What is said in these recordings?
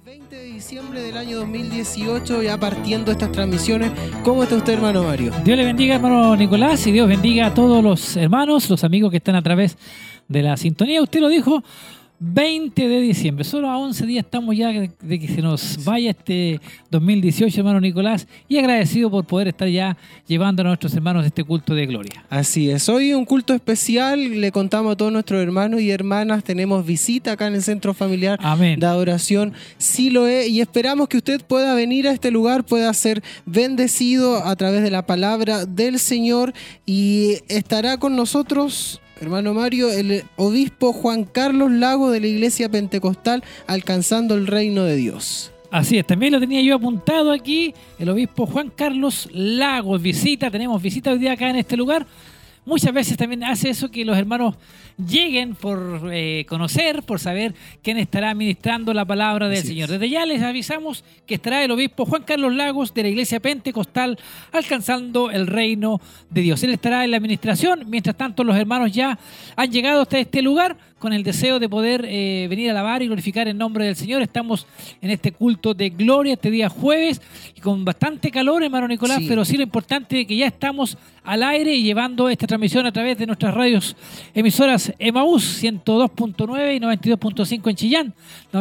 20 de diciembre del año 2018, ya partiendo estas transmisiones. ¿Cómo está usted, hermano Mario? Dios le bendiga, hermano Nicolás, y Dios bendiga a todos los hermanos, los amigos que están a través de la sintonía. Usted lo dijo, 20 de diciembre, solo a 11 días estamos ya de que se nos vaya este 2018, hermano Nicolás, y agradecido por poder estar ya llevando a nuestros hermanos este culto de gloria. Así es, hoy un culto especial, le contamos a todos nuestros hermanos y hermanas, tenemos visita acá en el Centro Familiar Amén. de Adoración Siloé, y esperamos que usted pueda venir a este lugar, pueda ser bendecido a través de la palabra del Señor, y estará con nosotros, hermano Mario, el obispo Juan Carlos Lagos de la Iglesia Pentecostal Alcanzando el Reino de Dios. Así es, también lo tenía yo apuntado aquí, el obispo Juan Carlos Lagos, tenemos visita hoy día acá en este lugar. Muchas veces también hace eso que los hermanos lleguen por conocer, por saber quién estará ministrando la palabra del Señor. Desde ya les avisamos que estará el obispo Juan Carlos Lagos de la Iglesia Pentecostal Alcanzando el Reino de Dios. Él estará en la administración, mientras tanto los hermanos ya han llegado hasta este lugar con el deseo de poder venir a alabar y glorificar el nombre del Señor. Estamos en este culto de gloria este día jueves y con bastante calor, hermano Nicolás, pero sí lo importante es que ya estamos al aire y llevando esta transmisión a través de nuestras radios emisoras Emaús 102.9 y 92.5 en Chillán,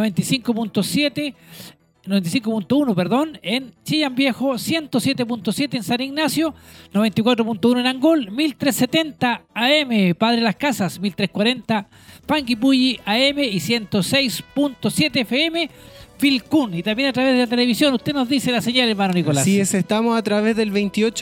95.1 en Chillán Viejo, 107.7 en San Ignacio, 94.1 en Angol, 1370 AM Padre Las Casas, 1340 Panguipulli AM y 106.7 FM Vilcún, y también a través de la televisión. Usted nos dice la señal, hermano Nicolás. Así es, estamos a través del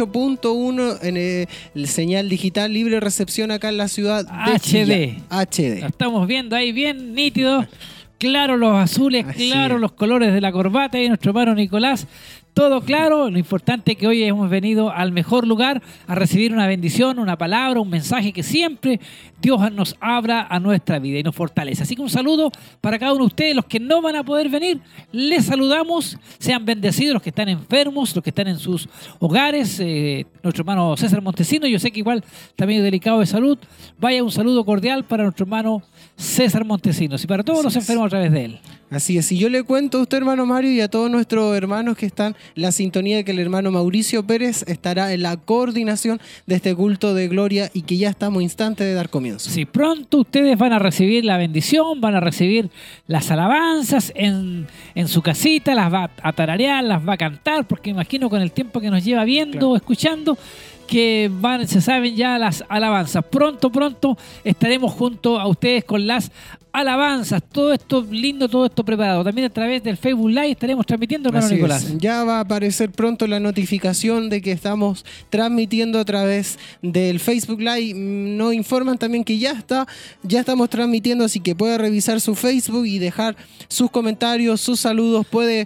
28.1 en el señal digital libre recepción acá en la ciudad de Chillán. HD. Lo estamos viendo ahí bien nítido, claro los azules, claro los colores de la corbata y nuestro hermano Nicolás. Todo claro, lo importante es que hoy hemos venido al mejor lugar a recibir una bendición, una palabra, un mensaje que siempre Dios nos abra a nuestra vida y nos fortalece. Así que un saludo para cada uno de ustedes, los que no van a poder venir, les saludamos, sean bendecidos los que están enfermos, los que están en sus hogares, nuestro hermano César Montesino, yo sé que igual también es delicado de salud, vaya un saludo cordial para nuestro hermano César Montesinos y para todos los enfermos a través de él. Así es, y yo le cuento a usted, hermano Mario, y a todos nuestros hermanos que están en la sintonía de que el hermano Mauricio Pérez estará en la coordinación de este culto de gloria y que ya estamos instantes de dar comienzo. Sí, pronto ustedes van a recibir la bendición, van a recibir las alabanzas en su casita, las va a tararear, las va a cantar, porque imagino con el tiempo que nos lleva viendo, escuchando, que se saben ya las alabanzas. Pronto estaremos junto a ustedes con las alabanzas, todo esto lindo, todo esto preparado. También a través del Facebook Live estaremos transmitiendo, hermano Nicolás. Ya va a aparecer pronto la notificación de que estamos transmitiendo a través del Facebook Live. Nos informan también que ya estamos transmitiendo, así que puede revisar su Facebook y dejar sus comentarios, sus saludos, puede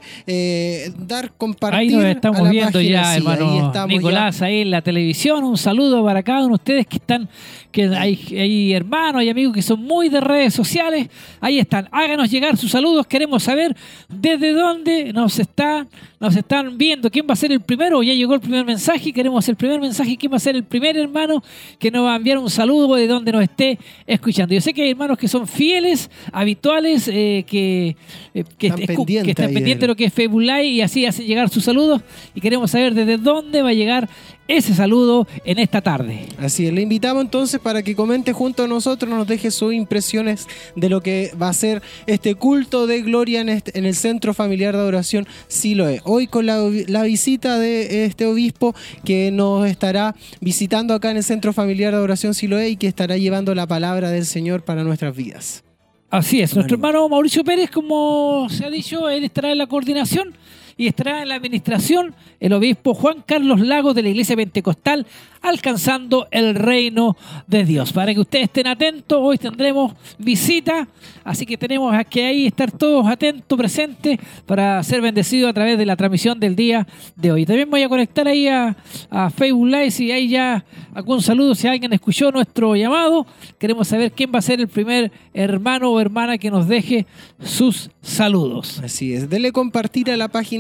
compartir. Ahí nos estamos viendo página, ya, hermano Nicolás, ahí en la televisión. Un saludo para cada uno de ustedes que hay hermanos y amigos que son muy de redes sociales. Ahí están, háganos llegar sus saludos, queremos saber desde dónde nos están viendo, quién va a ser el primero. Ya llegó el primer mensaje, queremos el primer mensaje, quién va a ser el primer hermano que nos va a enviar un saludo de donde nos esté escuchando. Yo sé que hay hermanos que son fieles, habituales, que están pendientes de lo que es Facebook Live y así hacen llegar sus saludos y queremos saber desde dónde va a llegar ese saludo en esta tarde. Así es, le invitamos entonces para que comente junto a nosotros, nos deje sus impresiones de lo que va a ser este culto de gloria en el Centro Familiar de Adoración Siloé. Hoy con la visita de este obispo que nos estará visitando acá en el Centro Familiar de Adoración Siloé y que estará llevando la palabra del Señor para nuestras vidas. Así es, nuestro hermano Mauricio Pérez, como se ha dicho, él estará en la coordinación y estará en la administración el obispo Juan Carlos Lagos de la Iglesia Pentecostal Alcanzando el Reino de Dios. Para que ustedes estén atentos, hoy tendremos visita, así que tenemos que ahí estar todos atentos, presentes, para ser bendecidos a través de la transmisión del día de hoy. También voy a conectar ahí a Facebook Live, si hay ya algún saludo, si alguien escuchó nuestro llamado. Queremos saber quién va a ser el primer hermano o hermana que nos deje sus saludos. Así es, dele compartir a la página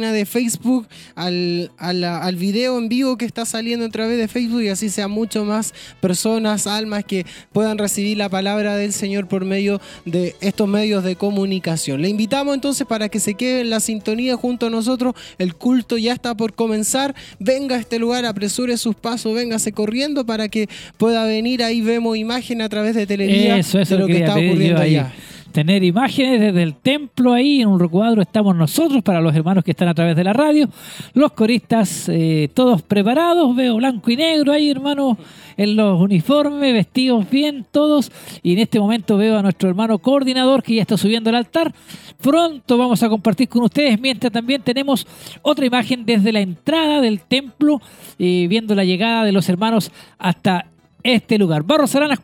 página de Facebook, al video en vivo que está saliendo a través de Facebook, y así sean mucho más personas, almas que puedan recibir la palabra del Señor por medio de estos medios de comunicación. Le invitamos entonces para que se quede en la sintonía junto a nosotros. El culto ya está por comenzar. Venga a este lugar, apresure sus pasos, véngase corriendo para que pueda venir. Ahí vemos imagen a través de teleguía de lo que está ocurriendo allá. Tener imágenes desde el templo ahí, en un recuadro estamos nosotros para los hermanos que están a través de la radio, los coristas todos preparados, veo blanco y negro ahí, hermanos, en los uniformes, vestidos bien todos, y en este momento veo a nuestro hermano coordinador que ya está subiendo al altar. Pronto vamos a compartir con ustedes, mientras también tenemos otra imagen desde la entrada del templo, viendo la llegada de los hermanos hasta este lugar. Barros Aranas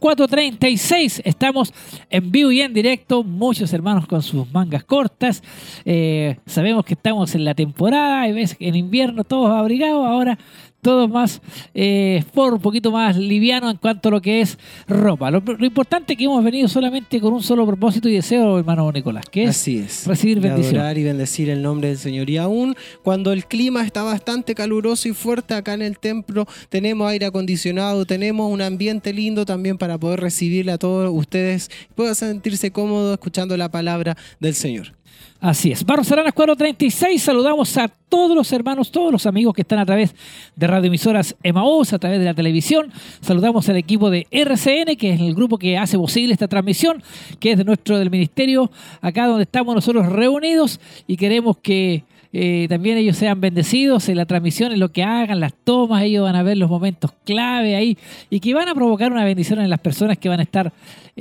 436, estamos en vivo y en directo, muchos hermanos con sus mangas cortas, sabemos que estamos en la temporada, y ves en invierno todos abrigados, ahora todos más por un poquito más liviano en cuanto a lo que es ropa. Lo importante es que hemos venido solamente con un solo propósito y deseo, hermano Nicolás, que es recibir bendición. Adorar y bendecir el nombre del Señor. Y aún cuando el clima está bastante caluroso y fuerte acá en el templo, tenemos aire acondicionado, tenemos un ambiente lindo también para poder recibirle a todos ustedes, puedan sentirse cómodos escuchando la palabra del Señor. Así es. Barros Aranas 436, saludamos a todos los hermanos, todos los amigos que están a través de radioemisoras Emaús, a través de la televisión. Saludamos al equipo de RCN, que es el grupo que hace posible esta transmisión, que es del ministerio, acá donde estamos nosotros reunidos, y queremos que también ellos sean bendecidos en la transmisión, en lo que hagan, las tomas, ellos van a ver los momentos clave ahí, y que van a provocar una bendición en las personas que van a estar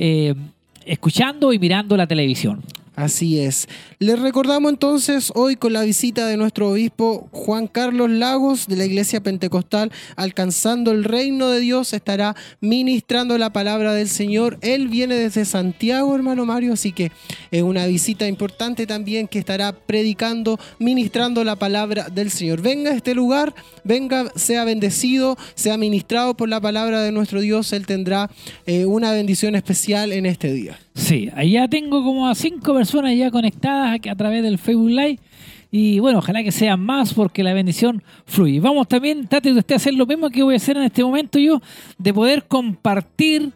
escuchando y mirando la televisión. Así es. Les recordamos entonces hoy con la visita de nuestro obispo Juan Carlos Lagos de la Iglesia Pentecostal Alcanzando el Reino de Dios, estará ministrando la palabra del Señor. Él viene desde Santiago, hermano Mario, así que es una visita importante también, que estará predicando, ministrando la palabra del Señor. Venga a este lugar, venga, sea bendecido, sea ministrado por la palabra de nuestro Dios. Él tendrá una bendición especial en este día. Sí, allá tengo como a 5 personas ya conectadas a través del Facebook Live, y bueno, ojalá que sean más porque la bendición fluye. Vamos también, trate de usted hacer lo mismo que voy a hacer en este momento yo, de poder compartir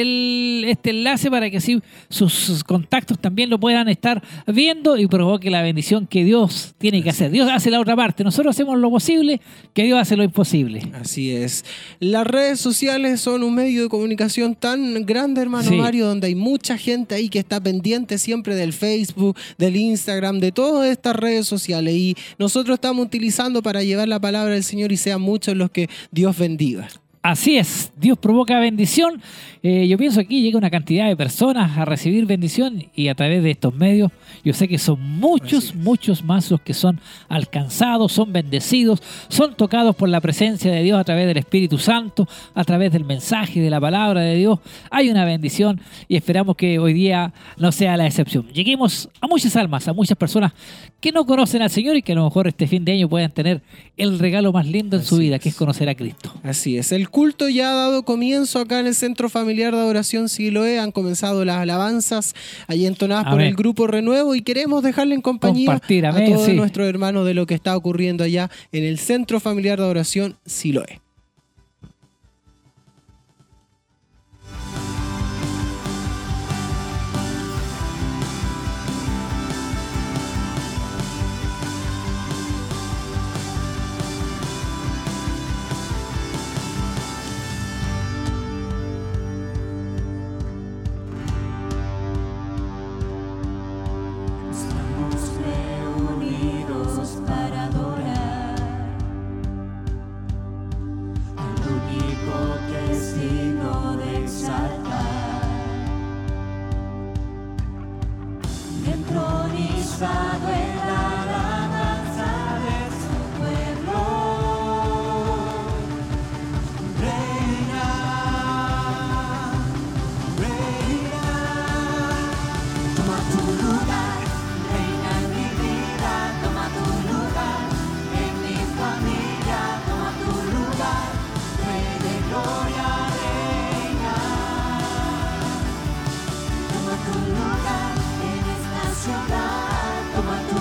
este enlace para que así sus contactos también lo puedan estar viendo y provoque la bendición que Dios tiene que hacer. Dios hace la otra parte, nosotros hacemos lo posible, que Dios hace lo imposible. Así es. Las redes sociales son un medio de comunicación tan grande, hermano Mario, donde hay mucha gente ahí que está pendiente siempre del Facebook, del Instagram, de todas estas redes sociales, y nosotros estamos utilizando para llevar la palabra del Señor, y sean muchos los que Dios bendiga. Así es, Dios provoca bendición. Yo pienso aquí llega una cantidad de personas a recibir bendición, y a través de estos medios yo sé que son muchos más los que son alcanzados, son bendecidos, son tocados por la presencia de Dios a través del Espíritu Santo, a través del mensaje de la palabra de Dios. Hay una bendición y esperamos que hoy día no sea la excepción. Lleguemos a muchas almas, a muchas personas que no conocen al Señor y que a lo mejor este fin de año puedan tener el regalo más lindo en su vida, que es conocer a Cristo. Así es. El culto ya ha dado comienzo acá en el Centro Familiar de Adoración Siloé. Han comenzado las alabanzas ahí entonadas por el Grupo Renuevo, y queremos dejarle en compañía a todos nuestros hermanos de lo que está ocurriendo allá en el Centro Familiar de Adoración Siloé. Toma tu lugar en esta ciudad, toma tu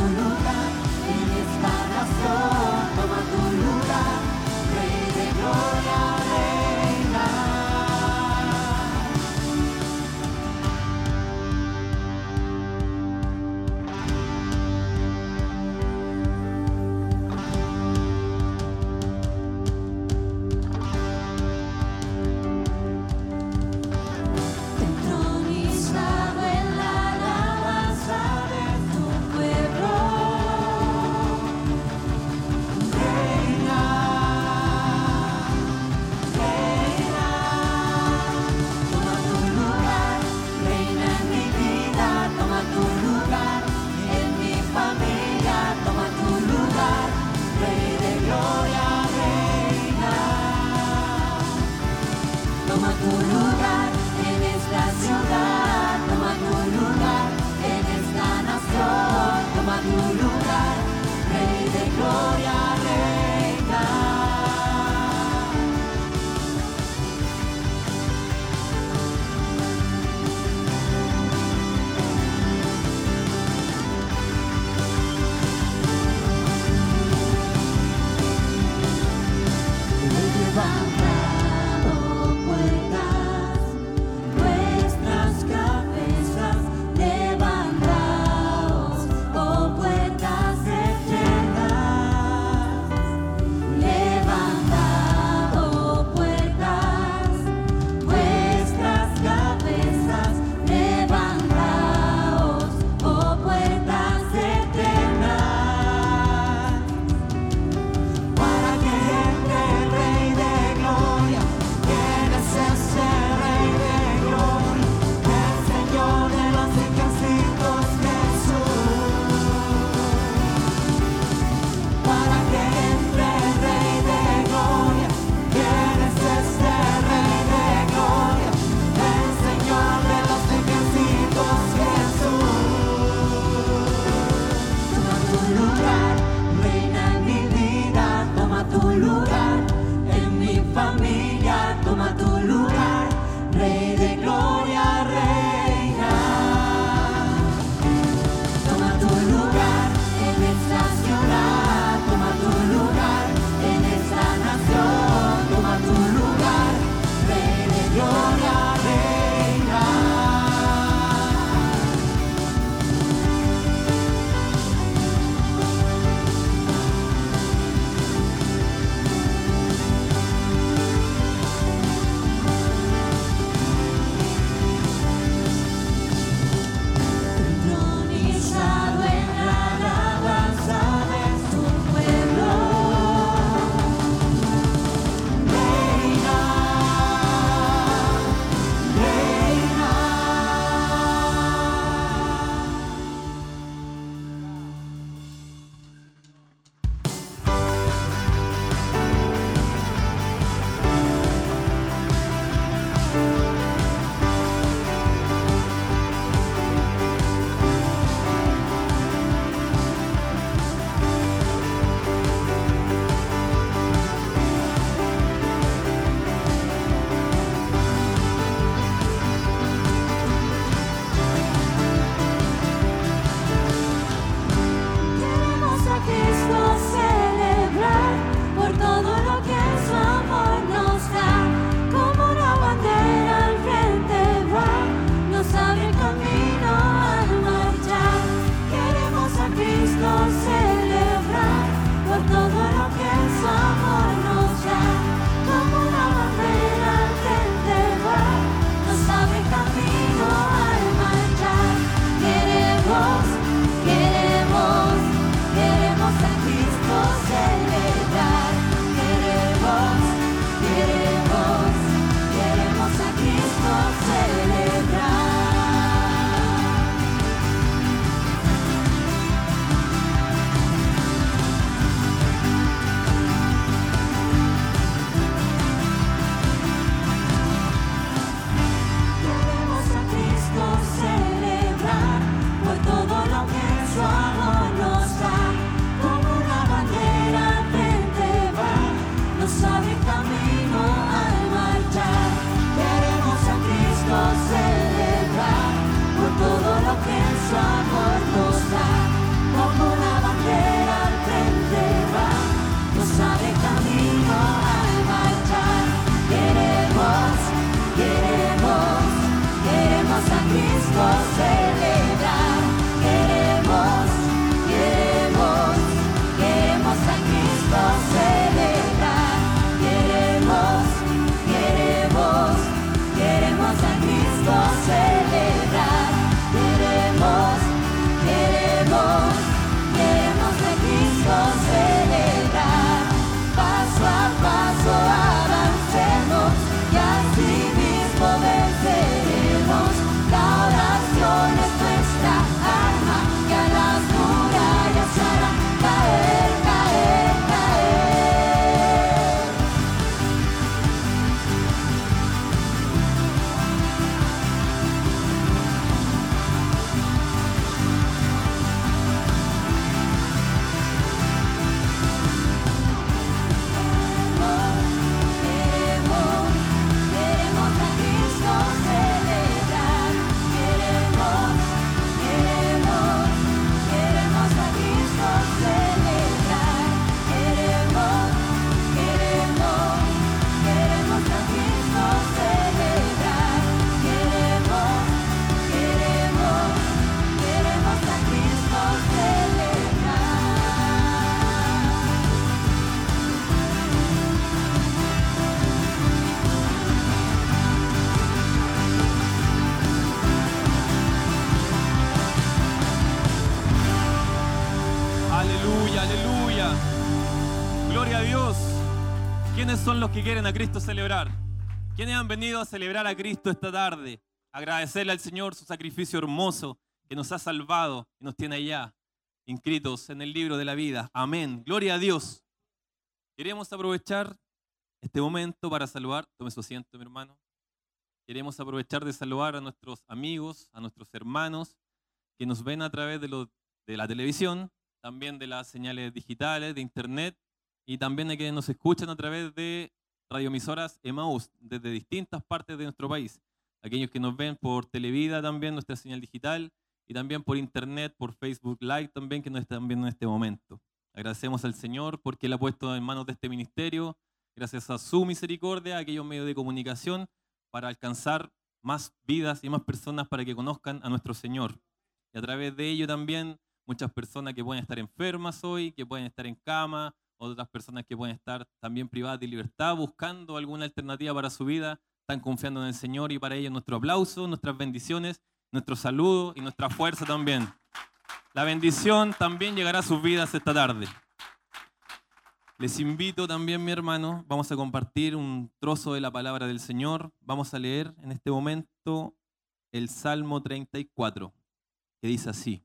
Aleluya, aleluya. Gloria a Dios. ¿Quiénes son los que quieren a Cristo celebrar? ¿Quiénes han venido a celebrar a Cristo esta tarde? Agradecerle al Señor su sacrificio hermoso que nos ha salvado y nos tiene allá inscritos en el libro de la vida. Amén. Gloria a Dios. Queremos aprovechar este momento para saludar. Tome su asiento, mi hermano. Queremos aprovechar de saludar a nuestros amigos, a nuestros hermanos que nos ven a través de la televisión, también de las señales digitales, de internet, y también de que nos escuchan a través de radioemisoras Emaús desde distintas partes de nuestro país. Aquellos que nos ven por Televida también, nuestra señal digital, y también por internet, por Facebook Live también, que nos están viendo en este momento. Agradecemos al Señor porque Él ha puesto en manos de este ministerio, gracias a su misericordia, aquellos medios de comunicación, para alcanzar más vidas y más personas para que conozcan a nuestro Señor. Y a través de ello también muchas personas que pueden estar enfermas hoy, que pueden estar en cama, otras personas que pueden estar también privadas de libertad, buscando alguna alternativa para su vida, están confiando en el Señor, y para ello nuestro aplauso, nuestras bendiciones, nuestro saludo y nuestra fuerza también. La bendición también llegará a sus vidas esta tarde. Les invito también, mi hermano, vamos a compartir un trozo de la palabra del Señor. Vamos a leer en este momento el Salmo 34, que dice así: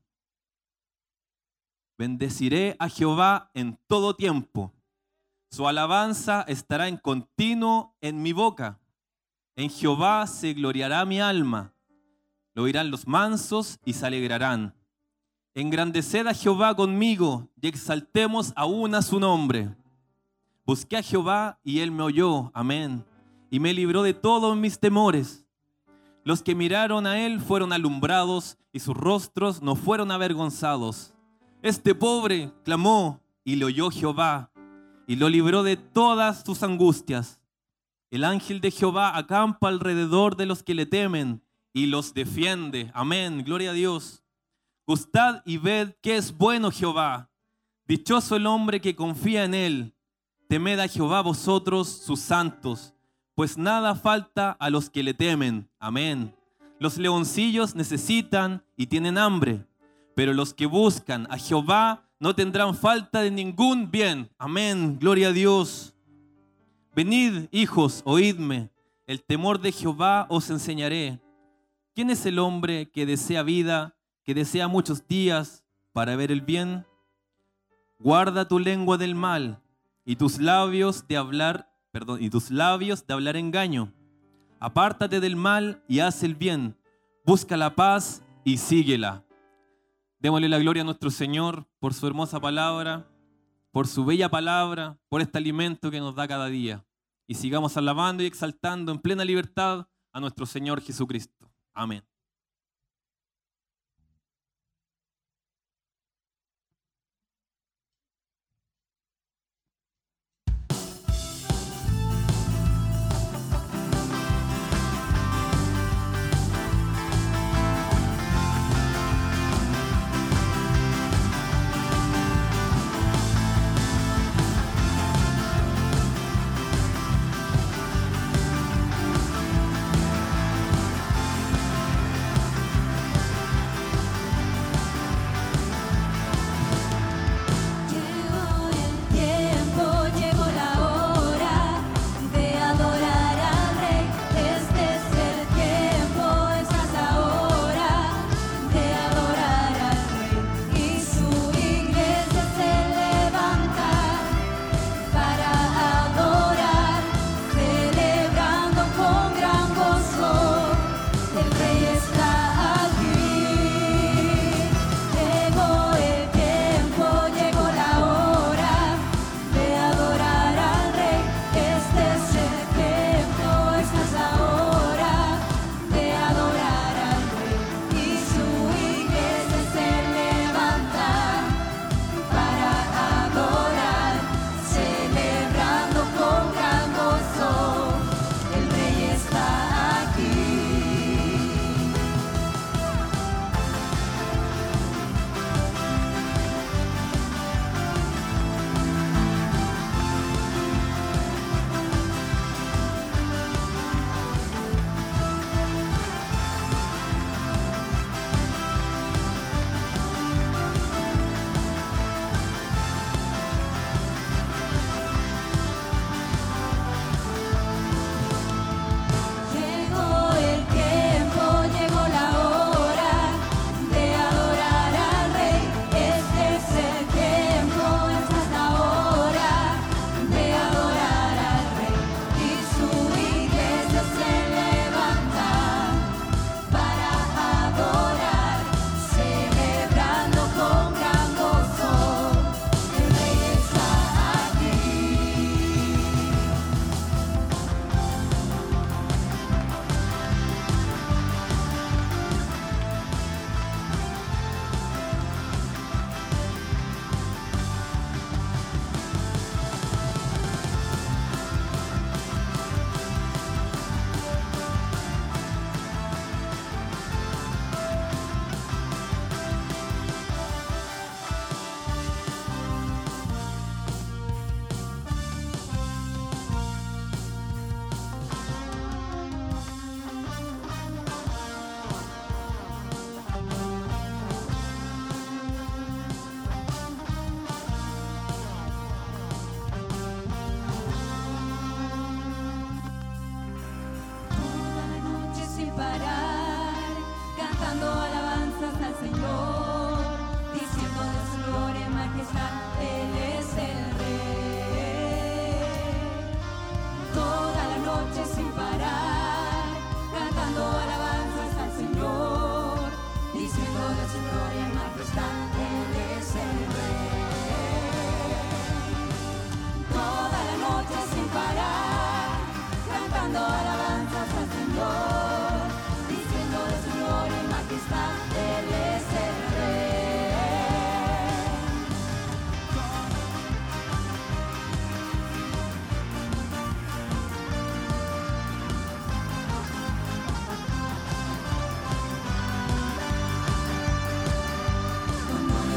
Bendeciré a Jehová en todo tiempo. Su alabanza estará en continuo en mi boca. En Jehová se gloriará mi alma. Lo oirán los mansos y se alegrarán. Engrandeced a Jehová conmigo y exaltemos aún a su nombre. Busqué a Jehová y él me oyó. Amén. Y me libró de todos mis temores. Los que miraron a él fueron alumbrados y sus rostros no fueron avergonzados. Este pobre clamó y le oyó Jehová y lo libró de todas sus angustias. El ángel de Jehová acampa alrededor de los que le temen y los defiende. Amén. Gloria a Dios. Gustad y ved que es bueno Jehová. Dichoso el hombre que confía en él. Temed a Jehová vosotros, sus santos, pues nada falta a los que le temen. Amén. Los leoncillos necesitan y tienen hambre, pero los que buscan a Jehová no tendrán falta de ningún bien. Amén. Gloria a Dios. Venid, hijos, oídme. El temor de Jehová os enseñaré. ¿Quién es el hombre que desea vida, que desea muchos días para ver el bien? Guarda tu lengua del mal y tus labios de hablar engaño. Apártate del mal y haz el bien. Busca la paz y síguela. Démosle la gloria a nuestro Señor por su hermosa palabra, por su bella palabra, por este alimento que nos da cada día. Y sigamos alabando y exaltando en plena libertad a nuestro Señor Jesucristo. Amén. de su gloria y majestad, Él es el Rey. Toda la noche sin parar, cantando alabanzas al Señor, diciendo de su gloria y majestad, Él es el Rey. Con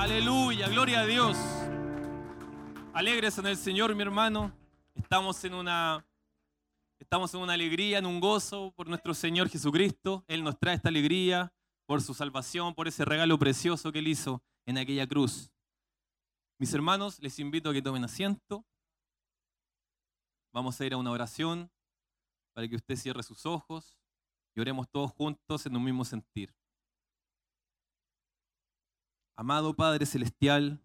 Aleluya, gloria a Dios. Alegres en el Señor, mi hermano. Estamos en una alegría, en un gozo por nuestro Señor Jesucristo. Él nos trae esta alegría por su salvación, por ese regalo precioso que Él hizo en aquella cruz. Mis hermanos, les invito a que tomen asiento. Vamos a ir a una oración para que usted cierre sus ojos y oremos todos juntos en un mismo sentir. Amado Padre Celestial,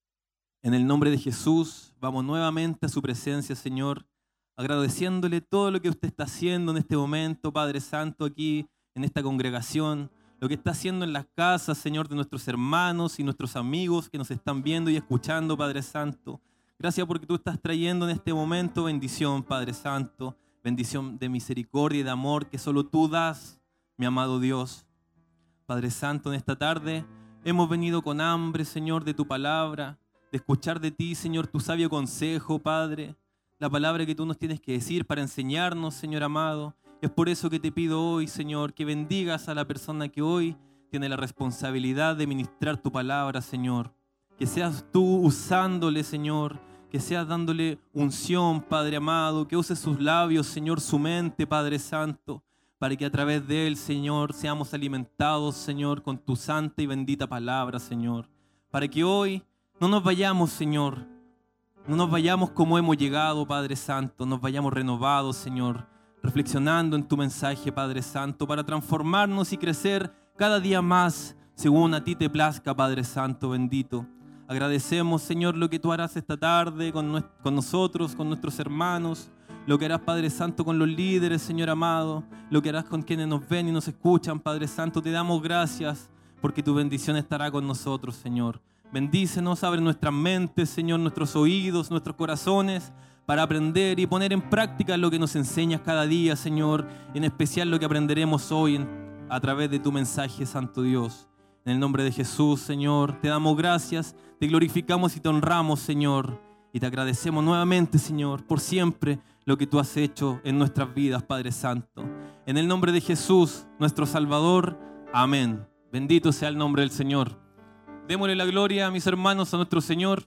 en el nombre de Jesús, vamos nuevamente a su presencia, Señor, agradeciéndole todo lo que usted está haciendo en este momento, Padre Santo, aquí en esta congregación, lo que está haciendo en las casas, Señor, de nuestros hermanos y nuestros amigos que nos están viendo y escuchando, Padre Santo. Gracias porque tú estás trayendo en este momento bendición, Padre Santo, bendición de misericordia y de amor que solo tú das, mi amado Dios. Padre Santo, en esta tarde hemos venido con hambre, Señor, de tu palabra, de escuchar de ti, Señor, tu sabio consejo, Padre, la palabra que tú nos tienes que decir para enseñarnos, Señor amado. Es por eso que te pido hoy, Señor, que bendigas a la persona que hoy tiene la responsabilidad de ministrar tu palabra, Señor. Que seas tú usándole, Señor, que seas dándole unción, Padre amado, que uses sus labios, Señor, su mente, Padre Santo, para que a través de él, Señor, seamos alimentados, Señor, con tu santa y bendita palabra, Señor. Para que hoy no nos vayamos, Señor, no nos vayamos como hemos llegado, Padre Santo, nos vayamos renovados, Señor, reflexionando en tu mensaje, Padre Santo, para transformarnos y crecer cada día más, según a ti te plazca, Padre Santo, bendito. Agradecemos, Señor, lo que tú harás esta tarde con nosotros, con nuestros hermanos, lo que harás, Padre Santo, con los líderes, Señor amado, lo que harás con quienes nos ven y nos escuchan, Padre Santo. Te damos gracias porque tu bendición estará con nosotros, Señor. Bendícenos, abre nuestras mentes, Señor, nuestros oídos, nuestros corazones, para aprender y poner en práctica lo que nos enseñas cada día, Señor, en especial lo que aprenderemos hoy a través de tu mensaje, Santo Dios. En el nombre de Jesús, Señor, te damos gracias, te glorificamos y te honramos, Señor, y te agradecemos nuevamente, Señor, por siempre lo que tú has hecho en nuestras vidas, Padre Santo. En el nombre de Jesús, nuestro Salvador, amén. Bendito sea el nombre del Señor. Démosle la gloria, mis hermanos, a nuestro Señor.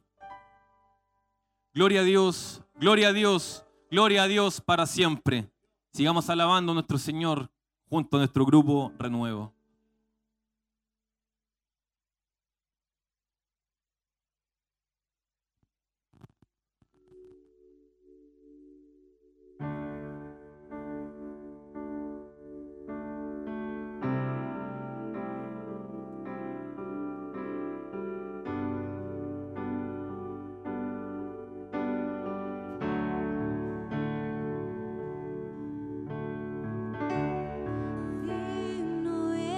Gloria a Dios, gloria a Dios, gloria a Dios para siempre. Sigamos alabando a nuestro Señor junto a nuestro grupo Renuevo. Digno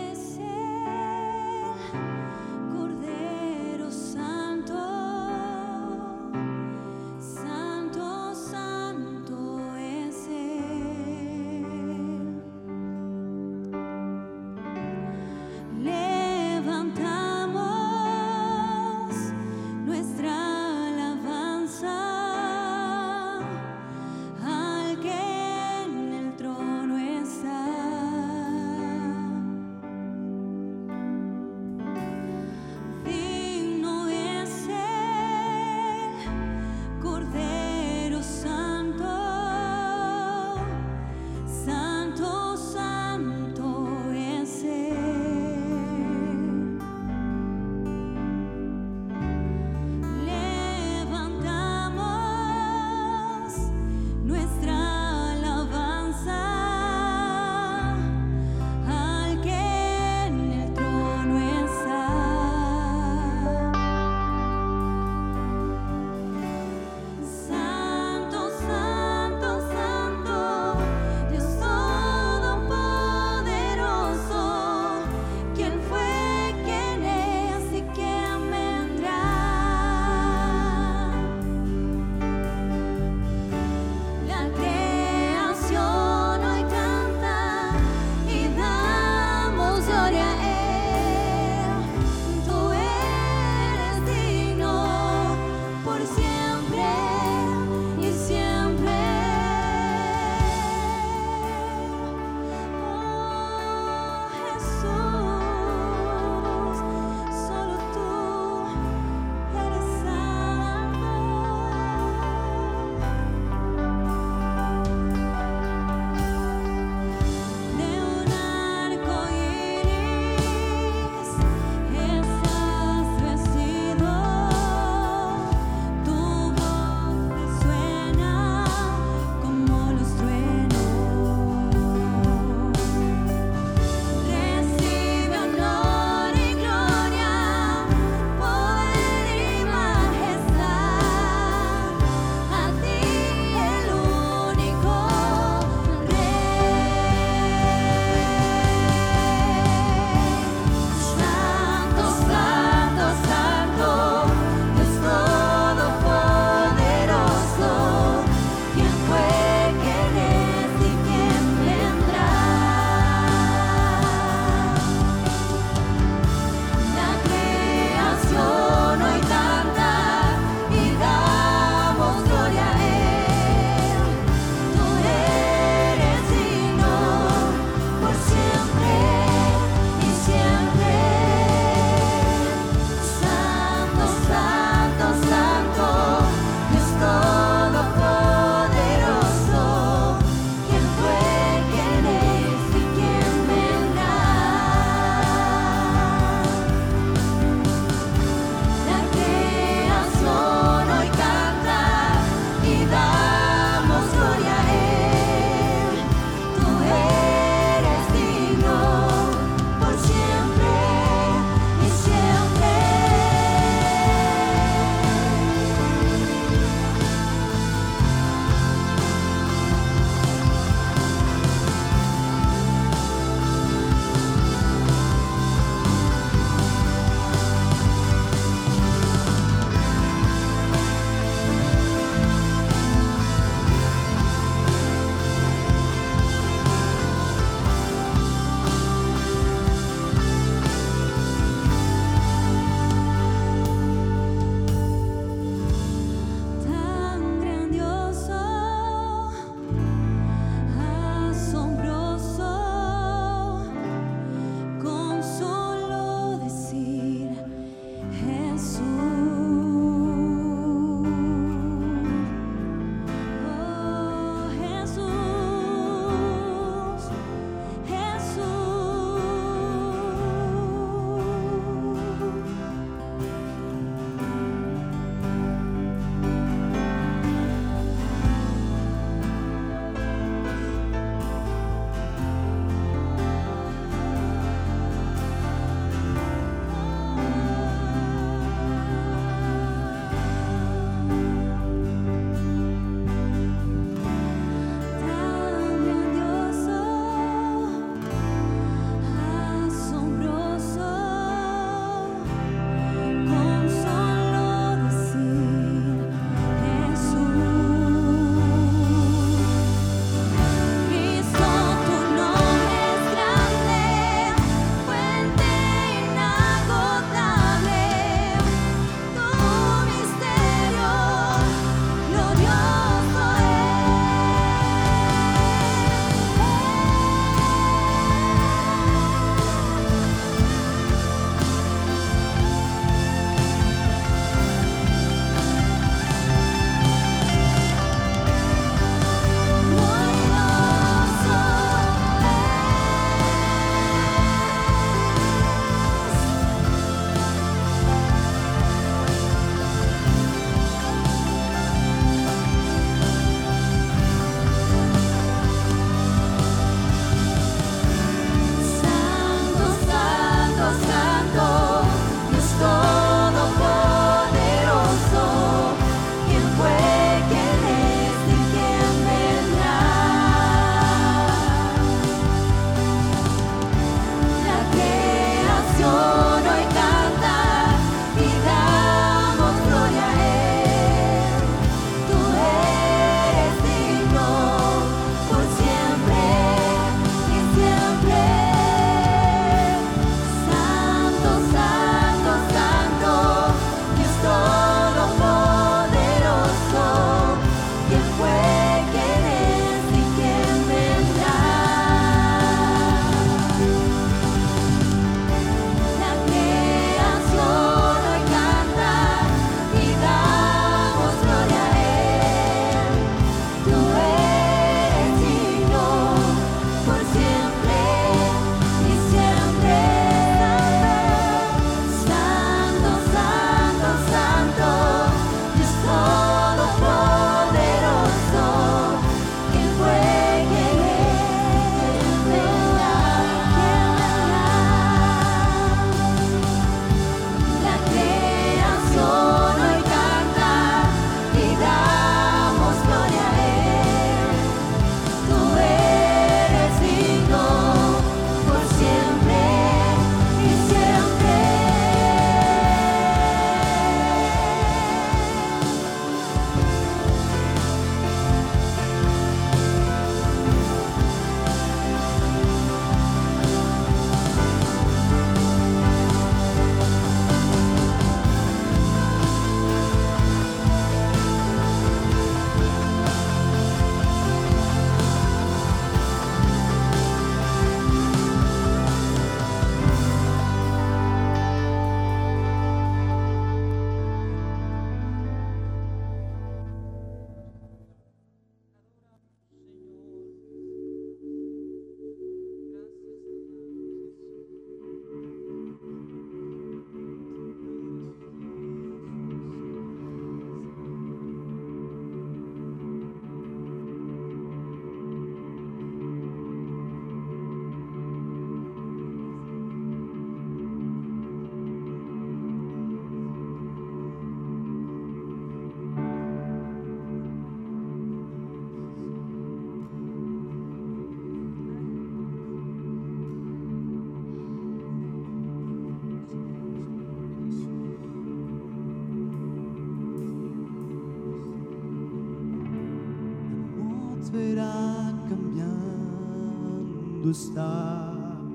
mundo está.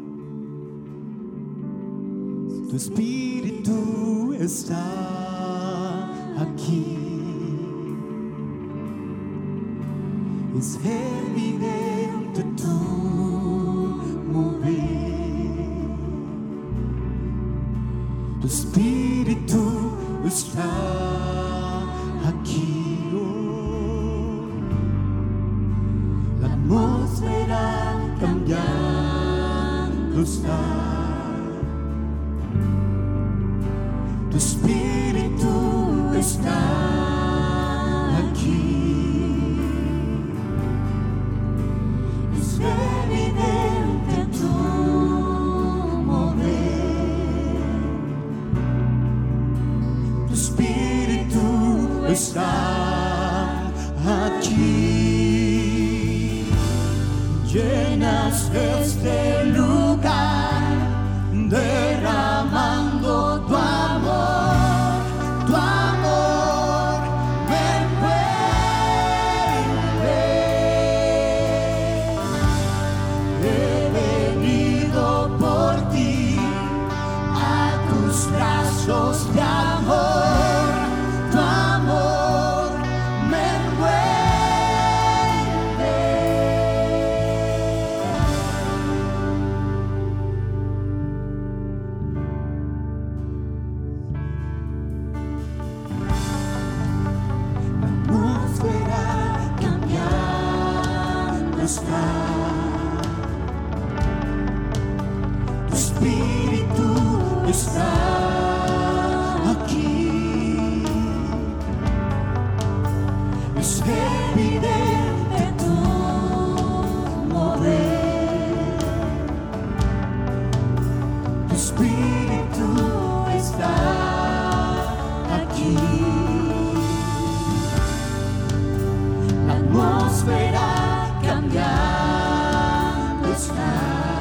Tu espíritu está aquí. Es evidente tu mover. Tu espíritu está aquí. La atmósfera cambiando está. Tu espíritu está aquí. Es evidente tu mover. Tu espíritu está aquí. Llenas este lugar, derramando tu amor me envuelve. He venido por ti a tus brazos de amor, tu amor me envuelve. Atmósfera cambiando está. Tu espíritu está aquí. Es evidente tu mover. Tu espíritu está aquí. La atmósfera cambiando está.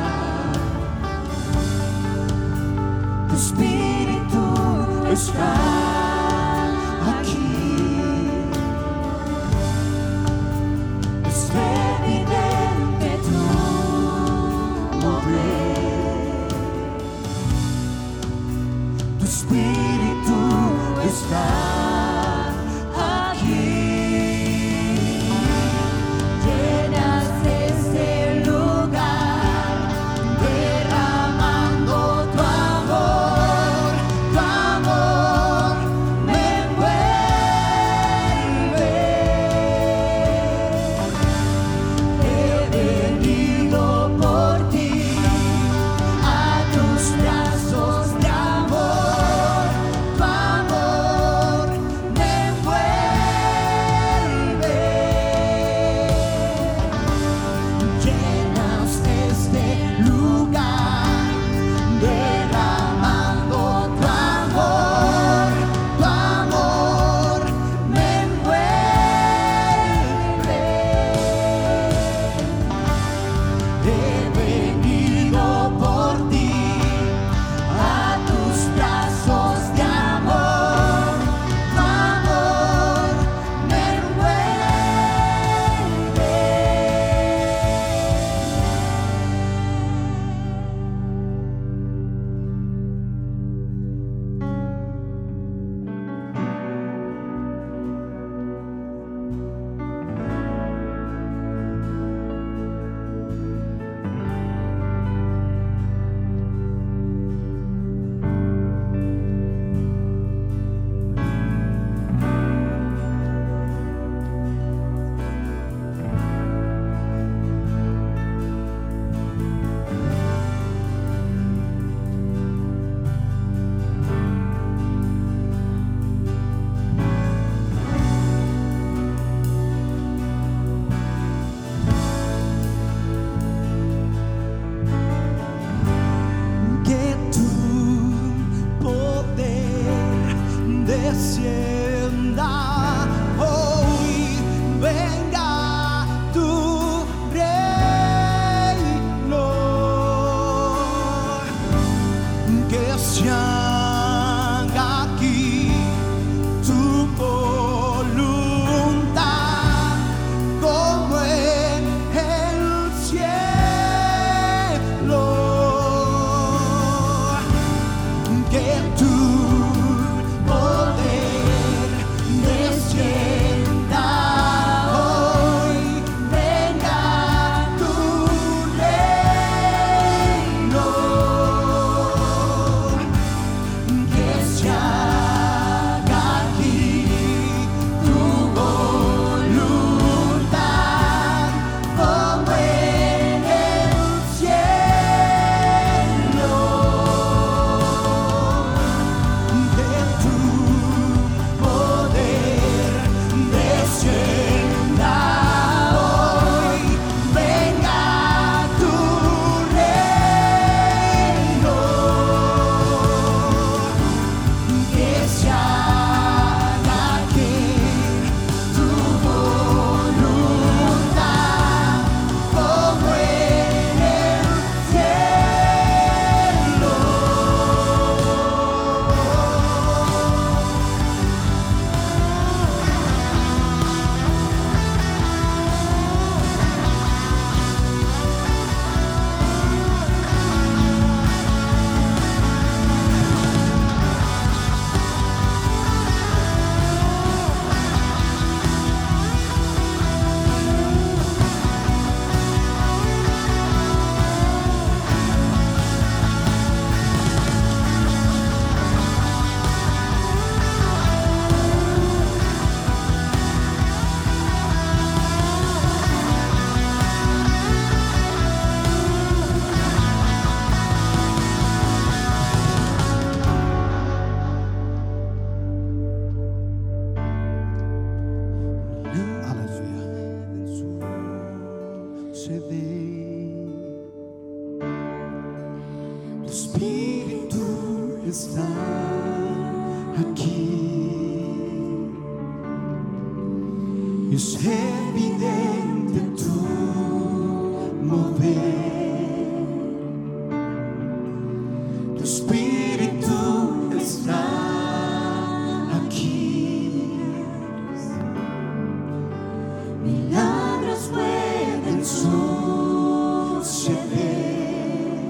Tu espíritu está aquí. Es evidente tu mover. Tu espíritu está aquí. Llenas este lugar, derramando tu amor me envuelve. He venido por ti a tus brazos de amor, tu amor me envuelve. Llenas este lugar, derramando tu amor me envuelve. He venido por ti a tus brazos de amor, tu amor me envuelve. Que tu poder descienda hoy, venga tu reino, que se haga aquí tu voluntad como en el cielo. Espíritu está aquí. Es evidente tu mover. Tu Espíritu está aquí. Milagros pueden suceder.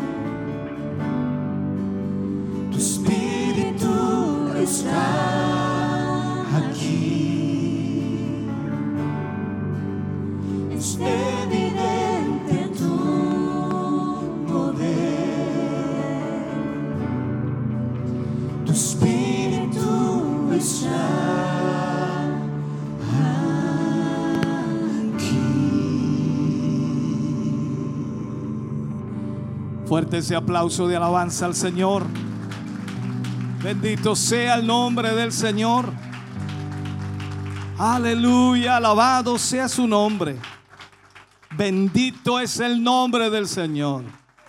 Tu Espíritu está aquí. Es evidente tu poder. Tu Espíritu está aquí. Fuerte ese aplauso de alabanza al Señor. Bendito sea el nombre del Señor. Aleluya, alabado sea su nombre. Bendito es el nombre del Señor.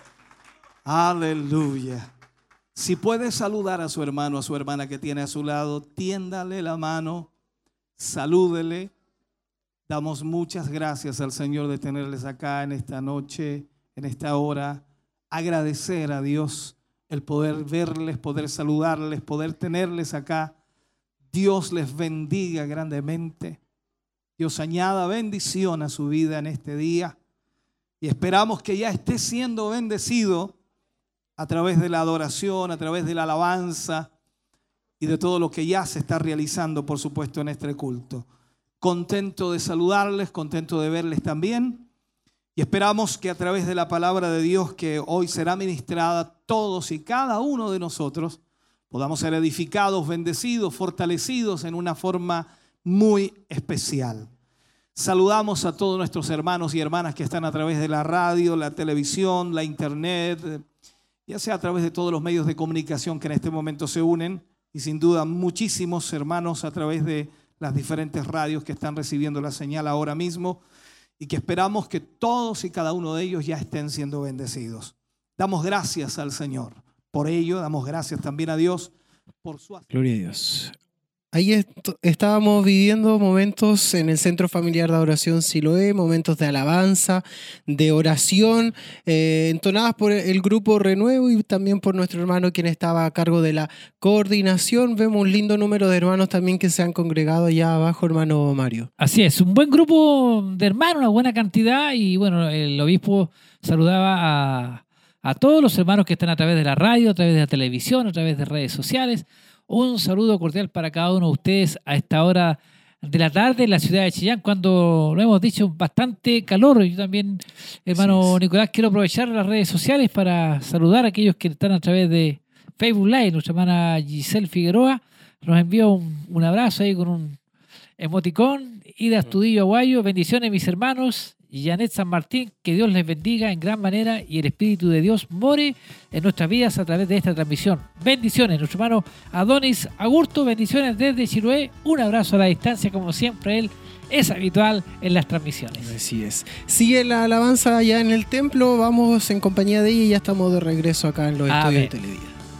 Aleluya. Si puede saludar a su hermano, a su hermana que tiene a su lado, tiéndale la mano, salúdele. Damos muchas gracias al Señor de tenerles acá en esta noche, en esta hora. Agradecer a Dios el poder verles, poder saludarles, poder tenerles acá. Dios les bendiga grandemente. Dios añada bendición a su vida en este día. Y esperamos que ya esté siendo bendecido a través de la adoración, a través de la alabanza y de todo lo que ya se está realizando, por supuesto, en este culto. Contento de saludarles, contento de verles también. Y esperamos que a través de la palabra de Dios que hoy será ministrada, todos y cada uno de nosotros podamos ser edificados, bendecidos, fortalecidos en una forma muy especial. Saludamos a todos nuestros hermanos y hermanas que están a través de la radio, la televisión, la internet, ya sea a través de todos los medios de comunicación que en este momento se unen, y sin duda muchísimos hermanos a través de las diferentes radios que están recibiendo la señal ahora mismo, y que esperamos que todos y cada uno de ellos ya estén siendo bendecidos. Damos gracias al Señor por ello, damos gracias también a Dios por su asistencia. Gloria a Dios. Ahí estábamos viviendo momentos en el Centro Familiar de Adoración Siloé, momentos de alabanza, de oración, entonadas por el grupo Renuevo y también por nuestro hermano quien estaba a cargo de la coordinación. Vemos un lindo número de hermanos también que se han congregado allá abajo, hermano Mario. Así es, un buen grupo de hermanos, una buena cantidad, y bueno, el obispo saludaba a todos los hermanos que están a través de la radio, a través de la televisión, a través de redes sociales. Un saludo cordial para cada uno de ustedes a esta hora de la tarde en la ciudad de Chillán, cuando lo hemos dicho, bastante calor. Yo también, hermano Nicolás, quiero aprovechar las redes sociales para saludar a aquellos que están a través de Facebook Live. Nuestra hermana Giselle Figueroa nos envió un abrazo ahí con un emoticón. Ida Astudillo Aguayo, bendiciones mis hermanos. Y Janet San Martín, que Dios les bendiga en gran manera y el Espíritu de Dios more en nuestras vidas a través de esta transmisión. Bendiciones, nuestro hermano Adonis Agurto, bendiciones desde Chiloé. Un abrazo a la distancia, como siempre él es habitual en las transmisiones. Así es. Sigue la alabanza allá en el templo, vamos en compañía de ella y ya estamos de regreso acá en los estudios de Televida.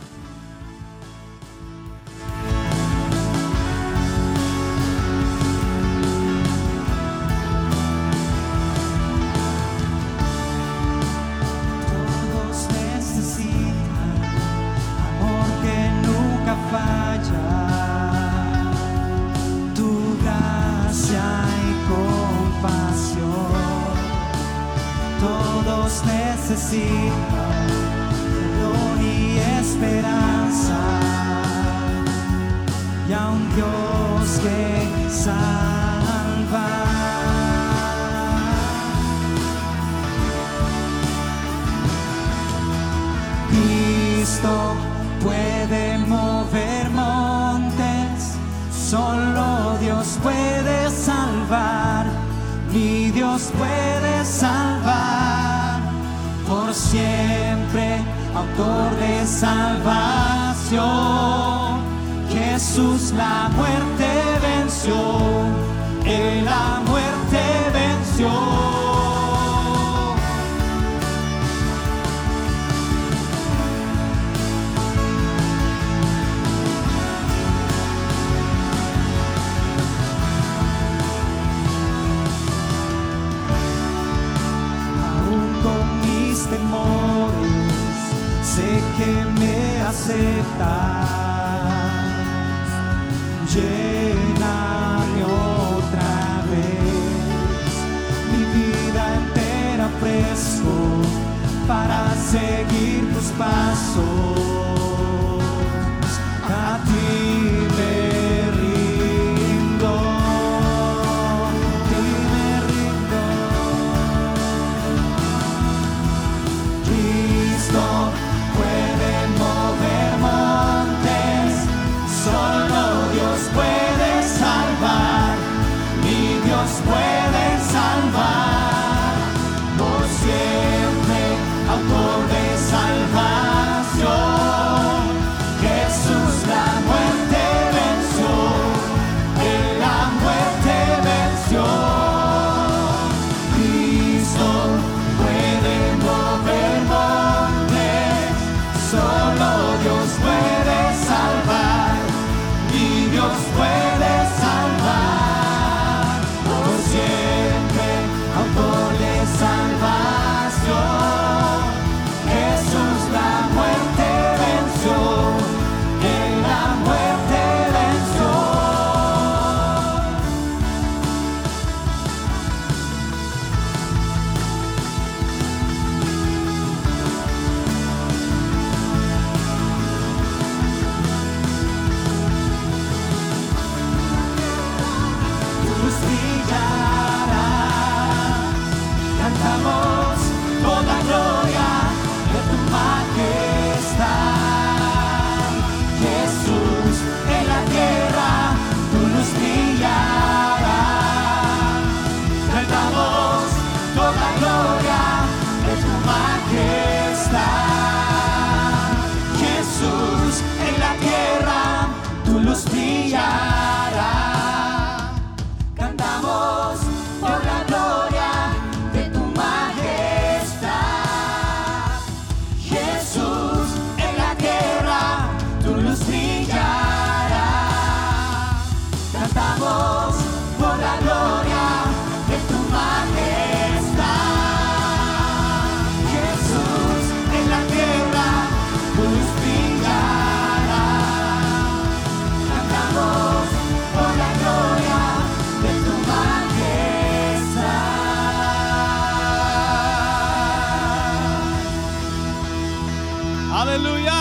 Necesitan perdón y esperanza, y a un Dios que salva. Cristo puede mover montes, solo Dios puede salvar, mi Dios puede salvar. Por siempre, autor de salvación, Jesús la muerte venció, Él la muerte venció. sé que me aceptas, lléname otra vez, mi vida entera ofrezco para seguir tus pasos, a ti me rindo, a ti me rindo. Cristo puede mover montes, solo Dios puede salvar, mi Dios puede salvar, por siempre, autor de salvación. Jesús la muerte venció, Él la muerte venció. Cristo puede mover montes, solo Dios puede salvar, mi Dios puede salvar, por siempre, autor de salvación. Jesús la muerte venció, Él la muerte venció. Tu luz brillará, cantamos toda gloria de tu majestad. Jesús en la tierra, tu luz brillará, cantamos toda gloria de tu majestad. Jesús en la tierra, tu luz brillará, cantamos por la gloria de tu majestad. Jesús en la tierra, tu luz brillará, cantamos por la gloria de tu majestad. Jesús en la tierra, tu luz brillará, cantamos por la gloria de tu majestad. Aleluya.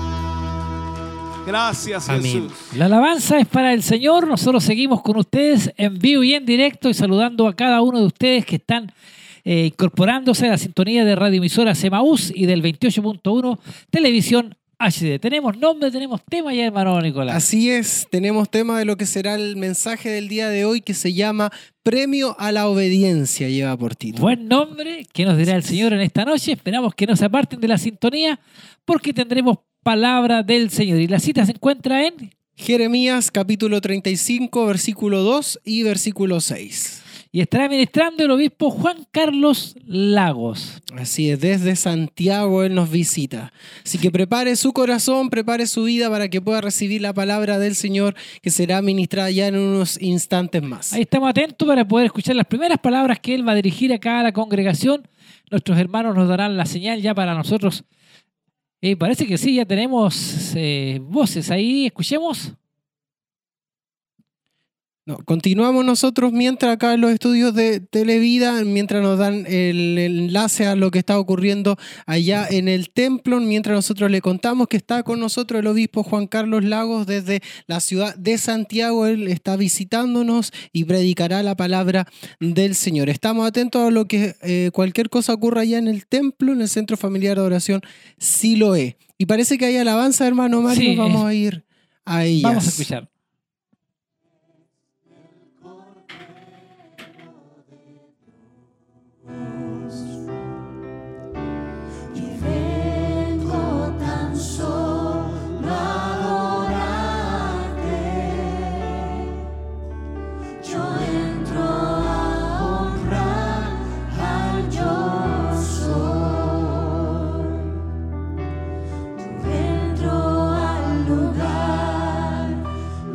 Gracias, Amén. Jesús. La alabanza es para el Señor. Nosotros seguimos con ustedes en vivo y en directo y saludando a cada uno de ustedes que están incorporándose a la sintonía de radioemisora Emaús y del 28.1 Televisión HD. Tenemos nombre, tenemos tema ya, hermano Nicolás. Así es, tenemos tema de lo que será el mensaje del día de hoy que se llama Premio a la Obediencia, lleva por título. Buen nombre, ¿qué nos dirá el Señor en esta noche? Esperamos que no se aparten de la sintonía porque tendremos palabra del Señor. Y la cita se encuentra en Jeremías capítulo 35, versículo 2 y versículo 6. y estará ministrando el obispo Juan Carlos Lagos. Así es, desde Santiago Él nos visita. Así que prepare su corazón, prepare su vida para que pueda recibir la palabra del Señor que será ministrada ya en unos instantes más. Ahí estamos atentos para poder escuchar las primeras palabras que Él va a dirigir acá a la congregación. Nuestros hermanos nos darán la señal ya para nosotros. Parece que sí, ya tenemos voces ahí. Escuchemos. No, continuamos nosotros mientras acá en los estudios de Televida, mientras nos dan el enlace a lo que está ocurriendo allá en el templo, mientras nosotros le contamos que está con nosotros el obispo Juan Carlos Lagos desde la ciudad de Santiago. Él está visitándonos y predicará la palabra del Señor. Estamos atentos a lo que cualquier cosa ocurra allá en el templo, en el Centro Familiar de Oración Siloé. Y parece que hay alabanza, hermano Mario, Sí, vamos a ir a ellas. Vamos a escuchar. Vengo tan solo a adorarte. Yo entro a honrar al yo soy. Entro al lugar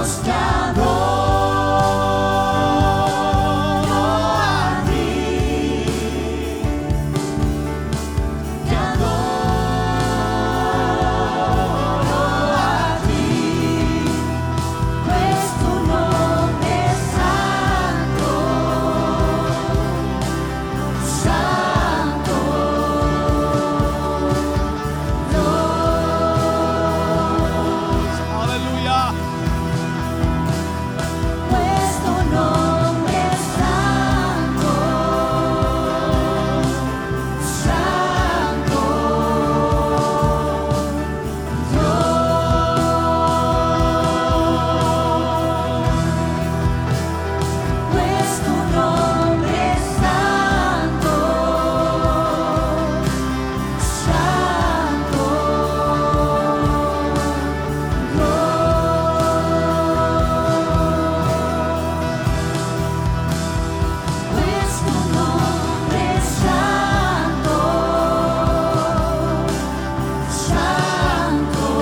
te adoro a ti, te adoro a ti, pues tu nombre es santo, santo, Aleluya. pues tu nombre es santo, santo, pues tu nombre es santo, santo, pues tu nombre es santo, santo,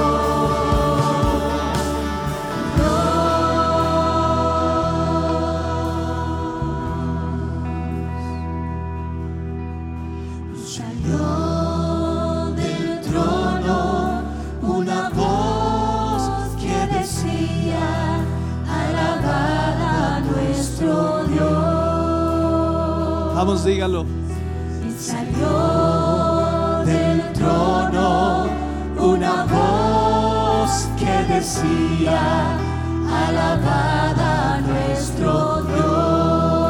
salió del trono una voz que decía: alabad a nuestro Dios. Vamos, dígalo. Y salió del trono una voz que decía: alabad a nuestro Dios.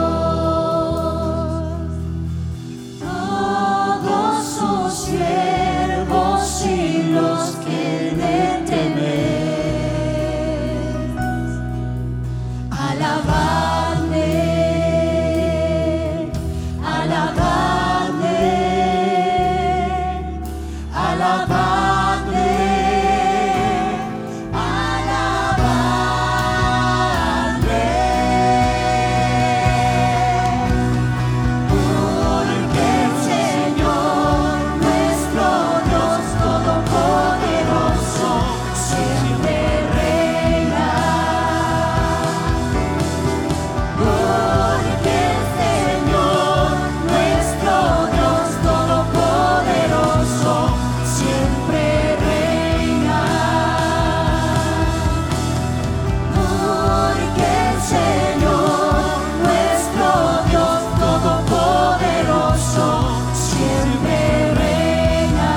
Todos sus siervos y los que le temen, alabadle, alabadle, alabadle, alabadle. Porque el Señor nuestro Dios todopoderoso siempre reina. Porque el Señor nuestro Dios todopoderoso siempre reina. Porque el Señor nuestro Dios todopoderoso siempre reina.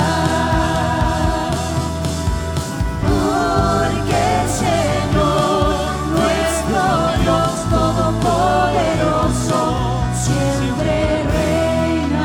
Porque el Señor nuestro Dios todopoderoso siempre reina.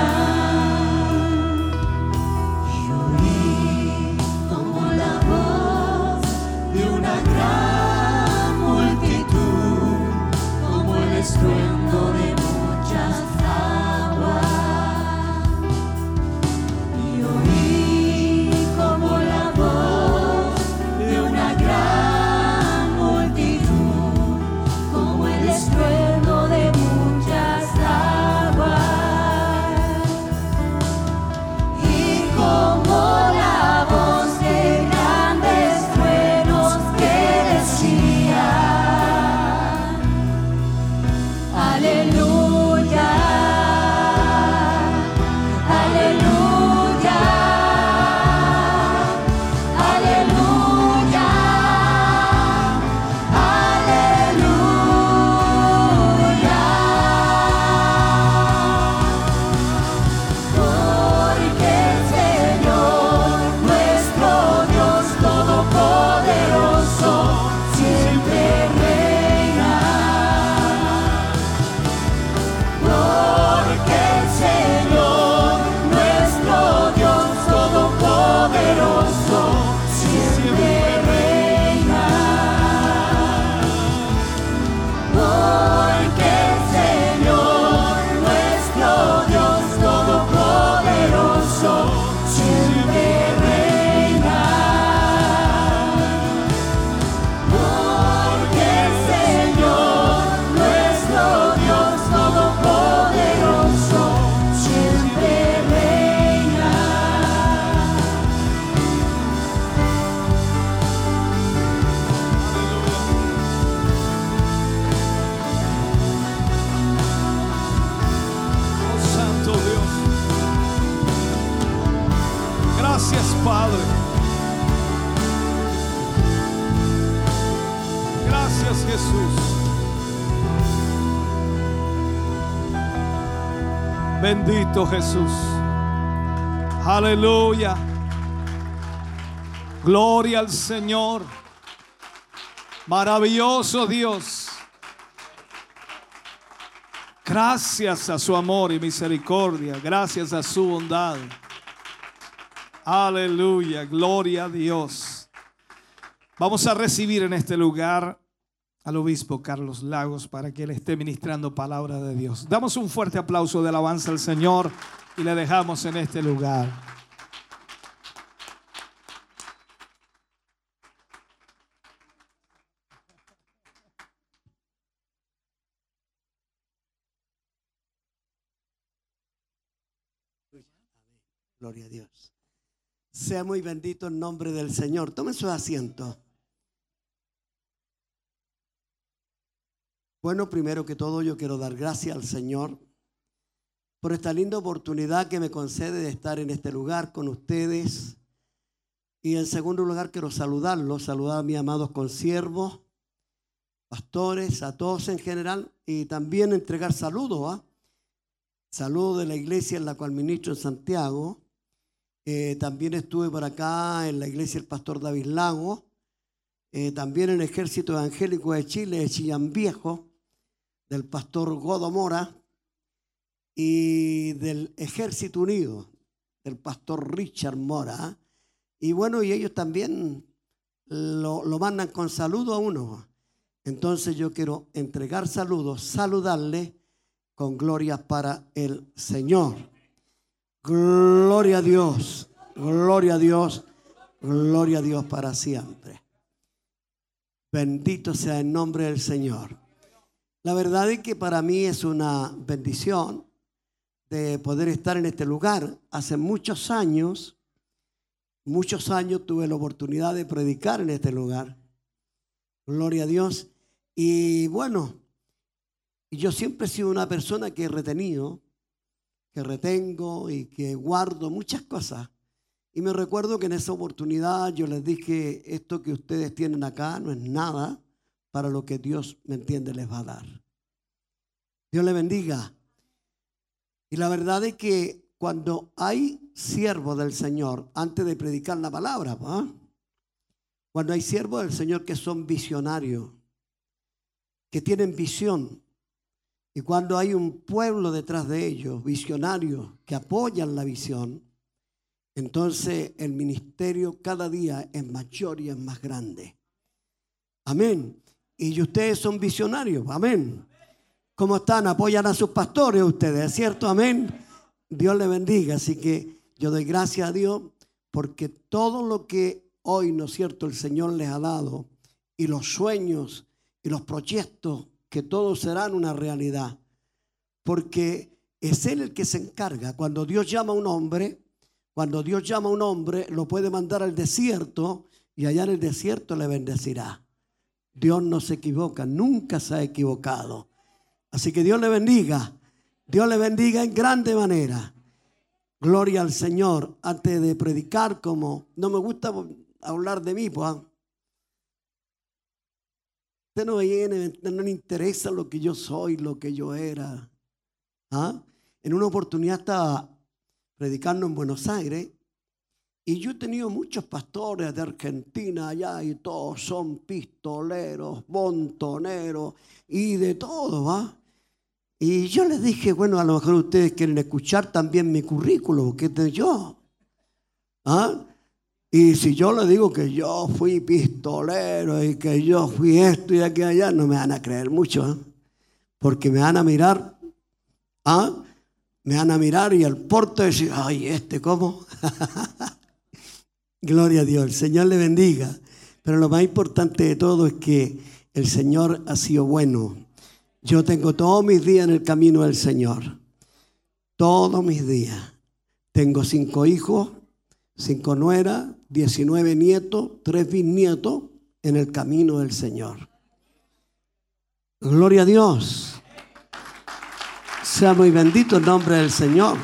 Y oí como la voz de una gran multitud, como el estruendo de muchas aguas. Y oí como la voz de una gran multitud, como el estruendo de muchas aguas. Y como la voz de grandes truenos que decía: Jesús. Bendito Jesús. Aleluya. Gloria al Señor. Maravilloso Dios. Gracias a su amor y misericordia. Gracias a su bondad. Aleluya. Gloria a Dios. Vamos a recibir en este lugar al obispo Carlos Lagos para que él esté ministrando palabra de Dios. Damos un fuerte aplauso de alabanza al Señor y le dejamos en este lugar. Gloria a Dios. Sea muy bendito el nombre del Señor. Tomen su asiento. Bueno, primero que todo yo quiero dar gracias al Señor por esta linda oportunidad que me concede de estar en este lugar con ustedes. Y en segundo lugar quiero saludarlos, saludar a mis amados consiervos, pastores, a todos en general, y también entregar saludos, saludos de la iglesia en la cual ministro en Santiago. También estuve por acá en la iglesia del pastor David Lago, también en el Ejército Evangélico de Chile, de Chillán Viejo, del pastor Godo Mora, y del Ejército Unido, del pastor Richard Mora. Y bueno, y ellos también lo mandan con saludo a uno. Entonces yo quiero entregar saludos, saludarle con gloria para el Señor. Gloria a Dios, gloria a Dios, gloria a Dios para siempre. Bendito sea el nombre del Señor. La verdad es que para mí es una bendición de poder estar en este lugar. Hace muchos años tuve la oportunidad de predicar en este lugar. Gloria a Dios. Y bueno, yo siempre he sido una persona que he retenido, que retengo y que guardo muchas cosas. Y me recuerdo que en esa oportunidad yo les dije, esto que ustedes tienen acá no es nada para lo que Dios, me entiende, les va a dar. Dios les bendiga. Y la verdad es que cuando hay siervos del Señor, antes de predicar la palabra, cuando hay siervos del Señor que son visionarios, que tienen visión, y cuando hay un pueblo detrás de ellos, visionarios, que apoyan la visión, entonces el ministerio cada día es mayor y es más grande. Amén. Y ustedes son visionarios. Amén. ¿Cómo están? Apoyan a sus pastores ustedes, ¿es cierto? Amén. Dios les bendiga. Así que yo doy gracias a Dios porque todo lo que hoy, ¿no es cierto?, el Señor les ha dado, y los sueños y los proyectos, que todos serán una realidad. Porque es Él el que se encarga. Cuando Dios llama a un hombre, lo puede mandar al desierto y allá en el desierto le bendecirá. Dios no se equivoca, nunca se ha equivocado. Así que Dios le bendiga. Dios le bendiga en grande manera. Gloria al Señor. Antes de predicar, como no me gusta hablar de mí, pues. Usted no viene, no le interesa lo que yo soy, lo que yo era. En una oportunidad estaba predicando en Buenos Aires y yo he tenido muchos pastores de Argentina allá y todos son pistoleros, montoneros y de todo, Y yo les dije, bueno, a lo mejor ustedes quieren escuchar también mi currículum, que es de yo. Y si yo les digo que yo fui pistolero y que yo fui esto y aquí allá, no me van a creer mucho, porque me van a mirar, me van a mirar y al porte decir, ay, ¿cómo? Gloria a Dios, el Señor le bendiga. Pero lo más importante de todo es que el Señor ha sido bueno. Yo tengo todos mis días en el camino del Señor. Todos mis días. Tengo 5 hijos, 5 nueras, 19 nietos, 3 bisnietos en el camino del Señor. Gloria a Dios. Sea muy bendito el nombre del Señor.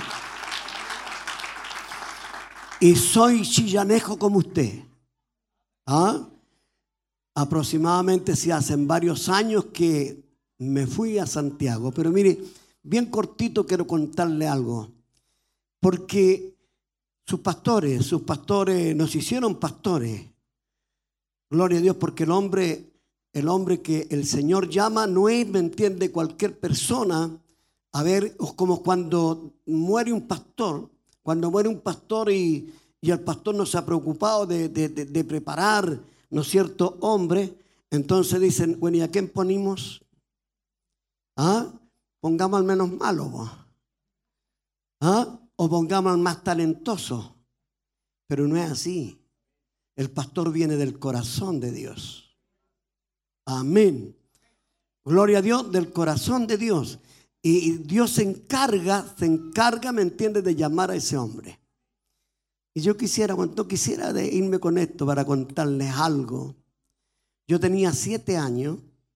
Y soy chillanejo como usted. Aproximadamente se hacen varios años que me fui a Santiago. Pero mire, bien cortito quiero contarle algo. Porque sus pastores nos hicieron pastores. Gloria a Dios, porque el hombre que el Señor llama no es, ¿me entiende?, cualquier persona. A ver, como cuando muere un pastor. Cuando muere un pastor y el pastor no se ha preocupado de preparar, ¿no es cierto?, hombre. Entonces dicen, bueno, ¿y a quién ponemos? ¿Ah? Pongamos al menos malo, ¿no? ¿Ah? O pongamos al más talentoso. Pero no es así. El pastor viene del corazón de Dios. Amén. Gloria a Dios, del corazón de Dios. Y Dios se encarga, ¿me entiendes?, de llamar a ese hombre. Y yo quisiera de irme con esto para contarles algo. Yo tenía 7 años,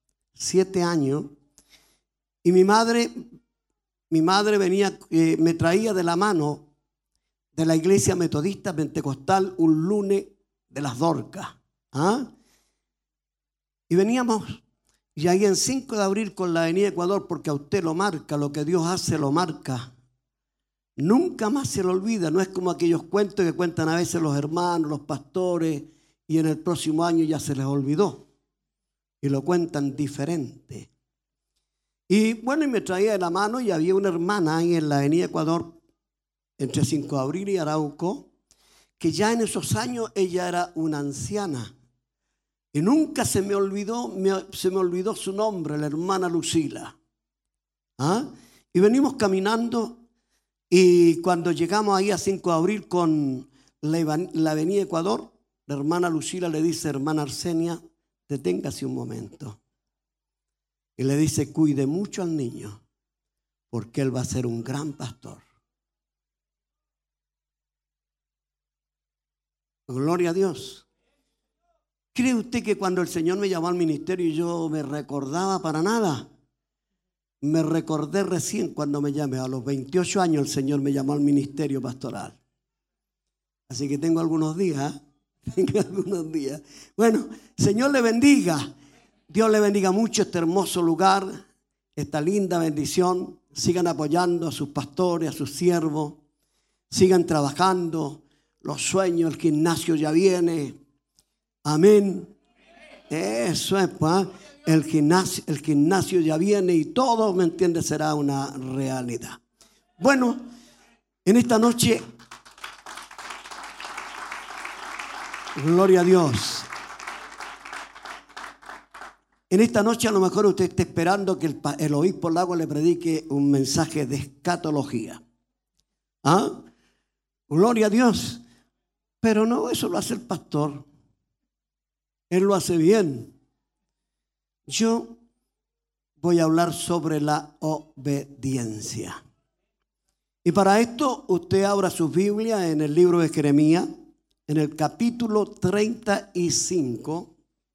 y mi madre venía, me traía de la mano de la iglesia metodista pentecostal un lunes de las Dorcas. ¿Ah? Y veníamos, y ahí en 5 de abril con la avenida Ecuador, porque a usted lo marca, lo que Dios hace lo marca. Nunca más se lo olvida, no es como aquellos cuentos que cuentan a veces los hermanos, los pastores, y en el próximo año ya se les olvidó. Y lo cuentan diferente. Y bueno, y me traía de la mano y había una hermana ahí en la avenida Ecuador, entre 5 de abril y Arauco, que ya en esos años ella era una anciana. Y nunca se me olvidó su nombre, la hermana Lucila. ¿Ah? Y venimos caminando y cuando llegamos ahí a 5 de abril con la avenida Ecuador, la hermana Lucila le dice, hermana Arsenia, deténgase un momento. Y le dice, cuide mucho al niño, porque él va a ser un gran pastor. Gloria a Dios. ¿Cree usted que cuando el Señor me llamó al ministerio yo me recordaba para nada? Me recordé recién cuando me llamé. A los 28 años el Señor me llamó al ministerio pastoral. Así que tengo algunos días. Bueno, Señor le bendiga. Dios le bendiga mucho este hermoso lugar, esta linda bendición. Sigan apoyando a sus pastores, a sus siervos. Sigan trabajando. Los sueños, el gimnasio ya viene. Amén. Eso es, pues. El gimnasio ya viene y todo, ¿me entiendes?, será una realidad. Bueno, en esta noche, gloria a Dios. En esta noche a lo mejor usted está esperando que el obispo Lago le predique un mensaje de escatología. ¿Ah? Gloria a Dios. Pero no, eso lo hace el pastor. Él lo hace bien. Yo voy a hablar sobre la obediencia. Y para esto usted abra su Biblia en el libro de Jeremías, en el capítulo 35.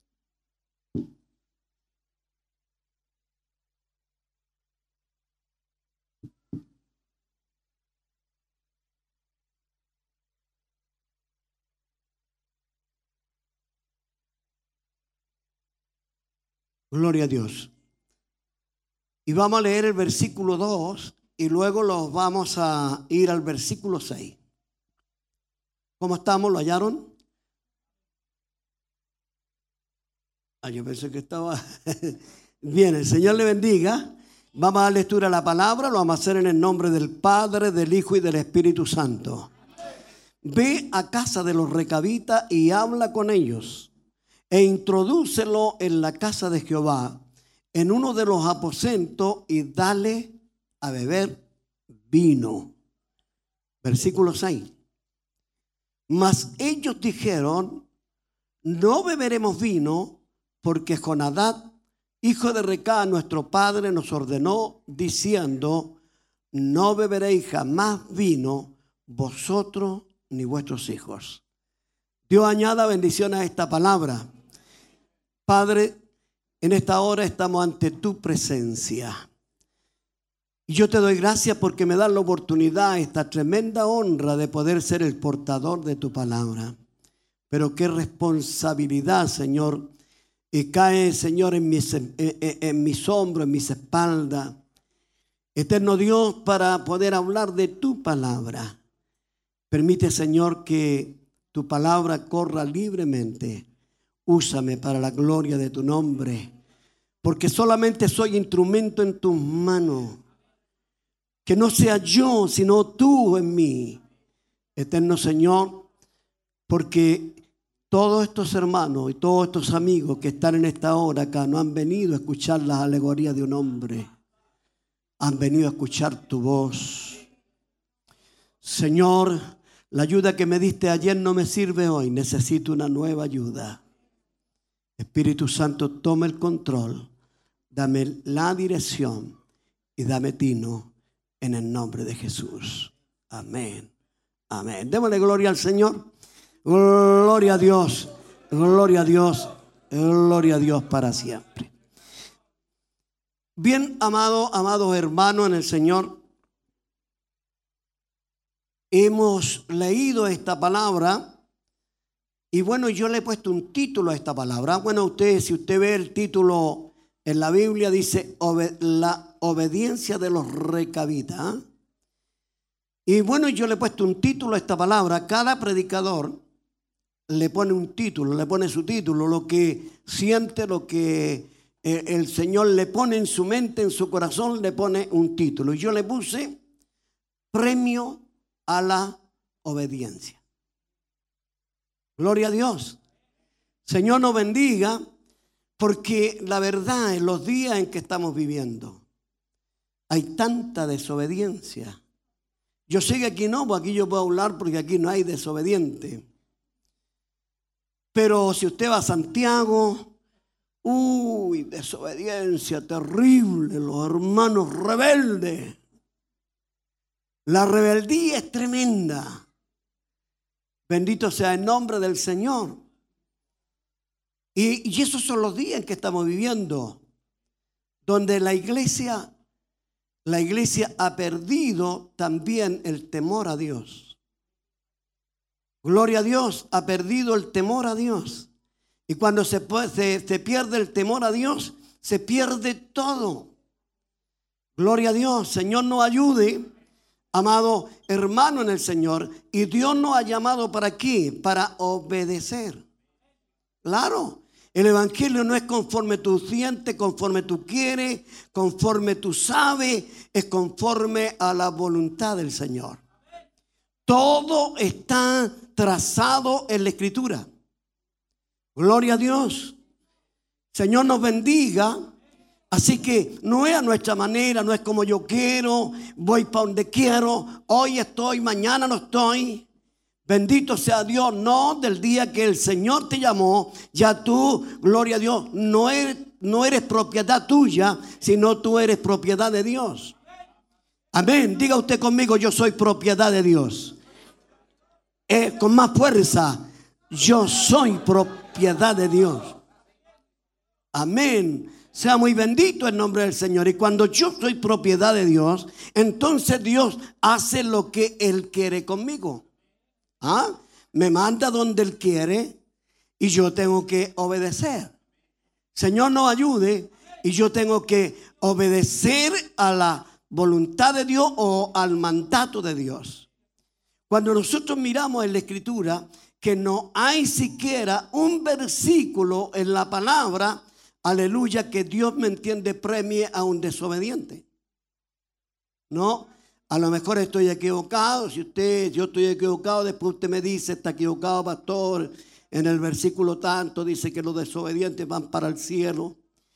Gloria a Dios. Y vamos a leer el versículo 2 y luego los vamos a ir al versículo 6. ¿Cómo estamos? ¿Lo hallaron? Yo pensé que estaba... Bien, el Señor le bendiga. Vamos a dar lectura a la palabra. Lo vamos a hacer en el nombre del Padre, del Hijo y del Espíritu Santo. Ve a casa de los recabitas y habla con ellos. E introdúcelo en la casa de Jehová, en uno de los aposentos, y dale a beber vino. Versículo 6. Mas ellos dijeron, no beberemos vino, porque Jonadab, hijo de Recá, nuestro padre, nos ordenó, diciendo, no beberéis jamás vino, vosotros ni vuestros hijos. Dios añada bendición a esta palabra. Padre, en esta hora estamos ante tu presencia. Y yo te doy gracias porque me das la oportunidad, esta tremenda honra de poder ser el portador de tu palabra. Pero qué responsabilidad, Señor, y cae, Señor, en mis hombros, en mis espaldas. Eterno Dios, para poder hablar de tu palabra. Permite, Señor, que tu palabra corra libremente. Úsame para la gloria de tu nombre, porque solamente soy instrumento en tus manos. Que no sea yo, sino tú en mí. Eterno Señor, porque todos estos hermanos y todos estos amigos que están en esta hora acá no han venido a escuchar las alegorías de un hombre. Han venido a escuchar tu voz. Señor, la ayuda que me diste ayer no me sirve hoy. Necesito una nueva ayuda. Espíritu Santo, toma el control. Dame la dirección y dame tino en el nombre de Jesús. Amén. Amén. Démosle gloria al Señor. Gloria a Dios. Gloria a Dios. Gloria a Dios para siempre. Bien, amados hermanos en el Señor, hemos leído esta palabra y bueno, yo le he puesto un título a esta palabra. Bueno, si usted ve el título en la Biblia, dice la obediencia de los recabitas. Y bueno, yo le he puesto un título a esta palabra. Cada predicador le pone un título, le pone su título, lo que siente, lo que el Señor le pone en su mente, en su corazón, le pone un título. Y yo le puse premio a la obediencia. Gloria a Dios. Señor nos bendiga, porque la verdad, en los días en que estamos viviendo, hay tanta desobediencia. Yo sé que aquí no, pues aquí yo puedo hablar porque aquí no hay desobediente. Pero si usted va a Santiago, desobediencia terrible, los hermanos rebeldes. La rebeldía es tremenda. Bendito sea el nombre del Señor. Y esos son los días en que estamos viviendo, donde la iglesia ha perdido también el temor a Dios. Gloria a Dios, ha perdido el temor a Dios. Y cuando se pierde el temor a Dios, se pierde todo. Gloria a Dios. Señor nos ayude, amado hermano en el Señor. Y Dios nos ha llamado ¿para qué? Para obedecer. Claro, el evangelio no es conforme tú sientes, conforme tú quieres, conforme tú sabes, es conforme a la voluntad del Señor. Todo está trazado en la Escritura. Gloria a Dios. Señor nos bendiga. Así que no es a nuestra manera, no es como yo quiero, voy para donde quiero, hoy estoy, mañana no estoy. Bendito sea Dios. No, del día que el Señor te llamó, ya tú, gloria a Dios, no eres propiedad tuya, sino tú eres propiedad de Dios. Amén. Diga usted conmigo, yo soy propiedad de Dios. Con más fuerza, yo soy propiedad de Dios. Amén. Sea muy bendito el nombre del Señor. Y cuando yo soy propiedad de Dios, entonces Dios hace lo que Él quiere conmigo. Me manda donde Él quiere y yo tengo que obedecer. Señor nos ayude y yo tengo que obedecer a la voluntad de Dios o al mandato de Dios. Cuando nosotros miramos en la Escritura que no hay siquiera un versículo en la palabra, aleluya, que Dios me entiende premie a un desobediente. No, a lo mejor estoy equivocado. Si yo estoy equivocado, después usted me dice, está equivocado, pastor. En el versículo tanto dice que los desobedientes van para el cielo.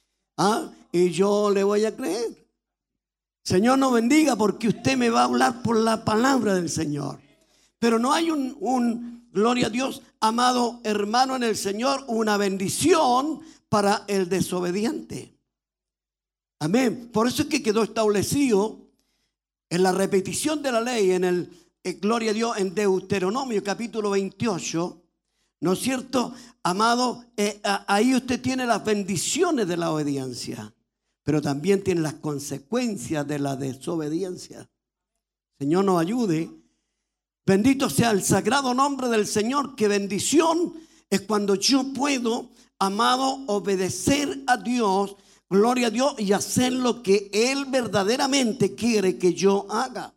Y yo le voy a creer. Señor nos bendiga, porque usted me va a hablar por la palabra del Señor. Pero no hay gloria a Dios, amado hermano en el Señor, una bendición para el desobediente. Amén. Por eso es que quedó establecido en la repetición de la ley, gloria a Dios, en Deuteronomio capítulo 28, ¿no es cierto? Amado, ahí usted tiene las bendiciones de la obediencia, pero también tiene las consecuencias de la desobediencia. Señor nos ayude. Bendito sea el sagrado nombre del Señor. Que bendición es cuando yo puedo, amado, obedecer a Dios, gloria a Dios, y hacer lo que Él verdaderamente quiere que yo haga.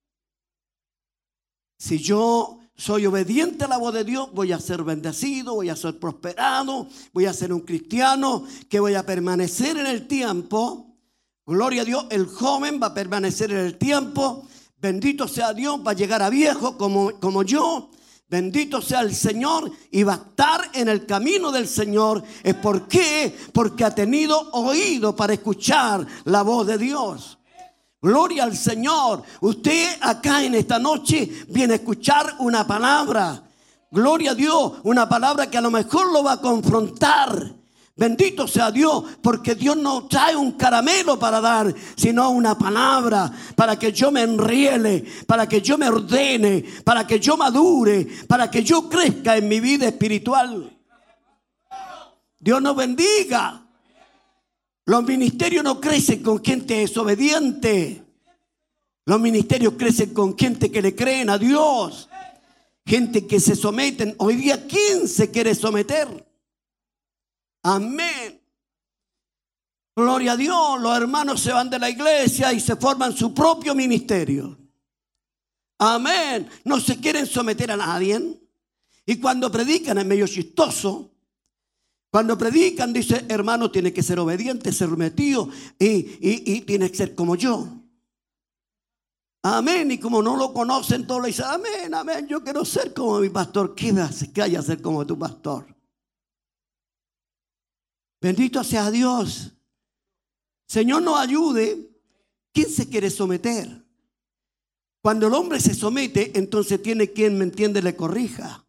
Si yo soy obediente a la voz de Dios, voy a ser bendecido, voy a ser prosperado, voy a ser un cristiano que voy a permanecer en el tiempo. Gloria a Dios, el joven va a permanecer en el tiempo. Bendito sea Dios, va a llegar a viejo como yo. Bendito sea el Señor y va a estar en el camino del Señor. ¿Por qué? Porque ha tenido oído para escuchar la voz de Dios. Gloria al Señor. Usted acá en esta noche viene a escuchar una palabra. Gloria a Dios, una palabra que a lo mejor lo va a confrontar. Bendito sea Dios, porque Dios no trae un caramelo para dar, sino una palabra para que yo me enriele, para que yo me ordene, para que yo madure, para que yo crezca en mi vida espiritual. Dios nos bendiga. Los ministerios no crecen con gente desobediente. Los ministerios crecen con gente que le creen a Dios. Gente que se someten. Hoy día, ¿quién se quiere someter? Amén. Gloria a Dios. Los hermanos se van de la iglesia y se forman su propio ministerio. Amén. No se quieren someter a nadie. Y cuando predican es medio chistoso. Cuando predican dice, hermano, tiene que ser obediente, ser sometido y tiene que ser como yo. Amén. Y como no lo conocen, todos le dicen, amén, amén, yo quiero ser como mi pastor. ¿Qué vaya a ser como tu pastor? Bendito sea Dios. Señor nos ayude. ¿Quién se quiere someter? Cuando el hombre se somete, entonces tiene quien, me entiende, le corrija.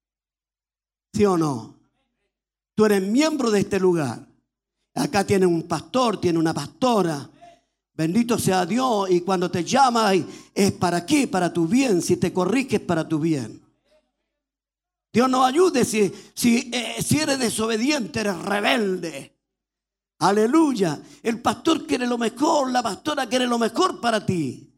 ¿Sí o no? Tú eres miembro de este lugar. Acá tiene un pastor, tiene una pastora. Bendito sea Dios. Y cuando te llama, ¿es para qué? Para tu bien. Si te corrige, es para tu bien. Dios nos ayude si eres desobediente, eres rebelde. Aleluya. El pastor quiere lo mejor, la pastora quiere lo mejor para ti.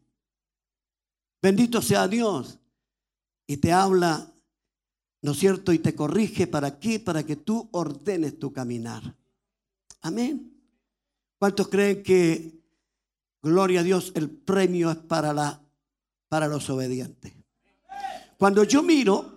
Bendito sea Dios. Y te habla, ¿no es cierto? Y te corrige, ¿para qué? Para que tú ordenes tu caminar. Amén. ¿Cuántos creen que, gloria a Dios, el premio es para los obedientes? Cuando yo miro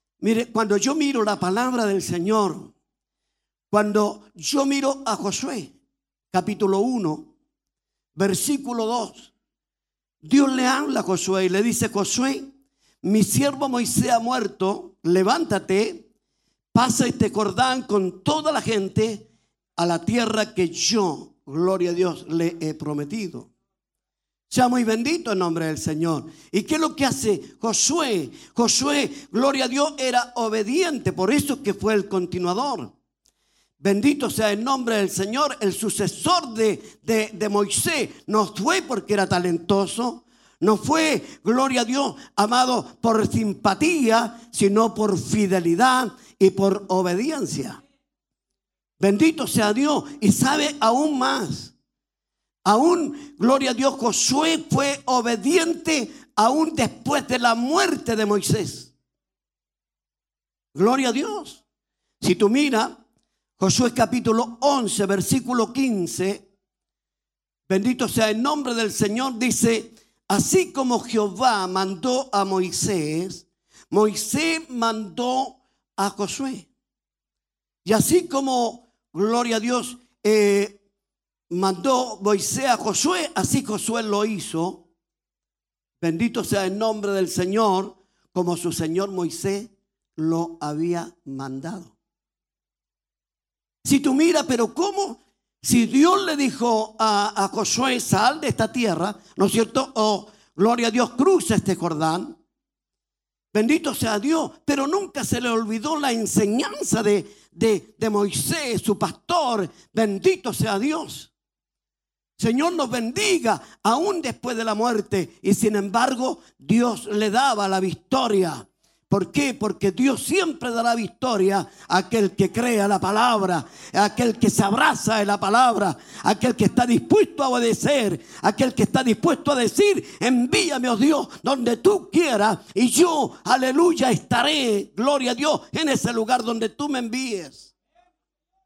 la palabra del Señor, cuando yo miro a Josué, capítulo 1, versículo 2, Dios le habla a Josué y le dice, Josué, mi siervo Moisés ha muerto, levántate, pasa este Jordán con toda la gente a la tierra que yo, gloria a Dios, le he prometido. Sea muy bendito el nombre del Señor. ¿Y qué es lo que hace Josué? Josué, gloria a Dios, era obediente, por eso que fue el continuador. Bendito sea el nombre del Señor. El sucesor de Moisés no fue porque era talentoso, no fue, gloria a Dios, amado, por simpatía, sino por fidelidad y por obediencia. Bendito sea Dios. Y sabe aún más. Aún, gloria a Dios, Josué fue obediente aún después de la muerte de Moisés. Gloria a Dios. Si tú miras, Josué capítulo 11, versículo 15, bendito sea el nombre del Señor, dice, así como Jehová mandó a Moisés, Moisés mandó a Josué. Y así como, gloria a Dios, mandó Moisés a Josué, así Josué lo hizo. Bendito sea el nombre del Señor, como su señor Moisés lo había mandado. Si tú miras, pero ¿cómo? Si Dios le dijo a Josué, sal de esta tierra, ¿no es cierto? O, gloria a Dios, cruza este Jordán. Bendito sea Dios, pero nunca se le olvidó la enseñanza de Moisés, su pastor. Bendito sea Dios. Señor nos bendiga aún después de la muerte. Y sin embargo, Dios le daba la victoria. ¿Por qué? Porque Dios siempre dará victoria a aquel que crea la palabra, a aquel que se abraza de la palabra, a aquel que está dispuesto a obedecer, a aquel que está dispuesto a decir, envíame, oh Dios, donde tú quieras, y yo, aleluya, estaré, gloria a Dios, en ese lugar donde tú me envíes.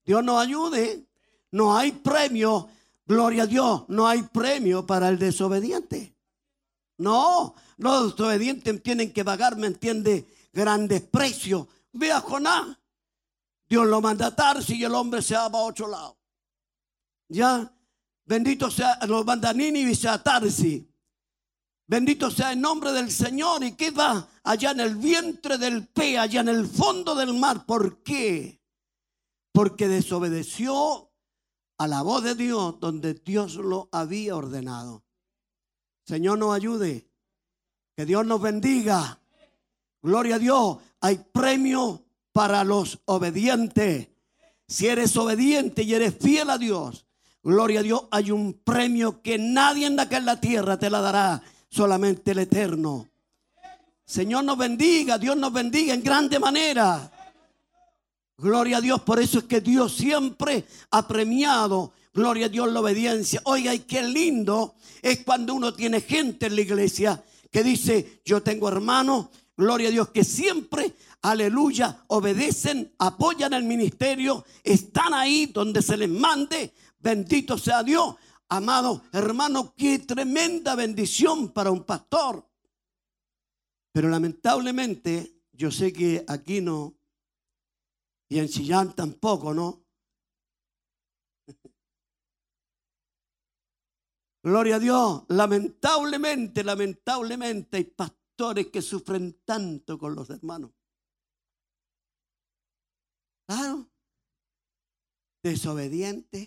Dios nos ayude. No hay premio, gloria a Dios, no hay premio para el desobediente. No, los desobedientes tienen que pagar, ¿me entiende? Grandes precios. Ve a Jonás. Dios lo manda a Tarsis y el hombre se va para otro lado. Ya, bendito sea, lo manda a Nínive y se va a Tarsis. Bendito sea el nombre del Señor, y queda allá en el vientre del pez, allá en el fondo del mar. ¿Por qué? Porque desobedeció a la voz de Dios donde Dios lo había ordenado. Señor nos ayude, que Dios nos bendiga. Gloria a Dios. Hay premio para los obedientes. Si eres obediente y eres fiel a Dios, gloria a Dios, hay un premio que nadie acá en la tierra te la dará, solamente el Eterno. Señor nos bendiga, Dios nos bendiga en grande manera. Gloria a Dios. Por eso es que Dios siempre ha premiado, gloria a Dios, la obediencia. Oiga, y qué lindo es cuando uno tiene gente en la iglesia que dice: yo tengo hermanos, gloria a Dios, que siempre, aleluya, obedecen, apoyan el ministerio, están ahí donde se les mande. Bendito sea Dios. Amado hermano, qué tremenda bendición para un pastor. Pero lamentablemente, yo sé que aquí no, y en Chillán tampoco, ¿no? Gloria a Dios. Lamentablemente hay pastores que sufren tanto con los hermanos. Claro. Desobedientes.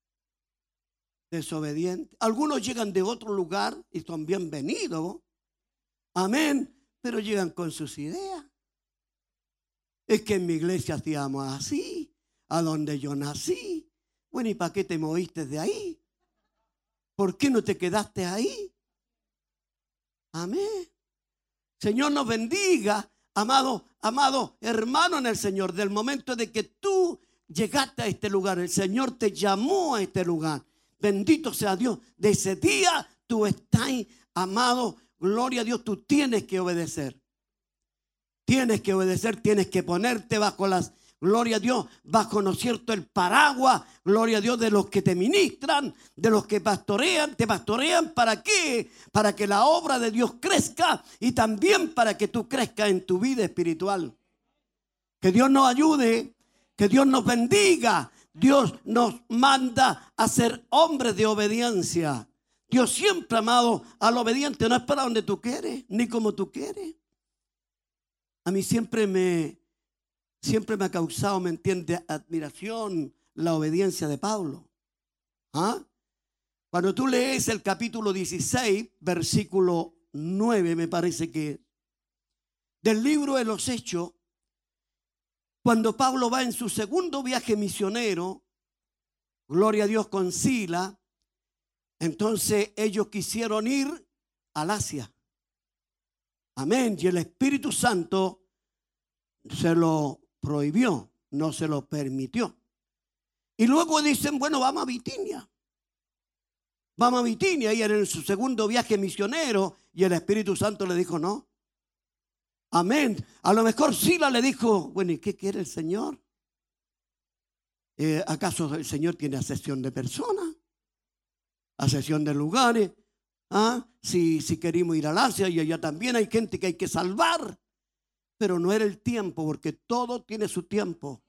Algunos llegan de otro lugar y son bienvenidos. Amén. Pero llegan con sus ideas. Es que en mi iglesia hacíamos así, a donde yo nací. Bueno, ¿y para qué te moviste de ahí? ¿Por qué no te quedaste ahí? Amén. Señor nos bendiga, amado hermano en el Señor. Del momento de que tú llegaste a este lugar, el Señor te llamó a este lugar. Bendito sea Dios. De ese día tú estás, amado, gloria a Dios, tú tienes que obedecer. Tienes que obedecer, tienes que ponerte bajo las, gloria a Dios, bajo, ¿no es cierto?, el paraguas, gloria a Dios, de los que te ministran, de los que pastorean. ¿Te pastorean para qué? Para que la obra de Dios crezca y también para que tú crezcas en tu vida espiritual. Que Dios nos ayude, que Dios nos bendiga. Dios nos manda a ser hombres de obediencia. Dios siempre, amado, al obediente no es para donde tú quieres, ni como tú quieres. A mí siempre me ha causado, ¿me entiende?, admiración la obediencia de Pablo. ¿Ah? Cuando tú lees el capítulo 16, versículo 9, me parece que, del libro de los Hechos, cuando Pablo va en su segundo viaje misionero, gloria a Dios, con Sila, entonces ellos quisieron ir al Asia. Amén. Y el Espíritu Santo se lo prohibió, no se lo permitió. Y luego dicen, bueno, vamos a Bitinia. Vamos a Bitinia. Y en su segundo viaje misionero, y el Espíritu Santo le dijo, no. Amén. A lo mejor Sila le dijo, bueno, ¿y qué quiere el Señor? ¿Acaso el Señor tiene asesión de personas? ¿Asesión de lugares? ¿Ah? Si queremos ir al Asia, y allá también hay gente que hay que salvar. Pero no era el tiempo, porque todo tiene su tiempo.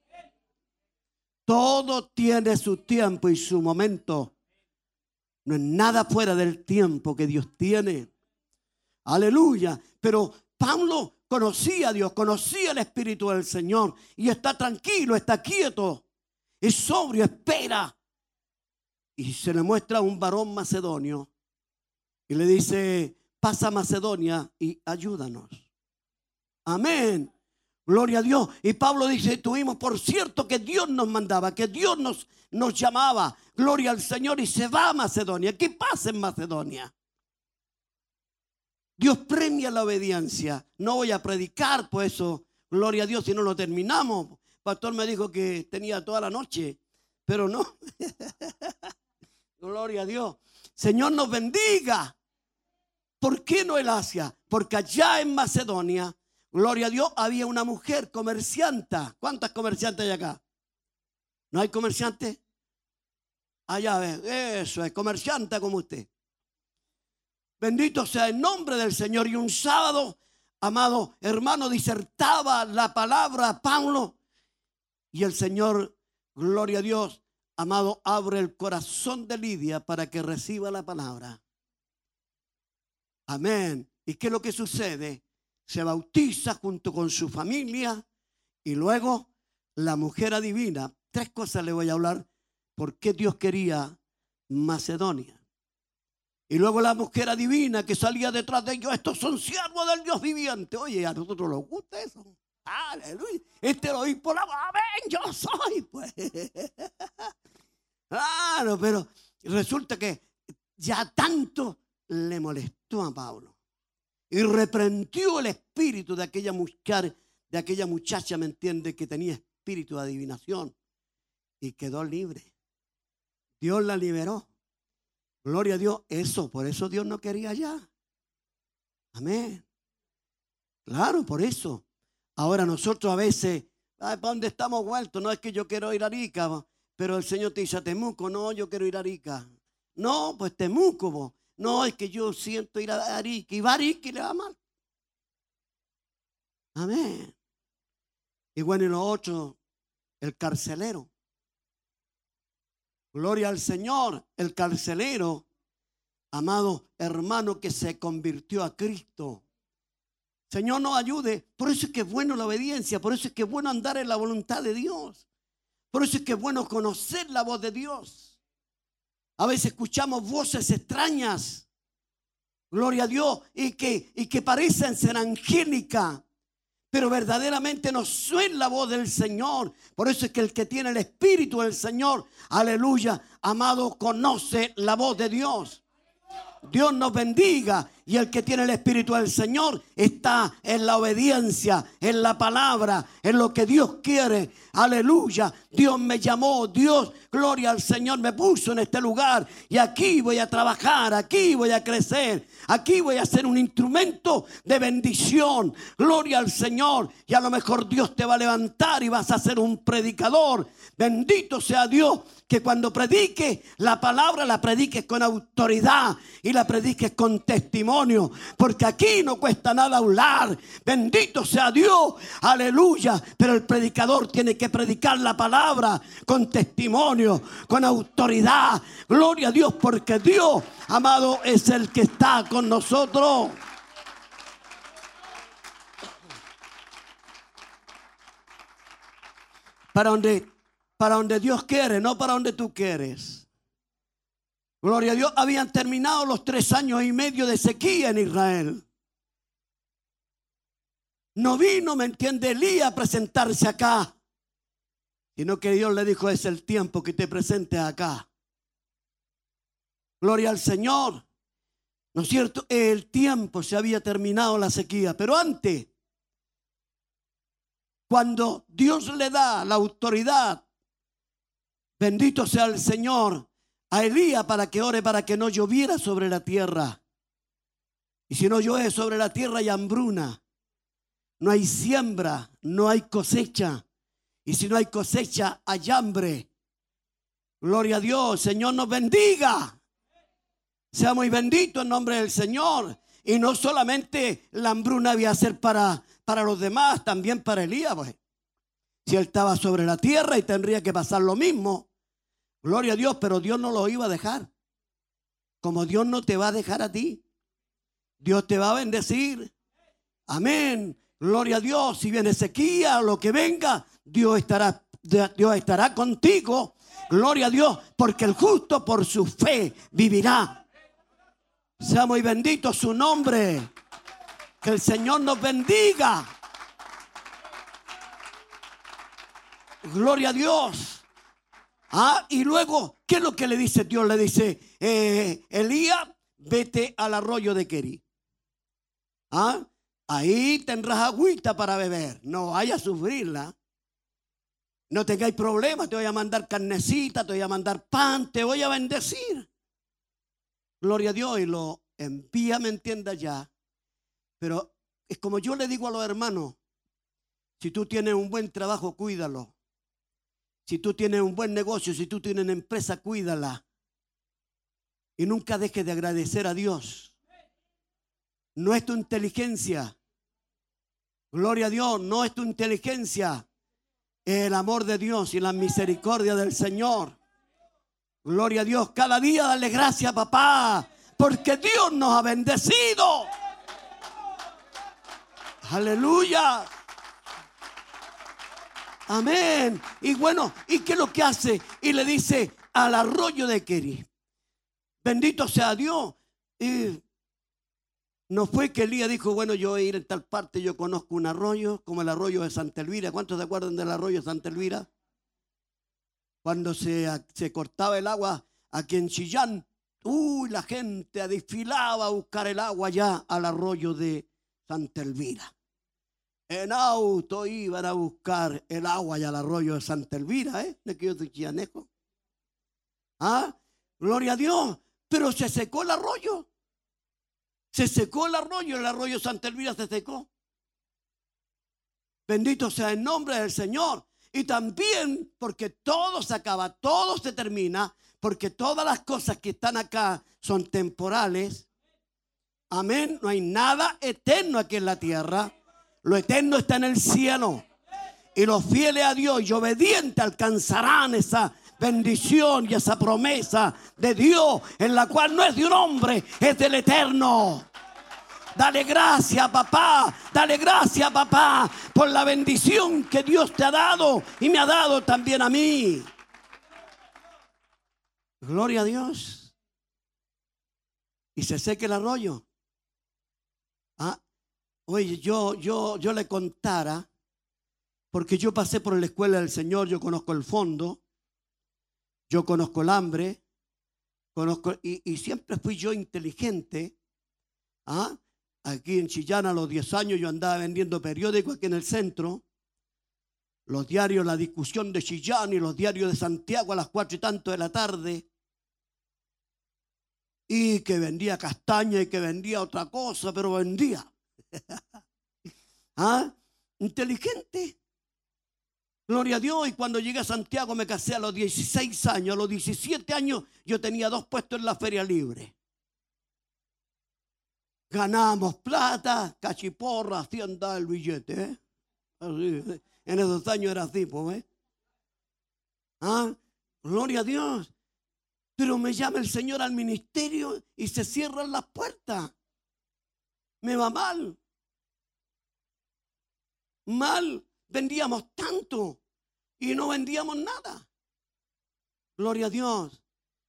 Todo tiene su tiempo y su momento. No es nada fuera del tiempo que Dios tiene. Aleluya. Pero Pablo conocía a Dios, conocía el Espíritu del Señor, y está tranquilo, está quieto, es sobrio, espera. Y se le muestra a un varón macedonio y le dice, pasa a Macedonia y ayúdanos. Amén. Gloria a Dios. Y Pablo dice, tuvimos por cierto que Dios nos mandaba, que Dios nos llamaba. Gloria al Señor, y se va a Macedonia. ¿Qué pasa en Macedonia? Dios premia la obediencia. No voy a predicar, pues eso, gloria a Dios, si no lo terminamos. El pastor me dijo que tenía toda la noche, pero no. Gloria a Dios. Señor nos bendiga. ¿Por qué no el Asia? Porque allá en Macedonia, gloria a Dios, había una mujer comerciante. ¿Cuántas comerciantes hay acá? ¿No hay comerciante? Allá ve, eso es, comerciante como usted. Bendito sea el nombre del Señor. Y un sábado, amado hermano, disertaba la palabra Pablo. Y el Señor, gloria a Dios, amado, abre el corazón de Lidia para que reciba la palabra. Amén. ¿Y qué es lo que sucede? Se bautiza junto con su familia y luego la mujer adivina. 3 cosas le voy a hablar. ¿Por qué Dios quería Macedonia? Y luego la mujer adivina que salía detrás de ellos. Estos son siervos del Dios viviente. Oye, a nosotros nos gusta eso. Aleluya. Este lo oí por la... Amén, yo soy, pues. Claro, pero resulta que ya tanto le molestó a Pablo. Y reprendió el espíritu de aquella muchacha, ¿me entiende? Que tenía espíritu de adivinación. Y quedó libre. Dios la liberó. Gloria a Dios. Por eso Dios no quería ya. Amén. Claro, por eso. Ahora nosotros a veces, ¿para dónde estamos vueltos? No es que yo quiero ir a Arica, pero el Señor te dice a Temuco. No, yo quiero ir a Arica. No, pues Temuco, vos. No, es que yo siento ir a Arica. Y va a Arica y le va mal. Amén. Y bueno, y lo otro, el carcelero. Gloria al Señor, el carcelero, amado hermano, que se convirtió a Cristo. Señor, nos ayude. Por eso es que es bueno la obediencia. Por eso es que es bueno andar en la voluntad de Dios. Por eso es que es bueno conocer la voz de Dios. A veces escuchamos voces extrañas, gloria a Dios, y que parecen ser angélicas, pero verdaderamente no suena la voz del Señor. Por eso es que el que tiene el Espíritu del Señor, aleluya, amado, conoce la voz de Dios. Dios nos bendiga. Y el que tiene el Espíritu del Señor está en la obediencia, en la palabra, en lo que Dios quiere. Aleluya. Dios me llamó, Dios, gloria al Señor, me puso en este lugar. Y aquí voy a trabajar, aquí voy a crecer, aquí voy a ser un instrumento de bendición. Gloria al Señor. Y a lo mejor Dios te va a levantar y vas a ser un predicador. Bendito sea Dios, que cuando prediques la palabra la prediques con autoridad y la prediques con testimonio. Porque aquí no cuesta nada hablar. Bendito sea Dios, aleluya. Pero el predicador tiene que predicar la palabra con testimonio, con autoridad. Gloria a Dios, porque Dios, amado, es el que está con nosotros. Para donde Dios quiere, no para donde tú quieres. Gloria a Dios. Habían terminado los 3 años y medio de sequía en Israel. No vino, ¿me entiende?, Elías a presentarse acá, sino que Dios le dijo: es el tiempo que te presentes acá. Gloria al Señor. ¿No es cierto? El tiempo, se había terminado la sequía. Pero antes, cuando Dios le da la autoridad, bendito sea el Señor, a Elías para que ore para que no lloviera sobre la tierra. Y si no llueve sobre la tierra hay hambruna. No hay siembra, no hay cosecha. Y si no hay cosecha hay hambre. Gloria a Dios. Señor nos bendiga. Sea muy bendito en nombre del Señor. Y no solamente la hambruna había que ser para los demás, también para Elías, pues. Si él estaba sobre la tierra y tendría que pasar lo mismo. Gloria a Dios, pero Dios no lo iba a dejar. Como Dios no te va a dejar a ti. Dios te va a bendecir. Amén. Gloria a Dios. Si viene sequía o lo que venga, Dios estará contigo. Gloria a Dios, porque el justo por su fe vivirá. Sea muy bendito su nombre. Que el Señor nos bendiga. Gloria a Dios. Y luego, ¿qué es lo que le dice Dios? Le dice: Elías, vete al arroyo de Querí. Ahí tendrás agüita para beber. No vaya a sufrirla. No tengáis problemas. Te voy a mandar carnecita, te voy a mandar pan, te voy a bendecir. Gloria a Dios. Y lo envía, ¿me entiendes ya? Pero es como yo le digo a los hermanos: si tú tienes un buen trabajo, cuídalo. Si tú tienes un buen negocio, si tú tienes una empresa, cuídala. Y nunca dejes de agradecer a Dios. No es tu inteligencia. Gloria a Dios, no es tu inteligencia. Es el amor de Dios y la misericordia del Señor. Gloria a Dios. Cada día dale gracias, papá, porque Dios nos ha bendecido. Aleluya. Amén. Y bueno, ¿y qué es lo que hace? Y le dice al arroyo de Querith: bendito sea Dios. Y no fue que Elías dijo, bueno, yo voy a ir en tal parte, yo conozco un arroyo, como el arroyo de Santa Elvira. ¿Cuántos se acuerdan del arroyo de Santa Elvira? Cuando se cortaba el agua aquí en Chillán, la gente desfilaba a buscar el agua allá al arroyo de Santa Elvira. En auto iban a buscar el agua allá al arroyo de Santa Elvira, de que yo soy chillanejo. Gloria a Dios. Pero se secó el arroyo. Se secó el arroyo de Santa Elvira se secó. Bendito sea el nombre del Señor. Y también porque todo se acaba, todo se termina, porque todas las cosas que están acá son temporales. Amén. No hay nada eterno aquí en la tierra. Lo eterno está en el cielo. Y los fieles a Dios y obedientes alcanzarán esa bendición y esa promesa de Dios, en la cual no es de un hombre, es del Eterno. Dale gracias, papá. Dale gracias, papá, por la bendición que Dios te ha dado y me ha dado también a mí. Gloria a Dios. Y se seca el arroyo. Oye, yo le contara, porque yo pasé por la escuela del Señor, yo conozco el fondo, yo conozco el hambre, y siempre fui yo inteligente. Aquí en Chillán a los 10 años yo andaba vendiendo periódicos aquí en el centro, los diarios La Discusión de Chillán y los diarios de Santiago a las 4 y tanto de la tarde, y que vendía castaña y que vendía otra cosa, pero vendía. Inteligente. Gloria a Dios. Y cuando llegué a Santiago me casé a los 16 años. A los 17 años yo tenía 2 puestos en la feria libre. Ganamos plata, cachiporra, así andaba el billete. Así, en esos años era así, pues. Gloria a Dios. Pero me llama el Señor al ministerio y se cierran las puertas. Me va mal. Mal. Vendíamos tanto y no vendíamos nada. Gloria a Dios.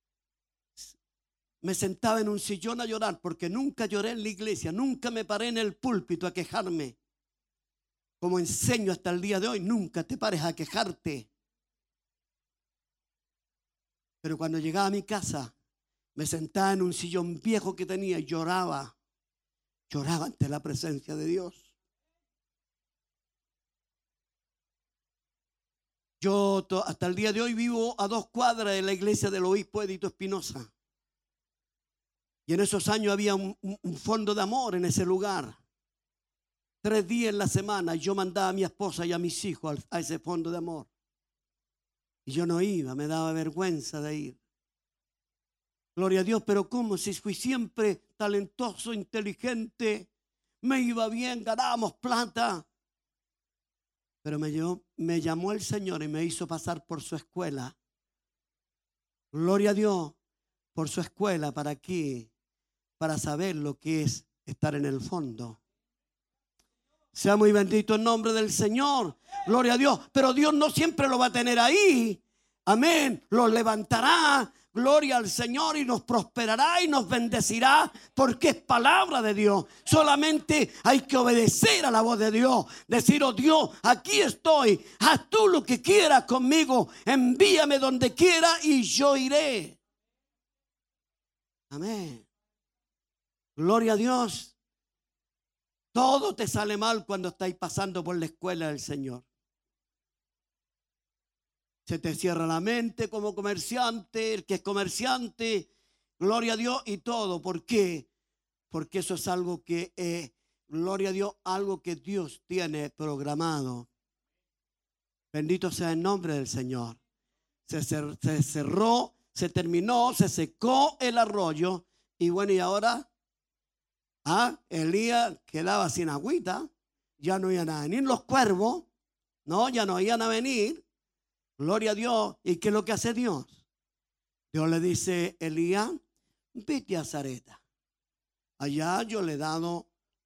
Me sentaba en un sillón a llorar porque nunca lloré en la iglesia. Nunca me paré en el púlpito a quejarme. Como enseño hasta el día de hoy, nunca te pares a quejarte. Pero cuando llegaba a mi casa, me sentaba en un sillón viejo que tenía y lloraba. Lloraba ante la presencia de Dios. Yo hasta el día de hoy vivo a 2 cuadras de la iglesia del obispo Edito Espinosa. Y en esos años había un fondo de amor en ese lugar. 3 días en la semana yo mandaba a mi esposa y a mis hijos a ese fondo de amor. Y yo no iba, me daba vergüenza de ir. Gloria a Dios, pero ¿cómo? Si fui siempre talentoso, inteligente, me iba bien, ganábamos plata. Pero me llamó el Señor y me hizo pasar por su escuela. Gloria a Dios, por su escuela, ¿para qué? Para saber lo que es estar en el fondo. Sea muy bendito el nombre del Señor. Gloria a Dios. Pero Dios no siempre lo va a tener ahí. Amén. Lo levantará. Gloria al Señor y nos prosperará y nos bendecirá porque es palabra de Dios. Solamente hay que obedecer a la voz de Dios. Decir, oh Dios, aquí estoy. Haz tú lo que quieras conmigo. Envíame donde quiera y yo iré. Amén. Gloria a Dios. Todo te sale mal cuando estáis pasando por la escuela del Señor. Se te cierra la mente como comerciante, el que es comerciante, gloria a Dios y todo. ¿Por qué? Porque eso es algo que, gloria a Dios, algo que Dios tiene programado. Bendito sea el nombre del Señor. se cerró, se terminó, se secó el arroyo. Y bueno, y ahora Elías quedaba sin agüita, ya no iban a venir los cuervos, no, ya no iban a venir. Gloria a Dios. ¿Y qué es lo que hace Dios? Dios le dice, Elías, vete a Zareta. Allá yo le he dado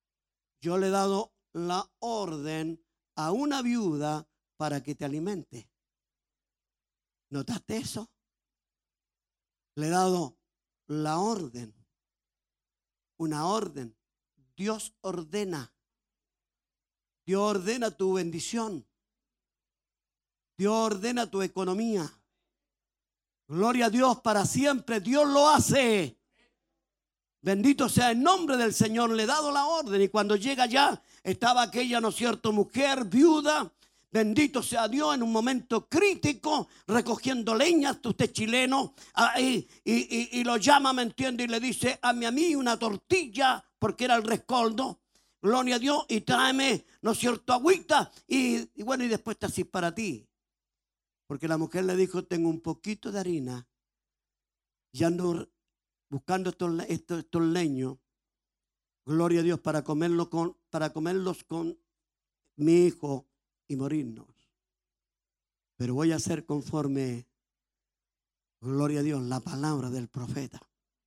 la orden a una viuda para que te alimente. ¿Notaste eso? Le he dado la orden. Una orden. Dios ordena. Dios ordena tu bendición. Dios ordena tu economía. Gloria a Dios para siempre. Dios lo hace. Bendito sea el nombre del Señor. Le he dado la orden. Y cuando llega allá, estaba aquella, ¿no es cierto?, mujer viuda. Bendito sea Dios, en un momento crítico, recogiendo leñas. Usted es chileno, y lo llama, ¿me entiende? Y le dice, hazme a mí una tortilla, porque era el rescoldo. Gloria a Dios, y tráeme, ¿no es cierto?, agüita. Y bueno, y después está así para ti. Porque la mujer le dijo, tengo un poquito de harina. Y ando buscando estos leños. Gloria a Dios, para comerlos con mi hijo y morirnos. Pero voy a hacer conforme, gloria a Dios, la palabra del profeta.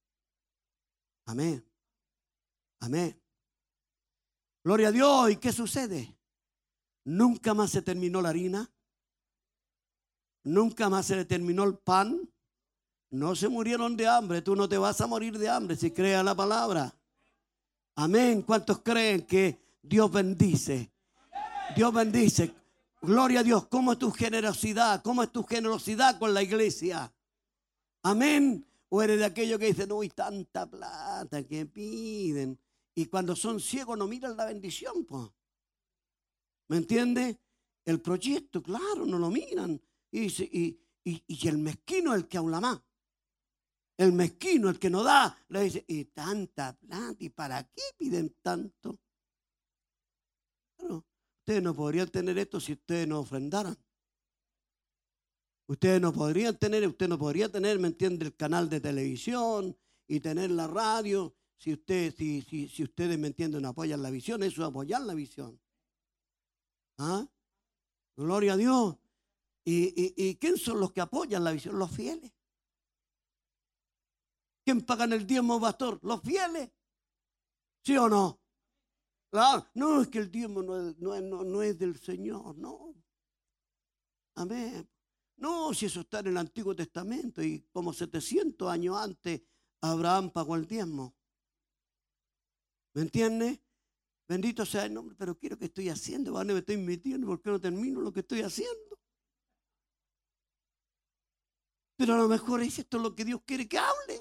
Amén. Amén. Gloria a Dios. ¿Y qué sucede? Nunca más se terminó la harina. Nunca más se le terminó el pan. No se murieron de hambre. Tú no te vas a morir de hambre si creas la palabra. Amén. ¿Cuántos creen que Dios bendice? Dios bendice. Gloria a Dios. ¿Cómo es tu generosidad? ¿Cómo es tu generosidad con la iglesia? Amén. O eres de aquellos que dicen, uy, tanta plata que piden. Y cuando son ciegos no miran la bendición, pues. ¿Me entiende? El proyecto, claro, no lo miran. Y el mezquino es el que habla más. El mezquino, el que no da, le dice, y tanta plata, ¿y para qué piden tanto? Claro, ustedes no podrían tener esto si ustedes no ofrendaran. Ustedes no podría tener, ¿me entiende?, el canal de televisión y tener la radio. Si ustedes, ¿me entienden?, no apoyan la visión, eso es apoyar la visión. ¿Ah? Gloria a Dios. ¿Y quién son los que apoyan la visión? Los fieles. ¿Quién pagan el diezmo, pastor? Los fieles. ¿Sí o no? Claro. No, es que el diezmo no es del Señor, no. Amén. No, si eso está en el Antiguo Testamento y como 700 años antes Abraham pagó el diezmo. ¿Me entiende? Bendito sea el nombre, pero quiero que estoy haciendo, ¿vale? Me estoy metiendo, ¿por qué no termino lo que estoy haciendo? Pero a lo mejor es esto lo que Dios quiere que hable.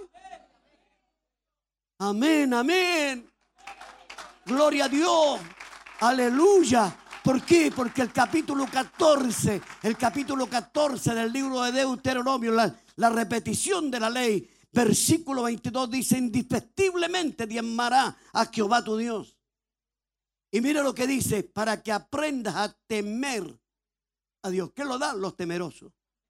Amén, amén. Gloria a Dios. Aleluya. ¿Por qué? Porque el capítulo 14 del libro de Deuteronomio, la repetición de la ley, versículo 22 dice, indefectiblemente diezmará a Jehová tu Dios. Y mira lo que dice, para que aprendas a temer a Dios. ¿Qué lo dan? Los temerosos.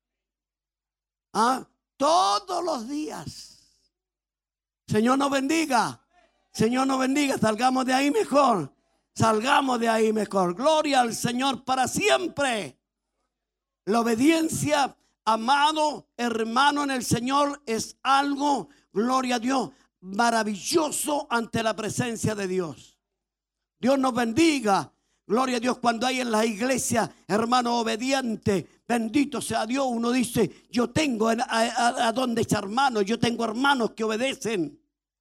Todos los días. Señor nos bendiga. Señor nos bendiga. Salgamos de ahí mejor. Salgamos de ahí mejor. Gloria al Señor para siempre. La obediencia, amado hermano en el Señor, es algo, gloria a Dios, maravilloso ante la presencia de Dios. Dios nos bendiga. Gloria a Dios, cuando hay en la iglesia hermano obediente, bendito sea Dios, uno dice, yo tengo a dónde echar mano, yo tengo hermanos que obedecen.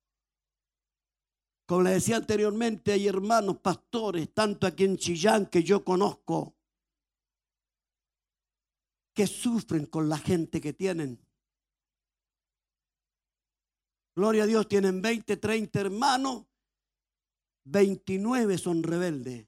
Como les decía anteriormente, hay hermanos pastores, tanto aquí en Chillán que yo conozco, que sufren con la gente que tienen. Gloria a Dios, tienen 20, 30 hermanos, 29 son rebeldes.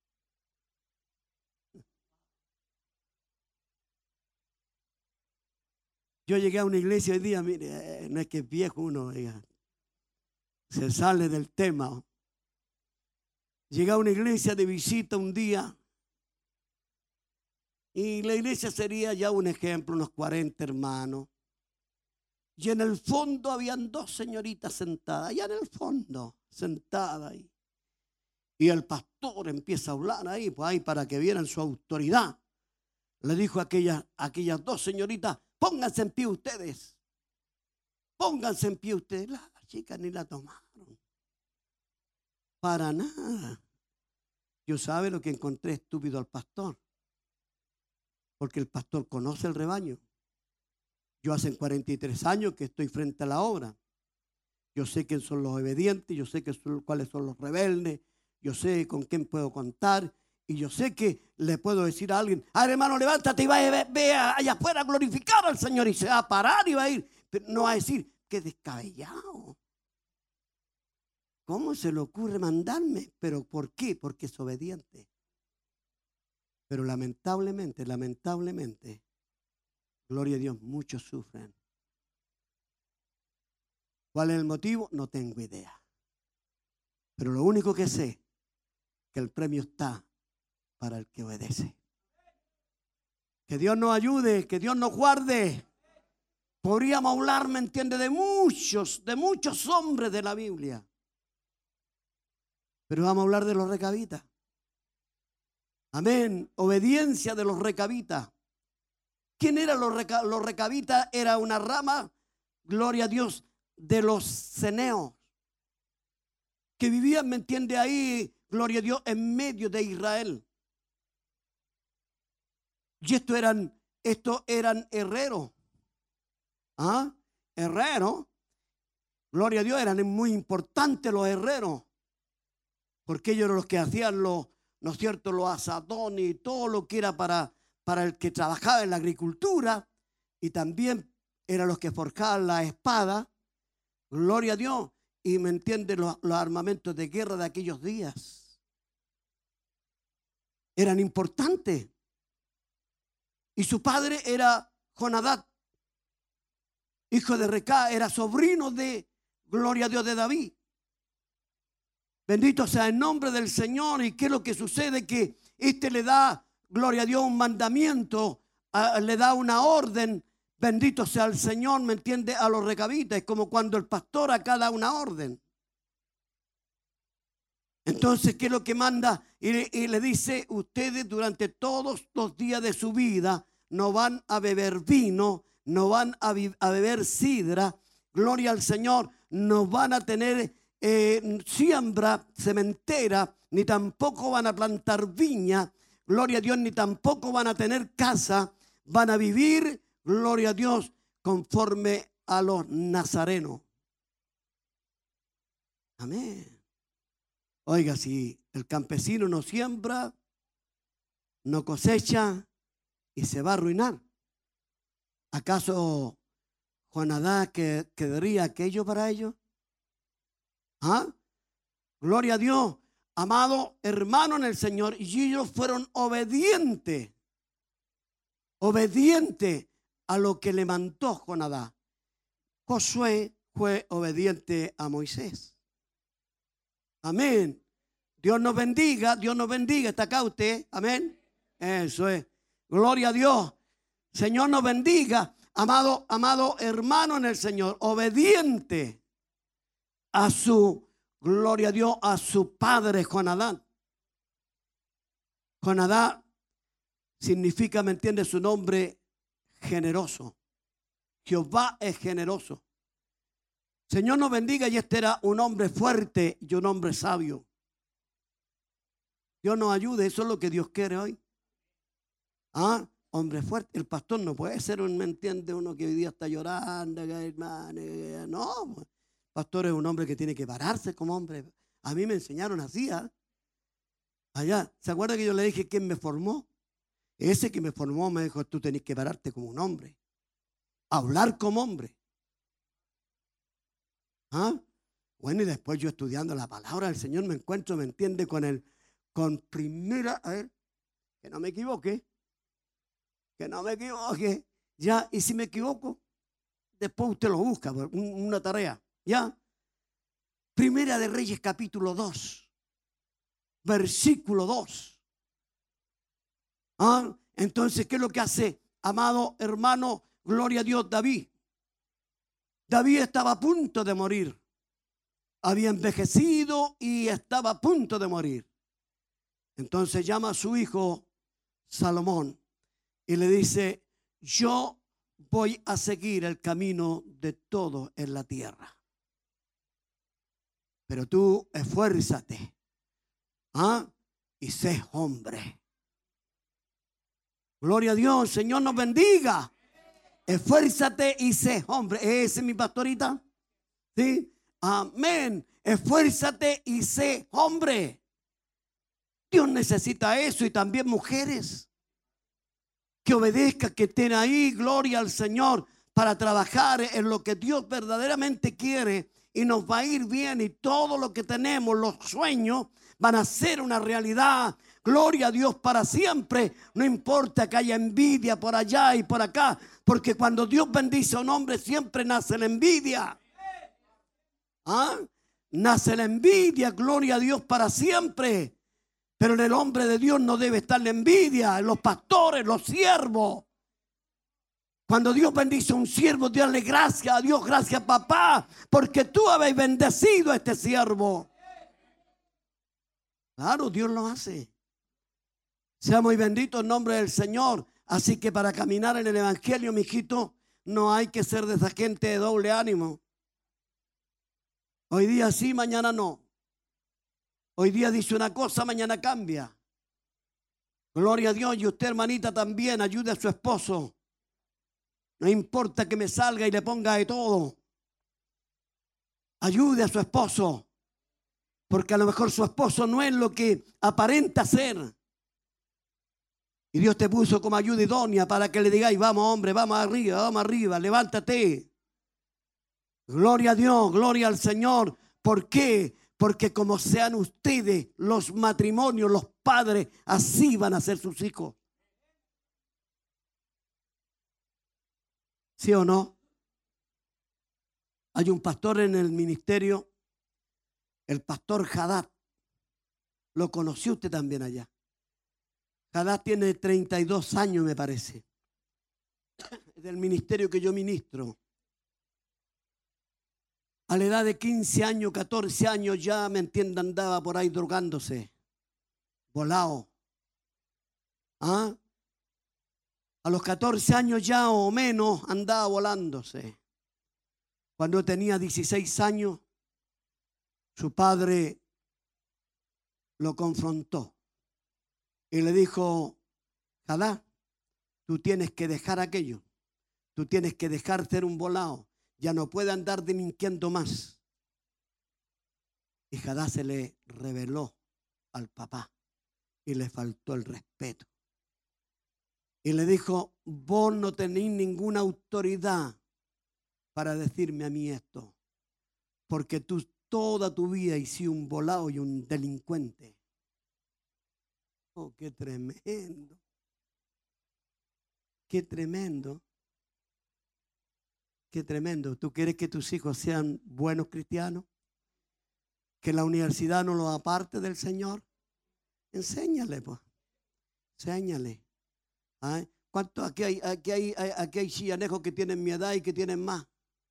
Yo llegué a una iglesia hoy día, mire, no es que es viejo uno, oiga, se sale del tema. Llegué a una iglesia de visita un día Y la iglesia sería ya un ejemplo, unos 40 hermanos. Y en el fondo habían 2 señoritas sentadas, allá en el fondo, sentadas ahí. Y el pastor empieza a hablar ahí, pues ahí para que vieran su autoridad. Le dijo a aquellas 2 señoritas, pónganse en pie ustedes. Pónganse en pie ustedes. Las chicas ni la tomaron. Para nada. Yo sabe lo que encontré estúpido al pastor. Porque el pastor conoce el rebaño. Yo hace 43 años que estoy frente a la obra. Yo sé quiénes son los obedientes, yo sé cuáles son los rebeldes, yo sé con quién puedo contar y yo sé que le puedo decir a alguien, hermano, levántate y ve allá afuera a glorificar al Señor, y se va a parar y va a ir. Pero no va a decir, qué descabellado. ¿Cómo se le ocurre mandarme? ¿Pero por qué? Porque es obediente. Pero lamentablemente, gloria a Dios, muchos sufren. ¿Cuál es el motivo? No tengo idea. Pero lo único que sé, que el premio está para el que obedece. Que Dios nos ayude, que Dios nos guarde. Podríamos hablar, ¿me entiende?, de muchos hombres de la Biblia. Pero vamos a hablar de los recabitas. Amén. Obediencia de los recabitas. ¿Quién eran los recabitas? Era una rama, gloria a Dios, de los ceneos, que vivían, ¿me entiende?, ahí, gloria a Dios, en medio de Israel. Y estos eran herreros. ¿Ah? Herreros. Gloria a Dios, eran muy importantes los herreros. Porque ellos eran los que hacían ¿no es cierto?, los asadones y todo lo que era para el que trabajaba en la agricultura. Y también eran los que forjaban la espada. Gloria a Dios. Y me entienden los armamentos de guerra de aquellos días. Eran importantes. Y su padre era Jonadab, hijo de Recá, era sobrino de, gloria a Dios, de David. Bendito sea el nombre del Señor. ¿Y qué es lo que sucede? Que le da, gloria a Dios, un mandamiento, le da una orden. Bendito sea el Señor, ¿me entiende?, a los recabitas. Es como cuando el pastor acá da una orden. Entonces, ¿qué es lo que manda? Y le dice, ustedes durante todos los días de su vida no van a beber vino, no van a beber sidra, gloria al Señor, no van a tener siembra cementera, ni tampoco van a plantar viña, gloria a Dios, ni tampoco van a tener casa, van a vivir, gloria a Dios, conforme a los nazarenos. Amén. Oiga, si el campesino no siembra, no cosecha y se va a arruinar, ¿acaso Jonadab quedaría aquello para ellos? ¿Ah? Gloria a Dios, amado hermano en el Señor, y ellos fueron obedientes a lo que le mandó Jonadab. Josué fue obediente a Moisés. Amén. Dios nos bendiga, Dios nos bendiga. ¿Está acá usted? Amén. Eso es. Gloria a Dios. Señor nos bendiga. Amado hermano en el Señor, obediente a su, gloria a Dios, a su padre Jonadab. Jonadab significa, ¿me entiende?, su nombre, generoso. Jehová es generoso. Señor nos bendiga, y este era un hombre fuerte y un hombre sabio. Dios nos ayude, eso es lo que Dios quiere hoy. Ah, hombre fuerte. El pastor no puede ser ¿me entiende?, uno que hoy día está llorando, que hermano, no. El pastor es un hombre que tiene que pararse como hombre. A mí me enseñaron así, ¿eh? Allá, ¿se acuerda que yo le dije quién me formó? Ese que me formó me dijo, tú tenés que pararte como un hombre, hablar como hombre. ¿Ah? Bueno, y después yo estudiando la palabra del Señor me encuentro, ¿me entiende?, con primera, a ver, que no me equivoque, ya, y si me equivoco, después usted lo busca, una tarea, ya. Primera de Reyes capítulo 2, versículo 2. ¿Ah? Entonces, ¿qué es lo que hace, amado hermano, gloria a Dios, David? David estaba a punto de morir. Había envejecido y estaba a punto de morir. Entonces llama a su hijo Salomón y le dice: yo voy a seguir el camino de todo en la tierra, pero tú esfuérzate, y sé hombre. Gloria a Dios, Señor nos bendiga. Esfuérzate y sé hombre. ¿Ese es mi pastorita? ¿Sí? Amén. Esfuérzate y sé hombre. Dios necesita eso, y también mujeres que obedezcan, que estén ahí, gloria al Señor, para trabajar en lo que Dios verdaderamente quiere, y nos va a ir bien, y todo lo que tenemos, los sueños, van a ser una realidad. Gloria a Dios para siempre. No importa que haya envidia por allá y por acá, porque cuando Dios bendice a un hombre siempre nace la envidia. Nace la envidia, gloria a Dios para siempre. Pero en el hombre de Dios no debe estar la envidia, en los pastores, los siervos. Cuando Dios bendice a un siervo, Diosle gracias a Dios, gracias papá, porque tú habéis bendecido a este siervo. Claro, Dios lo hace. Sea muy bendito el nombre del Señor. Así que para caminar en el evangelio, mijito, no hay que ser de esa gente de doble ánimo. Hoy día sí, mañana no. Hoy día dice una cosa, mañana cambia. Gloria a Dios. Y usted, hermanita, también ayude a su esposo. No importa que me salga y le ponga de todo. Ayude a su esposo. Porque a lo mejor su esposo no es lo que aparenta ser. Y Dios te puso como ayuda idónea para que le digáis: vamos hombre, vamos arriba, levántate. Gloria a Dios, gloria al Señor. ¿Por qué? Porque como sean ustedes los matrimonios, los padres, así van a ser sus hijos. ¿Sí o no? Hay un pastor en el ministerio, el pastor Haddad. Lo conoció usted también allá. Haddad tiene 32 años, me parece. Del ministerio que yo ministro. A la edad de 15 años, 14 años ya, me entiende, andaba por ahí drogándose. Volado. A los 14 años ya o menos andaba volándose. Cuando tenía 16 años, su padre lo confrontó y le dijo: Haddad, tú tienes que dejar aquello. Tú tienes que dejar ser un volado. Ya no puede andar delinquiendo más. Y Haddad se le rebeló al papá y le faltó el respeto. Y le dijo: vos no tenéis ninguna autoridad para decirme a mí esto, porque tú toda tu vida has sido un volado y un delincuente. Oh, qué tremendo. Qué tremendo. Qué tremendo. ¿Tú quieres que tus hijos sean buenos cristianos? ¿Que la universidad no los aparte del Señor? Enséñale, pues. Enséñale. ¿Cuántos aquí hay chillanejos que tienen mi edad y que tienen más?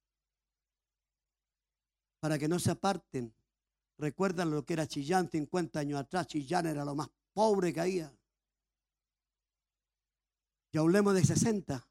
Para que no se aparten. Recuerdan lo que era Chillán 50 años atrás. Chillán era lo más pobre que había. Y hablemos de 60.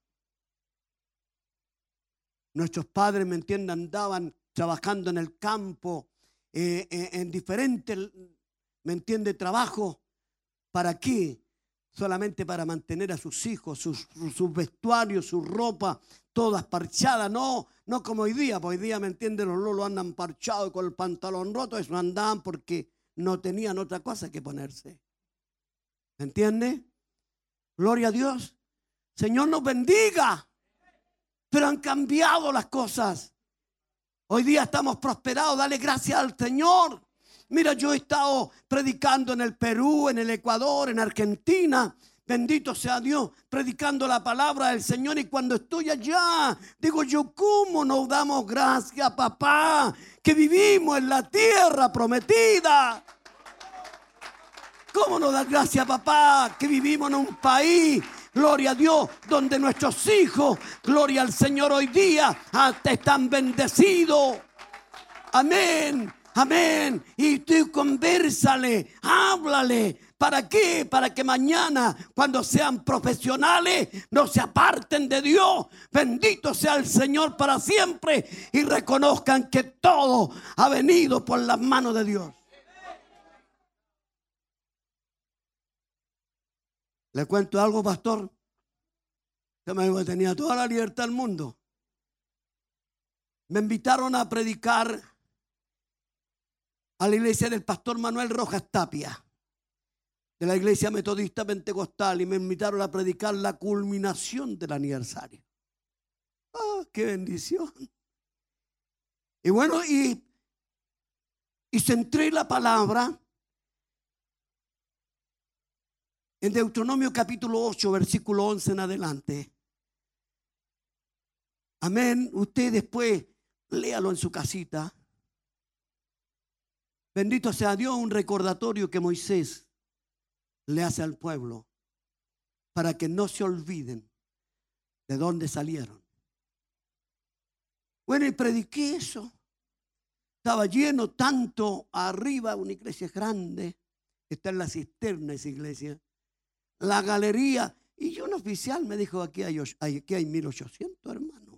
Nuestros padres, ¿me entienden?, andaban trabajando en el campo, en diferentes, ¿me entiende?, trabajos. ¿Para qué? Solamente para mantener a sus hijos, sus vestuarios, su ropa, todas parchadas. No como hoy día. Hoy día, ¿me entiende?, los lolos andan parchados con el pantalón roto. Eso andaban porque no tenían otra cosa que ponerse. ¿Me entiende? Gloria a Dios. Señor nos bendiga. Pero han cambiado las cosas. Hoy día estamos prosperados. Dale gracias al Señor. Mira, yo he estado predicando en el Perú, en el Ecuador, en Argentina. Bendito sea Dios, predicando la palabra del Señor. Y cuando estoy allá, digo yo: ¿cómo nos damos gracias, papá, que vivimos en la tierra prometida? ¿Cómo nos da gracias, papá, que vivimos en un país gloria a Dios, donde nuestros hijos, gloria al Señor, hoy día te están bendecidos. Amén, amén. Y tú convérsale, háblale. ¿Para qué? Para que mañana, cuando sean profesionales, no se aparten de Dios. Bendito sea el Señor para siempre. Y reconozcan que todo ha venido por las manos de Dios. ¿Le cuento algo, pastor? Usted me dijo que tenía toda la libertad del mundo. Me invitaron a predicar a la iglesia del pastor Manuel Rojas Tapia, de la iglesia metodista pentecostal, y me invitaron a predicar la culminación del aniversario. ¡Oh, qué bendición! Y bueno, y centré la palabra en Deuteronomio capítulo 8, versículo 11 en adelante. Amén. Usted después léalo en su casita. Bendito sea Dios, un recordatorio que Moisés le hace al pueblo para que no se olviden de dónde salieron. Bueno, y prediqué eso. Estaba lleno tanto arriba, una iglesia grande. Está en la cisterna esa iglesia. La galería. Y un oficial me dijo, aquí hay 1800 hermanos.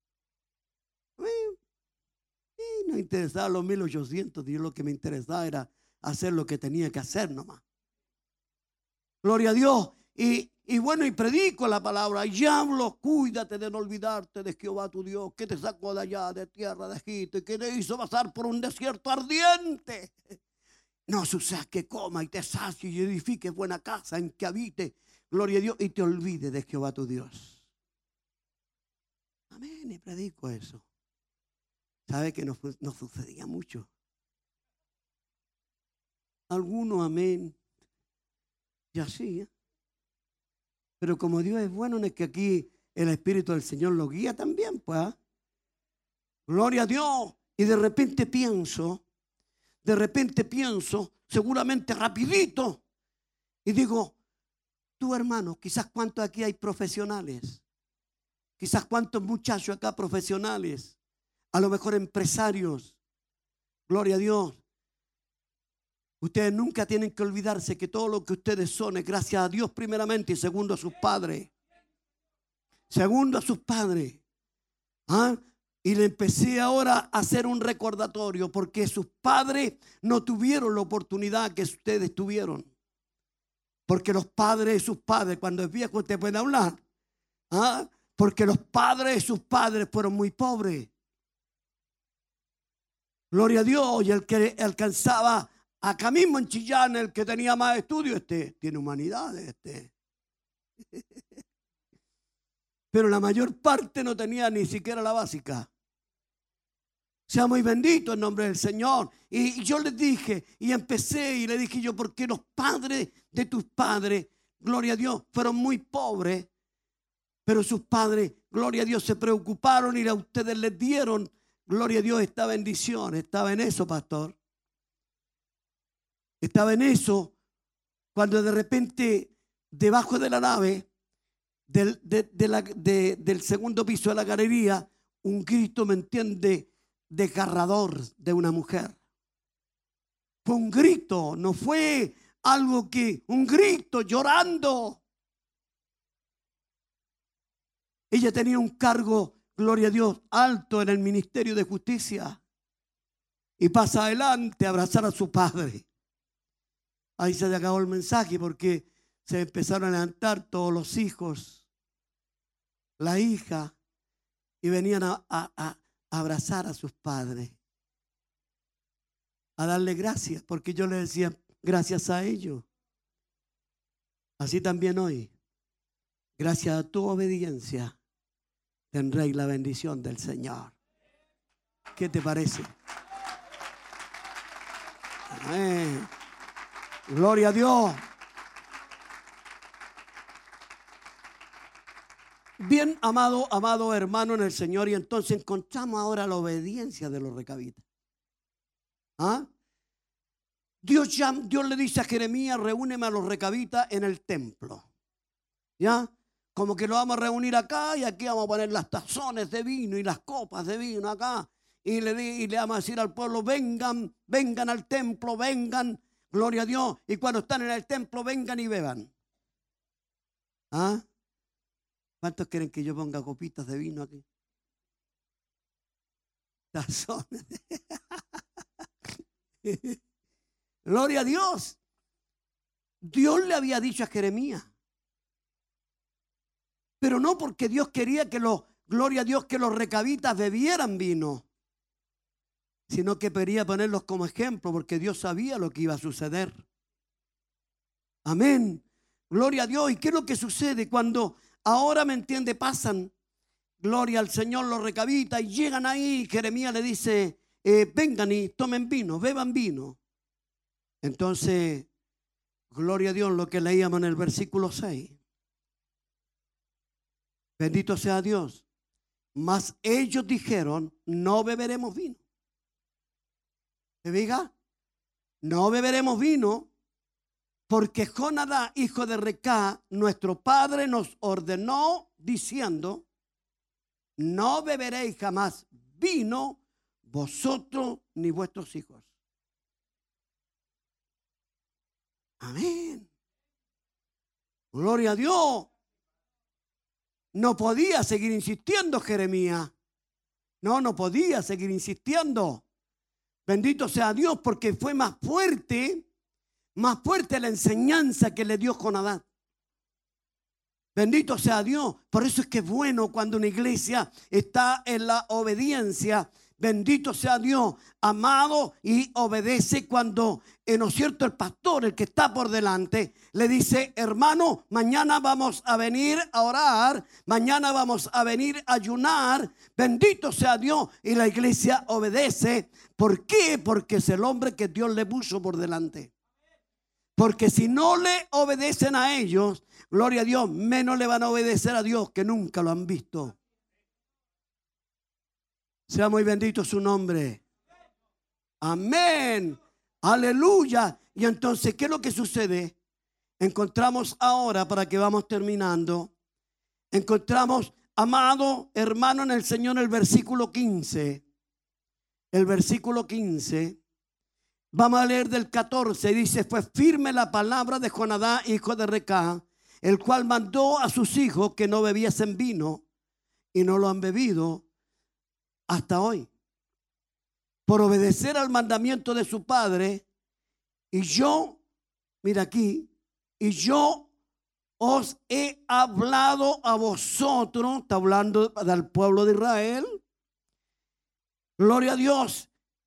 Y no interesaba los 1800. Y lo que me interesaba era hacer lo que tenía que hacer nomás. Gloria a Dios. Y bueno, y predico la palabra. Y hablo, cuídate de no olvidarte de Jehová tu Dios, que te sacó de allá, de tierra de Egipto, y que te hizo pasar por un desierto ardiente. No suceda que coma y te sacie y edifique buena casa en que habite. Gloria a Dios, y te olvide de Jehová tu Dios. Amén, y predico eso. ¿Sabe que no sucedía mucho? Algunos, amén. Y así, ¿eh? Pero como Dios es bueno, no es que aquí el Espíritu del Señor lo guía también, pues. ¿Eh? Gloria a Dios. Y de repente pienso, seguramente rapidito, y digo, tú hermano, quizás cuántos aquí hay profesionales, quizás cuántos muchachos acá profesionales, a lo mejor empresarios, gloria a Dios. Ustedes nunca tienen que olvidarse que todo lo que ustedes son es gracias a Dios primeramente y segundo a sus padres. Segundo a sus padres. ¿Ah? Y le empecé ahora a hacer un recordatorio porque sus padres no tuvieron la oportunidad que ustedes tuvieron. Porque los padres de sus padres, cuando es viejo usted puede hablar. ¿Ah? Porque los padres de sus padres fueron muy pobres. Gloria a Dios. Y el que alcanzaba acá mismo en Chillán, el que tenía más estudios, tiene humanidades. Pero la mayor parte no tenía ni siquiera la básica. Sea muy bendito el nombre del Señor. Y yo les dije, y empecé y le dije yo, porque los padres de tus padres, gloria a Dios, fueron muy pobres, pero sus padres, gloria a Dios, se preocuparon y a ustedes les dieron, gloria a Dios, esta bendición. Estaba en eso, pastor. Estaba en eso cuando de repente debajo de la nave del segundo piso de la galería, un grito, ¿me entiende?, desgarrador de una mujer. Fue un grito, no fue algo que, un grito llorando. Ella tenía un cargo, gloria a Dios, alto en el Ministerio de Justicia y pasa adelante a abrazar a su padre. Ahí se le acabó el mensaje porque se empezaron a levantar todos los hijos, la hija, y venían a abrazar a sus padres, a darle gracias, porque yo les decía, gracias a ellos. Así también hoy, gracias a tu obediencia, tendréis la bendición del Señor. ¿Qué te parece? Amén. Gloria a Dios. Bien, amado hermano en el Señor, y entonces encontramos ahora la obediencia de los recabitas. ¿Ah? Dios le dice a Jeremías, reúneme a los recabitas en el templo. ¿Ya? como que lo vamos a reunir acá y aquí vamos a poner las tazones de vino y las copas de vino acá. Y le vamos a decir al pueblo, vengan, vengan al templo, vengan, gloria a Dios. Y cuando están en el templo, vengan y beban. ¿Ah? ¿Cuántos quieren que yo ponga copitas de vino aquí? Tazones. Gloria a Dios. Dios le había dicho a Jeremías. Pero no porque Dios quería gloria a Dios, que los recabitas bebieran vino, sino que quería ponerlos como ejemplo, porque Dios sabía lo que iba a suceder. Amén. Gloria a Dios. ¿Y qué es lo que sucede cuando ahora, me entiende, pasan, gloria al Señor, los recabitas y llegan ahí? Jeremías le dice, vengan y tomen vino, beban vino. Entonces, gloria a Dios, lo que leíamos en el versículo 6. Bendito sea Dios. Mas ellos dijeron, no beberemos vino. ¿Se diga? No beberemos vino, porque Jonadab, hijo de Recá, nuestro padre, nos ordenó diciendo, no beberéis jamás vino, vosotros ni vuestros hijos. Amén. Gloria a Dios. No podía seguir insistiendo Jeremías. No podía seguir insistiendo. Bendito sea Dios, porque fue más fuerte la enseñanza que le dio Jonadab. Bendito sea Dios. Por eso es que es bueno cuando una iglesia está en la obediencia. Bendito sea Dios, amado, y obedece cuando, ¿no es cierto?, el pastor, el que está por delante, le dice, hermano, mañana vamos a venir a orar, mañana vamos a venir a ayunar. Bendito sea Dios. Y la iglesia obedece. ¿Por qué? Porque es el hombre que Dios le puso por delante. Porque si no le obedecen a ellos, gloria a Dios, menos le van a obedecer a Dios, que nunca lo han visto. Sea muy bendito su nombre. Amén. Aleluya. Y entonces, ¿qué es lo que sucede? Encontramos ahora, para que vamos terminando, encontramos, amado hermano en el Señor, el versículo 15. El versículo 15. Vamos a leer del 14. Dice, fue firme la palabra de Jonadab, hijo de Recá, el cual mandó a sus hijos que no bebiesen vino, y no lo han bebido hasta hoy, por obedecer al mandamiento de su padre. Y yo, mira aquí, y yo os he hablado a vosotros, está hablando del pueblo de Israel, gloria a Dios,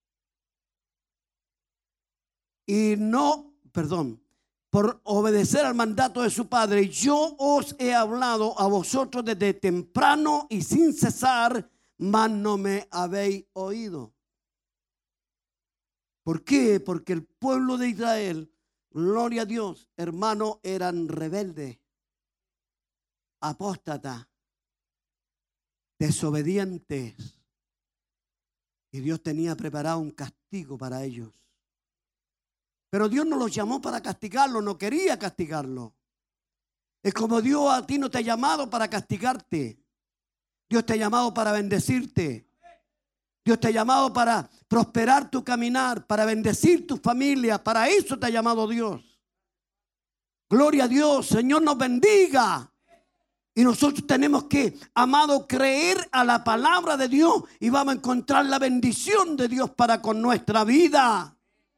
y no, perdón, por obedecer al mandato de su padre, y yo os he hablado a vosotros desde temprano y sin cesar, mas no me habéis oído. ¿Por qué? Porque el pueblo de Israel, gloria a Dios, hermano, eran rebeldes, apóstatas, desobedientes. Y Dios tenía preparado un castigo para ellos. Pero Dios no los llamó para castigarlos, no quería castigarlos. Es como Dios a ti no te ha llamado para castigarte. Dios te ha llamado para bendecirte. Dios te ha llamado para prosperar tu caminar, para bendecir tu familia. Para eso te ha llamado Dios. Gloria a Dios. Señor nos bendiga. Y nosotros tenemos que, amado, creer a la palabra de Dios y vamos a encontrar la bendición de Dios para con nuestra vida.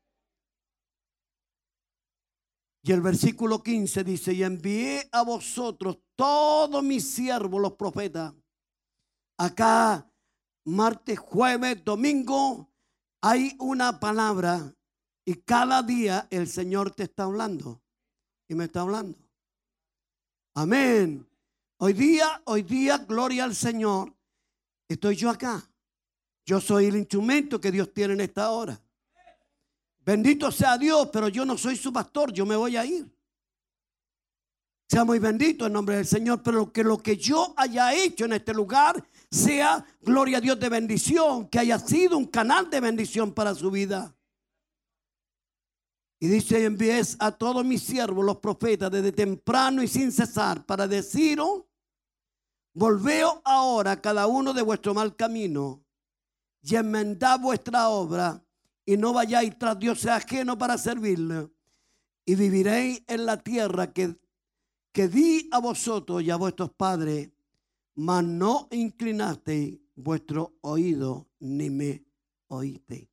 Y el versículo 15 dice, y envié a vosotros todos mis siervos, los profetas. Acá, martes, jueves, domingo, hay una palabra y cada día el Señor te está hablando y me está hablando. Amén. Hoy día, gloria al Señor, estoy yo acá. Yo soy el instrumento que Dios tiene en esta hora. Bendito sea Dios, pero yo no soy su pastor, yo me voy a ir. Sea muy bendito en nombre del Señor, pero que lo que yo haya hecho en este lugar sea, gloria a Dios, de bendición, que haya sido un canal de bendición para su vida. Y dice, envíes a todos mis siervos, los profetas, desde temprano y sin cesar, para deciros Volveos ahora cada uno de vuestro mal camino y enmendad vuestra obra y no vayáis tras dioses ajenos para servirle. Y viviréis en la tierra que di a vosotros y a vuestros padres, mas no inclinasteis vuestro oído ni me oísteis.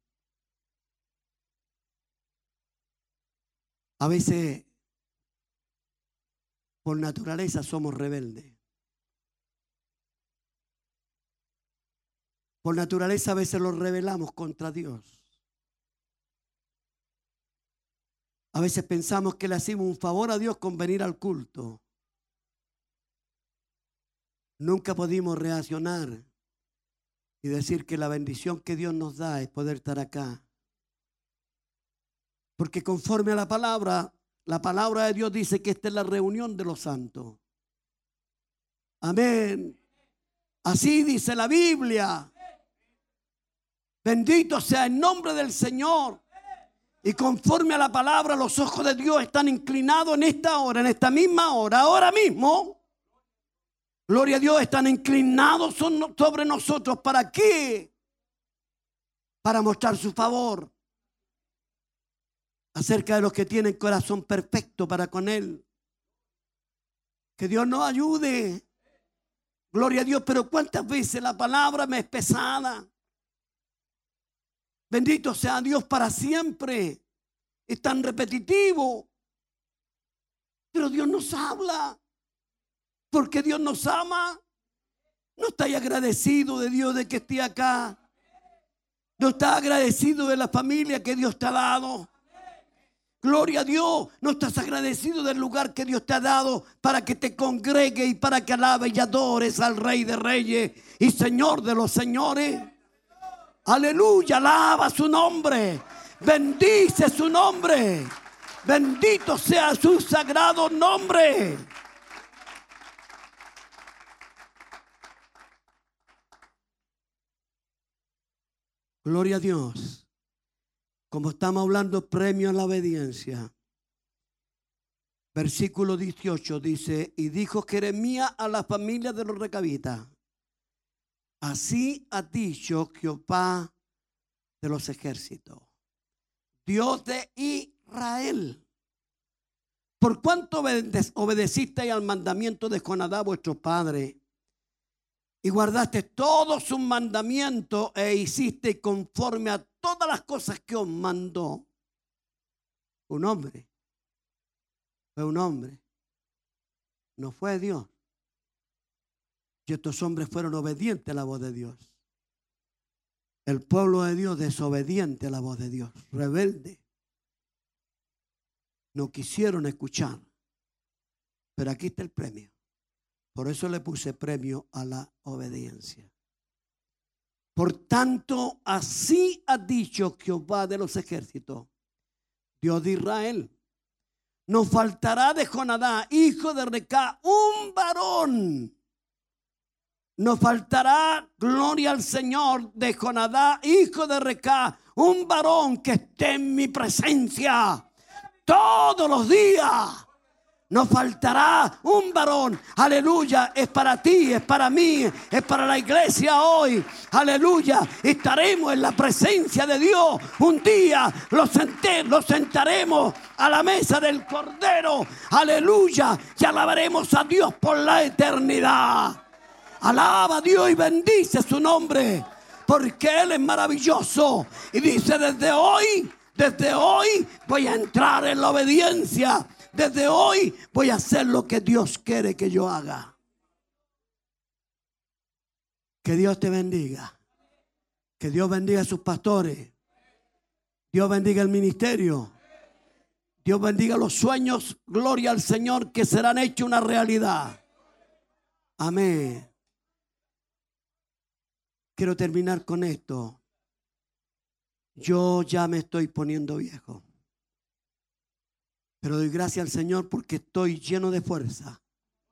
A veces, por naturaleza, somos rebeldes. Por naturaleza, a veces los rebelamos contra Dios. A veces pensamos que le hacemos un favor a Dios con venir al culto. Nunca pudimos reaccionar y decir que la bendición que Dios nos da es poder estar acá. Porque conforme a la palabra de Dios dice que esta es la reunión de los santos. Amén. Así dice la Biblia. Bendito sea el nombre del Señor. Y conforme a la palabra, los ojos de Dios están inclinados en esta hora, en esta misma hora, ahora mismo. Gloria a Dios, están inclinados sobre nosotros. ¿Para qué? Para mostrar su favor acerca de los que tienen corazón perfecto para con Él. Que Dios nos ayude. Gloria a Dios, pero ¿cuántas veces la palabra me es pesada? Bendito sea Dios para siempre. Es tan repetitivo. Pero Dios nos habla. Porque Dios nos ama. No estáis agradecido de Dios de que esté acá. No estás agradecido de la familia que Dios te ha dado. Gloria a Dios. No estás agradecido del lugar que Dios te ha dado para que te congregue y para que alabes y adores al Rey de Reyes y Señor de los señores. Aleluya, alaba su nombre, bendice su nombre, bendito sea su sagrado nombre. Gloria a Dios. Como estamos hablando, premio a la obediencia. Versículo 18 dice: y dijo Jeremías a la familia de los recabitas: así ha dicho Jehová de los ejércitos, Dios de Israel, por cuanto obedecisteis al mandamiento de Jonadab vuestro padre, y guardaste todos sus mandamientos e hiciste conforme a todas las cosas que os mandó. Un hombre, fue un hombre, no fue Dios. Y estos hombres fueron obedientes a la voz de Dios. El pueblo de Dios desobediente a la voz de Dios, rebelde. No quisieron escuchar. Pero aquí está el premio. Por eso le puse premio a la obediencia. Por tanto, así ha dicho Jehová de los ejércitos, Dios de Israel: no faltará de Jonadab, hijo de Recá, un varón. No faltará, gloria al Señor, de Jonadab, hijo de Recá, un varón que esté en mi presencia todos los días. No faltará un varón. Aleluya. Es para ti, es para mí, es para la iglesia hoy. Aleluya. Estaremos en la presencia de Dios. Un día los sentaremos a la mesa del Cordero. Aleluya. Y alabaremos a Dios por la eternidad. Alaba a Dios y bendice su nombre, porque Él es maravilloso. Y dice: desde hoy voy a entrar en la obediencia. Desde hoy voy a hacer lo que Dios quiere que yo haga. Que Dios te bendiga. Que Dios bendiga a sus pastores. Dios bendiga el ministerio. Dios bendiga los sueños. Gloria al Señor, que serán hechos una realidad. Amén. Quiero terminar con esto. Yo ya me estoy poniendo viejo. Pero doy gracias al Señor porque estoy lleno de fuerza.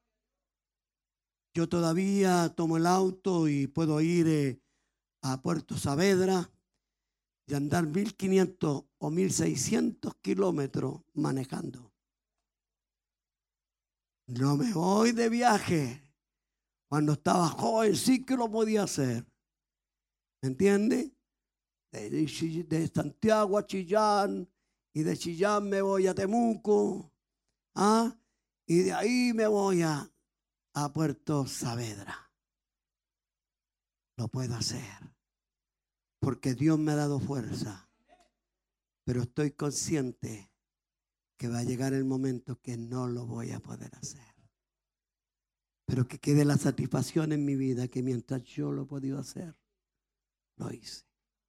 Yo todavía tomo el auto y puedo ir a Puerto Saavedra y andar 1500 o 1600 kilómetros manejando. No me voy de viaje Cuando estaba joven sí que lo podía hacer. ¿Me entiende? De Santiago a Chillán, y de Chillán me voy a Temuco, y de ahí me voy a Puerto Saavedra. Lo puedo hacer porque Dios me ha dado fuerza, pero estoy consciente que va a llegar el momento que no lo voy a poder hacer, pero que quede la satisfacción en mi vida que mientras yo lo he podido hacer, lo hice.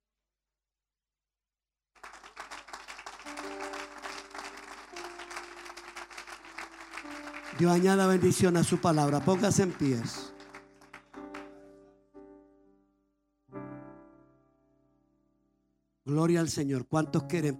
Dios añada bendición a su palabra. Póngase en pies. Gloria al Señor. ¿Cuántos quieren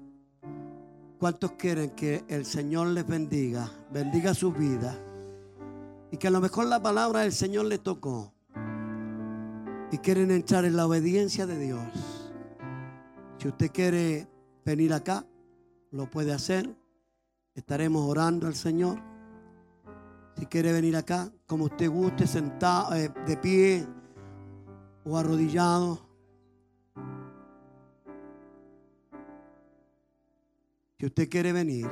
que el Señor les bendiga? Bendiga su vida. Y que a lo mejor la palabra del Señor les tocó. Y quieren entrar en la obediencia de Dios. Si usted quiere venir acá, lo puede hacer. Estaremos orando al Señor. Si quiere venir acá, como usted guste, sentado, de pie o arrodillado. Si usted quiere venir.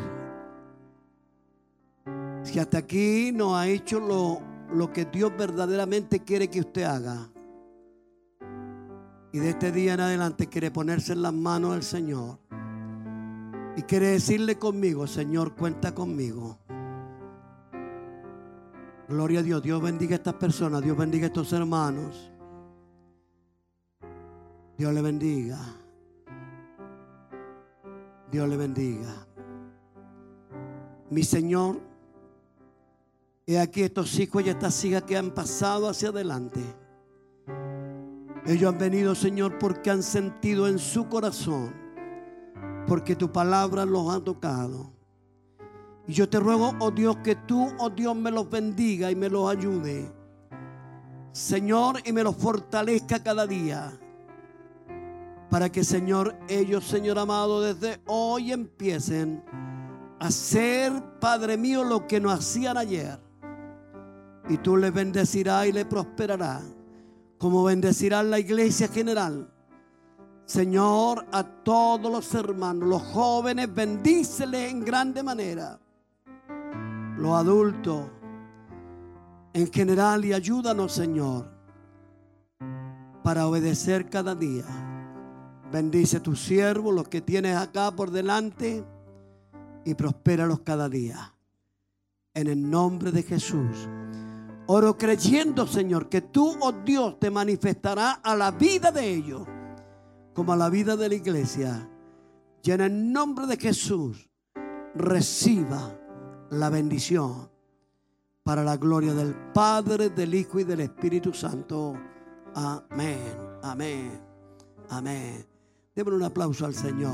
Si hasta aquí no ha hecho lo que Dios verdaderamente quiere que usted haga, y de este día en adelante quiere ponerse en las manos del Señor y quiere decirle conmigo: Señor, cuenta conmigo. Gloria a Dios. Dios bendiga a estas personas. Dios bendiga a estos hermanos. Dios le bendiga. Dios le bendiga. Mi Señor, he aquí estos hijos y estas hijas que han pasado hacia adelante. Ellos han venido, Señor, porque han sentido en su corazón, porque tu palabra los ha tocado. Y yo te ruego, oh Dios, que tú, oh Dios, me los bendiga y me los ayude, Señor, y me los fortalezca cada día, para que, Señor, ellos, Señor amado, desde hoy empiecen a hacer, Padre mío, lo que no hacían ayer. Y tú les bendecirás y les prosperarás, como bendecirás la iglesia general. Señor, a todos los hermanos, los jóvenes, bendíceles en grande manera. Los adultos en general, y ayúdanos, Señor, para obedecer cada día. Bendice a tus siervos, los que tienes acá por delante, y prospéralos cada día. En el nombre de Jesús. Oro creyendo, Señor, que tú, oh Dios, te manifestarás a la vida de ellos como a la vida de la iglesia. Y en el nombre de Jesús reciba la bendición para la gloria del Padre, del Hijo y del Espíritu Santo. Amén, amén, amén. Démosle un aplauso al Señor.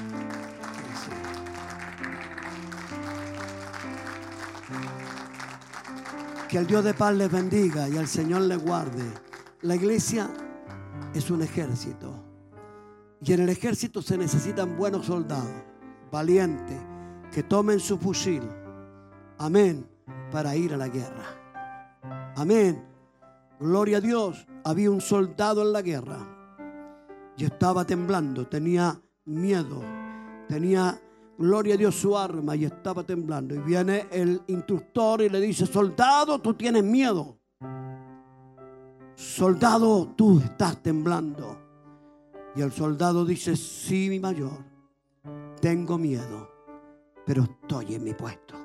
Que el Dios de paz les bendiga y el Señor les guarde. La iglesia es un ejército, y en el ejército se necesitan buenos soldados, valientes, que tomen su fusil, amén, para ir a la guerra. Amén. Gloria a Dios. Había un soldado en la guerra y estaba temblando, tenía miedo, tenía, gloria a Dios, su arma, y estaba temblando. Y viene el instructor y le dice: soldado, tú tienes miedo. Soldado, tú estás temblando. Y el soldado dice: sí, mi mayor, tengo miedo, pero estoy en mi puesto.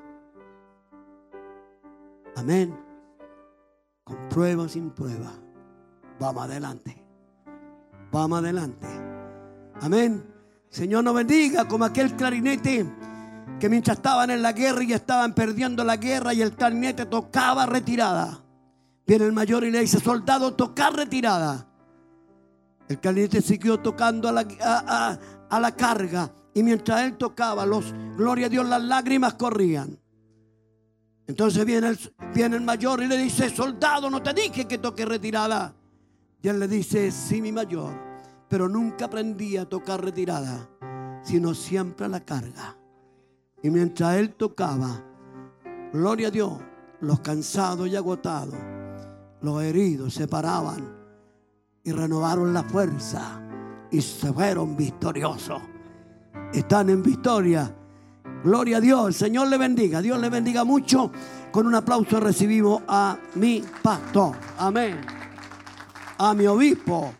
Amén. Con prueba o sin prueba, vamos adelante. Vamos adelante. Amén. Señor nos bendiga, como aquel clarinete que mientras estaban en la guerra y estaban perdiendo la guerra, y el clarinete tocaba retirada. Viene el mayor y le dice: soldado, toca retirada. El clarinete siguió tocando a la carga, y mientras él tocaba, gloria a Dios, las lágrimas corrían. Entonces viene el mayor y le dice: soldado, no te dije que toque retirada. Y él le dice: sí, mi mayor, pero nunca aprendí a tocar retirada, sino siempre a la carga. Y mientras él tocaba, gloria a Dios, los cansados y agotados los heridos se paraban y renovaron la fuerza y se fueron victoriosos. Están en victoria. Gloria a Dios. El Señor le bendiga. Dios le bendiga mucho. Con un aplauso recibimos a mi pastor. Amén. A mi obispo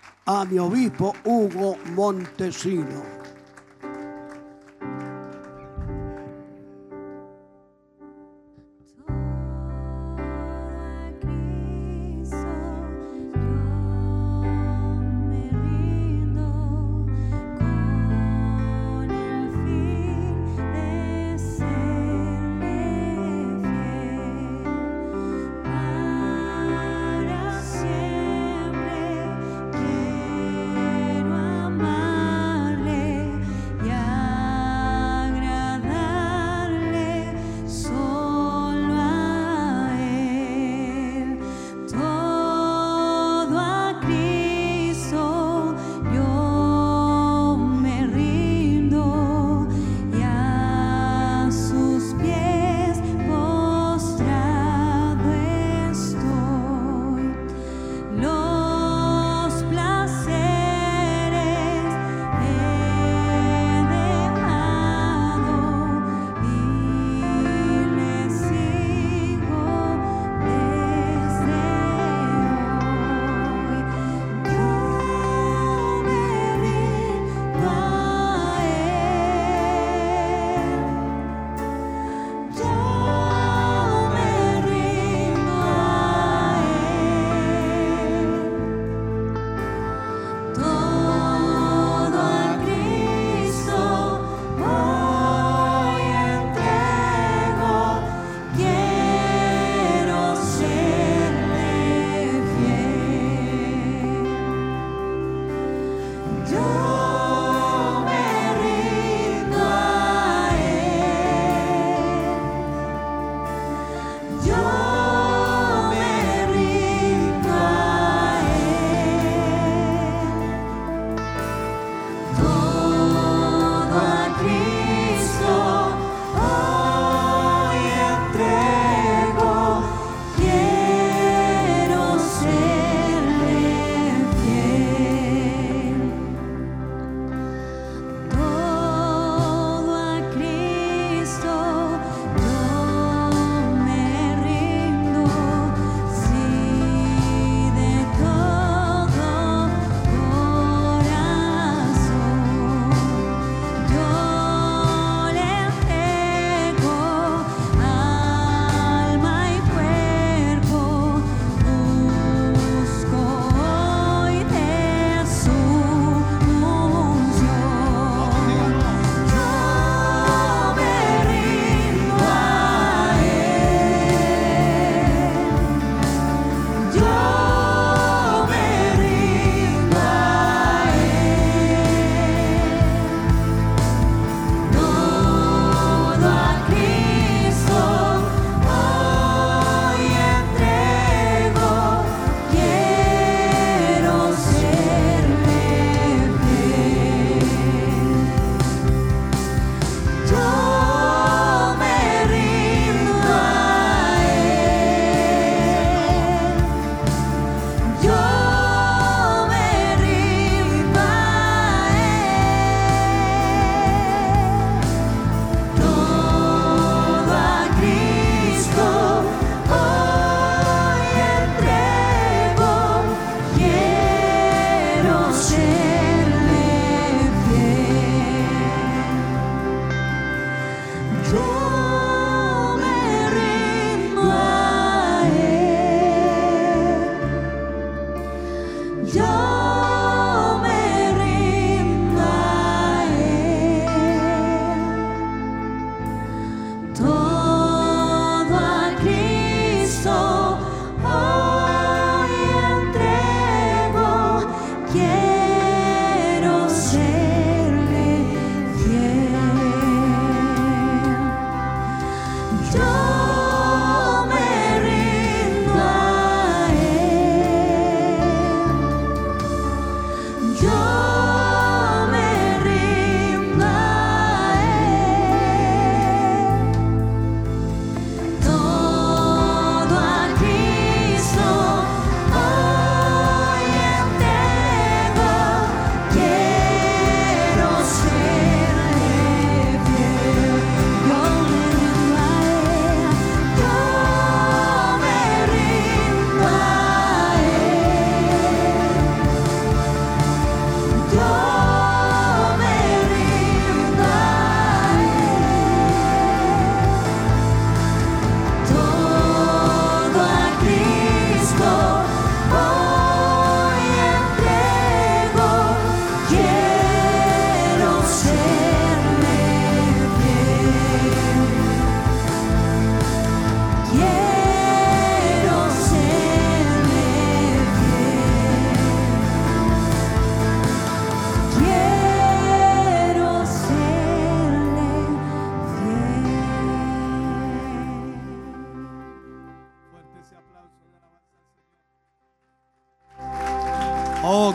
Hugo Montesino. Quiero amarle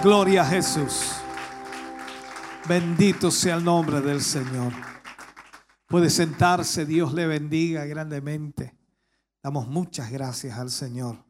Gloria a Jesús. Bendito sea el nombre del Señor. Puede sentarse, Dios le bendiga grandemente. Damos muchas gracias al Señor.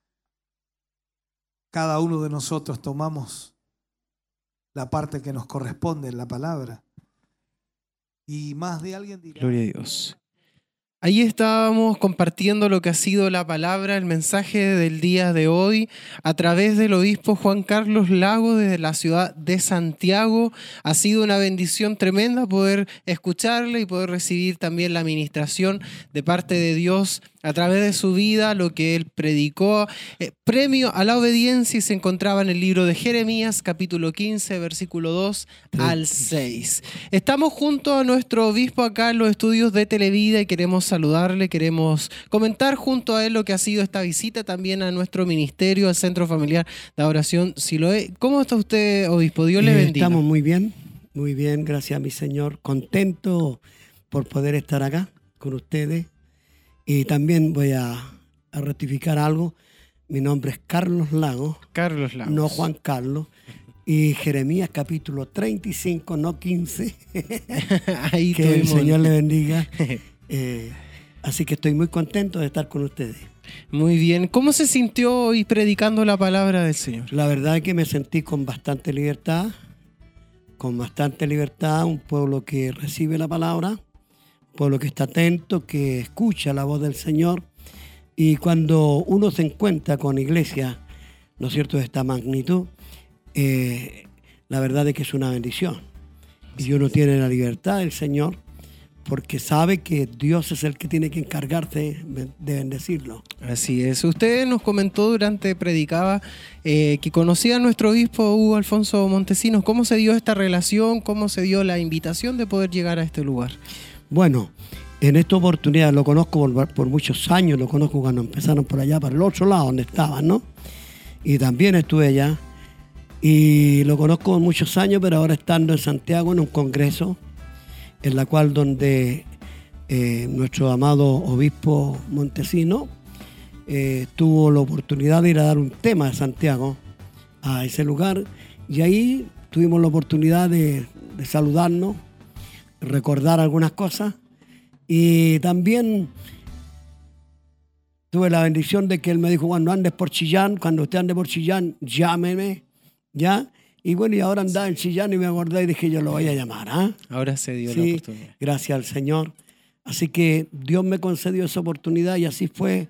Cada uno de nosotros tomamos la parte que nos corresponde en la palabra. Y más de alguien dirá: Gloria a Dios. Ahí estábamos compartiendo lo que ha sido la palabra, el mensaje del día de hoy, a través del obispo Juan Carlos Lagos desde la ciudad de Santiago. Ha sido una bendición tremenda poder escucharle y poder recibir también la administración de parte de Dios a través de su vida, lo que él predicó. Premio a la obediencia, y se encontraba en el libro de Jeremías, capítulo 15, versículo 2 al 6. Estamos junto a nuestro obispo acá en los estudios de Televida y queremos saludarle, queremos comentar junto a él lo que ha sido esta visita también a nuestro ministerio, al Centro Familiar de Adoración Siloé. ¿Cómo está usted, obispo? Dios le bendiga. Estamos muy bien, gracias a mi Señor. Contento por poder estar acá con ustedes. Y también voy a rectificar algo. Mi nombre es Carlos Lagos. Carlos Lagos. No Juan Carlos. Y Jeremías capítulo 35, no 15. Ahí que el Señor le bendiga. Así que estoy muy contento de estar con ustedes. Muy bien. ¿Cómo se sintió hoy predicando la palabra del Señor? La verdad es que me sentí con bastante libertad. Un pueblo que recibe la palabra. Pueblo que está atento, que escucha la voz del Señor. Y cuando uno se encuentra con iglesias, ¿no es cierto?, de esta magnitud, la verdad es que es una bendición. Y uno tiene la libertad del Señor porque sabe que Dios es el que tiene que encargarse de bendecirlo. Así es. Usted nos comentó durante predicaba que conocía a nuestro obispo Hugo Alfonso Montesinos. ¿Cómo se dio esta relación? ¿Cómo se dio la invitación de poder llegar a este lugar? Bueno, en esta oportunidad lo conozco por muchos años, lo conozco cuando empezaron por allá, para el otro lado donde estaban, ¿no? Y también estuve allá y lo conozco por muchos años, pero ahora estando en Santiago en un congreso, en la cual donde nuestro amado obispo Montesinos tuvo la oportunidad de ir a dar un tema de Santiago a ese lugar, y ahí tuvimos la oportunidad de saludarnos, recordar algunas cosas, y también tuve la bendición de que él me dijo: cuando andes por Chillán, cuando usted ande por Chillán, llámeme, ¿ya? Y bueno, y ahora andaba en Chillán y me acordé y dije: yo lo voy a llamar, ¿ah? Ahora se dio la Sí, oportunidad. gracias al Señor. Así que Dios me concedió esa oportunidad y así fue,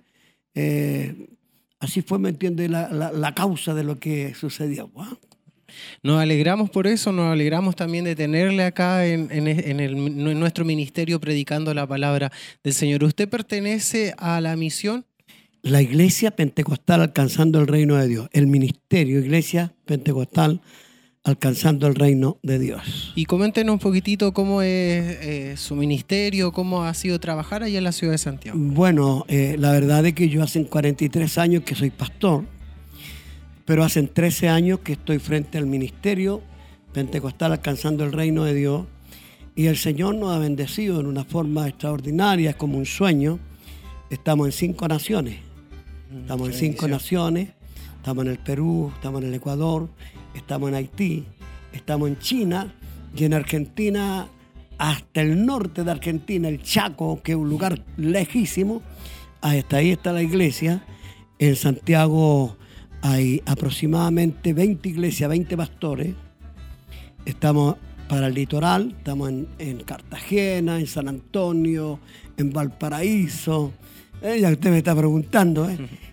¿me entiende? La causa de lo que sucedió. ¡Wow! Nos alegramos por eso, nos alegramos también de tenerle acá en nuestro ministerio predicando la palabra del Señor. ¿Usted pertenece a la misión? La Iglesia Pentecostal Alcanzando el Reino de Dios. El ministerio Iglesia Pentecostal Alcanzando el Reino de Dios. Y coméntenos un poquitito cómo es su ministerio, cómo ha sido trabajar allá en la ciudad de Santiago. Bueno, la verdad es que yo hace 43 años que soy pastor, pero hace 13 años que estoy frente al ministerio Pentecostal Alcanzando el Reino de Dios, y el Señor nos ha bendecido en una forma extraordinaria, es como un sueño. Estamos en 5 naciones. Estamos en 5 naciones. Estamos en el Perú, estamos en el Ecuador, estamos en Haití, estamos en China y en Argentina, hasta el norte de Argentina, el Chaco, que es un lugar lejísimo. Hasta ahí está la iglesia. En Santiago hay aproximadamente 20 iglesias, 20 pastores. Estamos para el litoral, estamos en Cartagena, en San Antonio, en Valparaíso. Ya usted me está preguntando,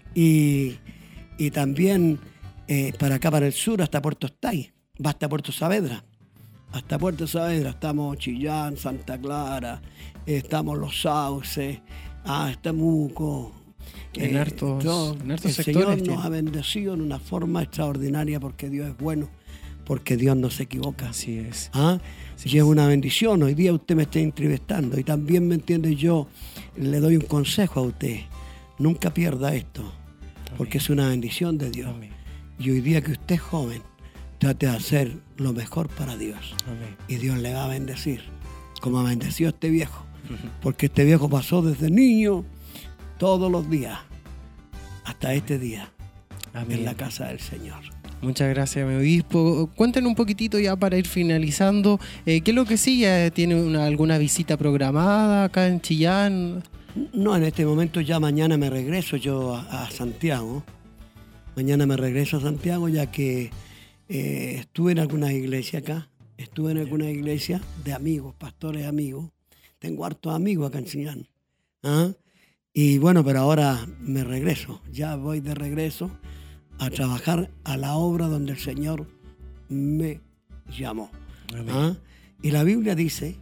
Y también para acá, para el sur, hasta Puerto Estay, va hasta Puerto Saavedra. Hasta Puerto Saavedra estamos Chillán, Santa Clara, estamos Los Sauces, Temuco. En hartos el sectores. Señor nos ha bendecido en una forma extraordinaria porque Dios es bueno, porque Dios no se equivoca. Así es. Y es una bendición. Hoy día usted me está entrevistando y también, me entiende, yo le doy un consejo a usted: nunca pierda esto, porque es una bendición de Dios. Amén. Y hoy día que usted es joven, trate de hacer lo mejor para Dios. Amén. Y Dios le va a bendecir, como ha bendecido a este viejo. Porque este viejo pasó desde niño, todos los días, hasta este día, Amén. en la casa del Señor. Muchas gracias, mi obispo. Cuéntenos un poquitito ya para ir finalizando. ¿Qué es lo que sigue? ¿Tiene alguna visita programada acá en Chillán? No, en este momento ya mañana me regreso yo a Santiago. Mañana me regreso a Santiago ya que estuve en algunas iglesias acá. Estuve en algunas iglesias de amigos, pastores amigos. Tengo hartos amigos acá en Chillán. ¿Ah? Y bueno, pero ahora me regreso. Ya voy de regreso a trabajar a la obra donde el Señor me llamó. ¿Ah? Y la Biblia dice,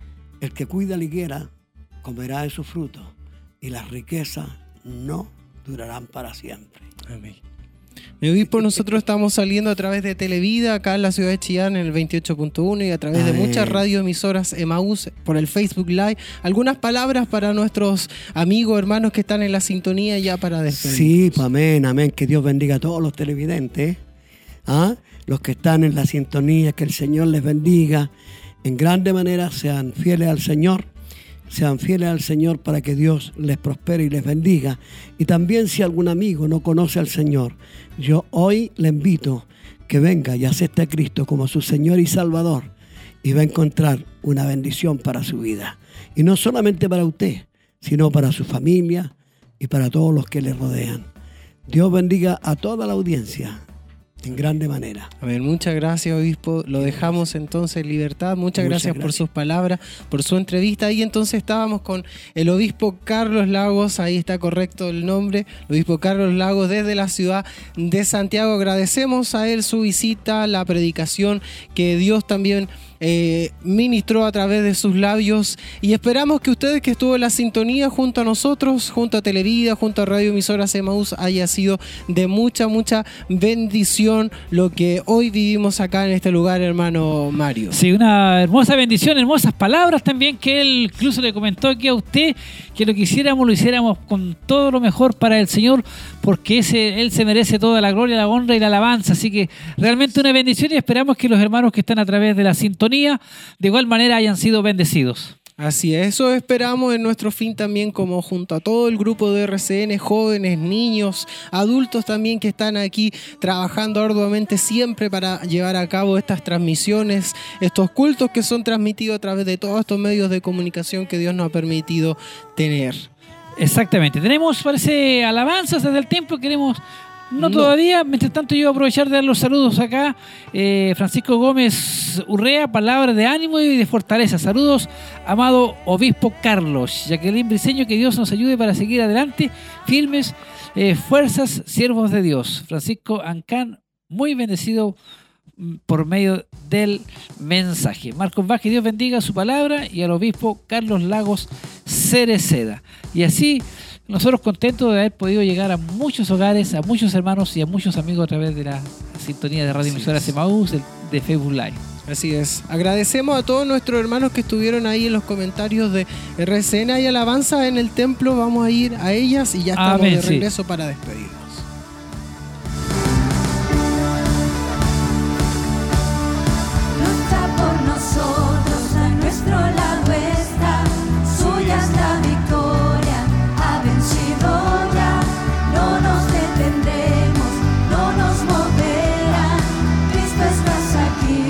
el que cuida la higuera comerá de sus frutos y las riquezas no durarán para siempre. Amén. Mi obispo, nosotros estamos saliendo a través de Televida, acá en la ciudad de Chillán, en el 28.1 y a través de muchas radioemisoras Emaús por el Facebook Live. ¿Algunas palabras para nuestros amigos, hermanos que están en la sintonía ya para despedirnos? Sí, pues amén, amén. Que Dios bendiga a todos los televidentes. ¿Ah? Los que están en la sintonía, que el Señor les bendiga. En grande manera sean fieles al Señor. Sean fieles al Señor para que Dios les prospere y les bendiga. Y también si algún amigo no conoce al Señor, yo hoy le invito que venga y acepte a Cristo como su Señor y Salvador y va a encontrar una bendición para su vida. Y no solamente para usted, sino para su familia y para todos los que le rodean. Dios bendiga a toda la audiencia. En grande manera. A ver, muchas gracias, obispo. Lo dejamos entonces en libertad. Muchas gracias por sus palabras, por su entrevista. Ahí entonces estábamos con el obispo Carlos Lagos, ahí está correcto el nombre, el obispo Carlos Lagos desde la ciudad de Santiago. Agradecemos a él su visita, la predicación que Dios también ministró a través de sus labios, y esperamos que ustedes que estuvo en la sintonía junto a nosotros, junto a Televida, junto a Radio Emisoras Emaús, haya sido de mucha bendición lo que hoy vivimos acá en este lugar, hermano Mario. Sí, una hermosa bendición, hermosas palabras también que él incluso le comentó aquí a usted, que lo hiciéramos con todo lo mejor para el Señor, porque él se merece toda la gloria, la honra y la alabanza. Así que realmente una bendición, y esperamos que los hermanos que están a través de la sintonía de igual manera hayan sido bendecidos. Así es, eso esperamos en nuestro fin también, como junto a todo el grupo de RCN, jóvenes, niños, adultos también que están aquí trabajando arduamente siempre para llevar a cabo estas transmisiones, estos cultos que son transmitidos a través de todos estos medios de comunicación que Dios nos ha permitido tener. Exactamente, tenemos, parece, alabanzas desde el templo, queremos... No todavía, mientras tanto yo voy a aprovechar de dar los saludos acá. Francisco Gómez Urrea, palabras de ánimo y de fortaleza. Saludos, amado obispo Carlos. Jacqueline Briceño, que Dios nos ayude para seguir adelante. Firmes, fuerzas, siervos de Dios. Francisco Ancán, muy bendecido por medio del mensaje. Marcos Vázquez, Dios bendiga su palabra, y al obispo Carlos Lagos Cereceda. Y así... nosotros contentos de haber podido llegar a muchos hogares, a muchos hermanos y a muchos amigos a través de la sintonía de Radio Emisoras Emaús, de Facebook Live. Así es. Agradecemos a todos nuestros hermanos que estuvieron ahí en los comentarios de RCN y alabanza en el templo. Vamos a ir a ellas y ya estamos de regreso para despedirnos. Lucha por nosotros, a nuestro lado está, suya es la victoria, ha vencido ya, no nos detendremos, no nos moverá, Cristo estás aquí.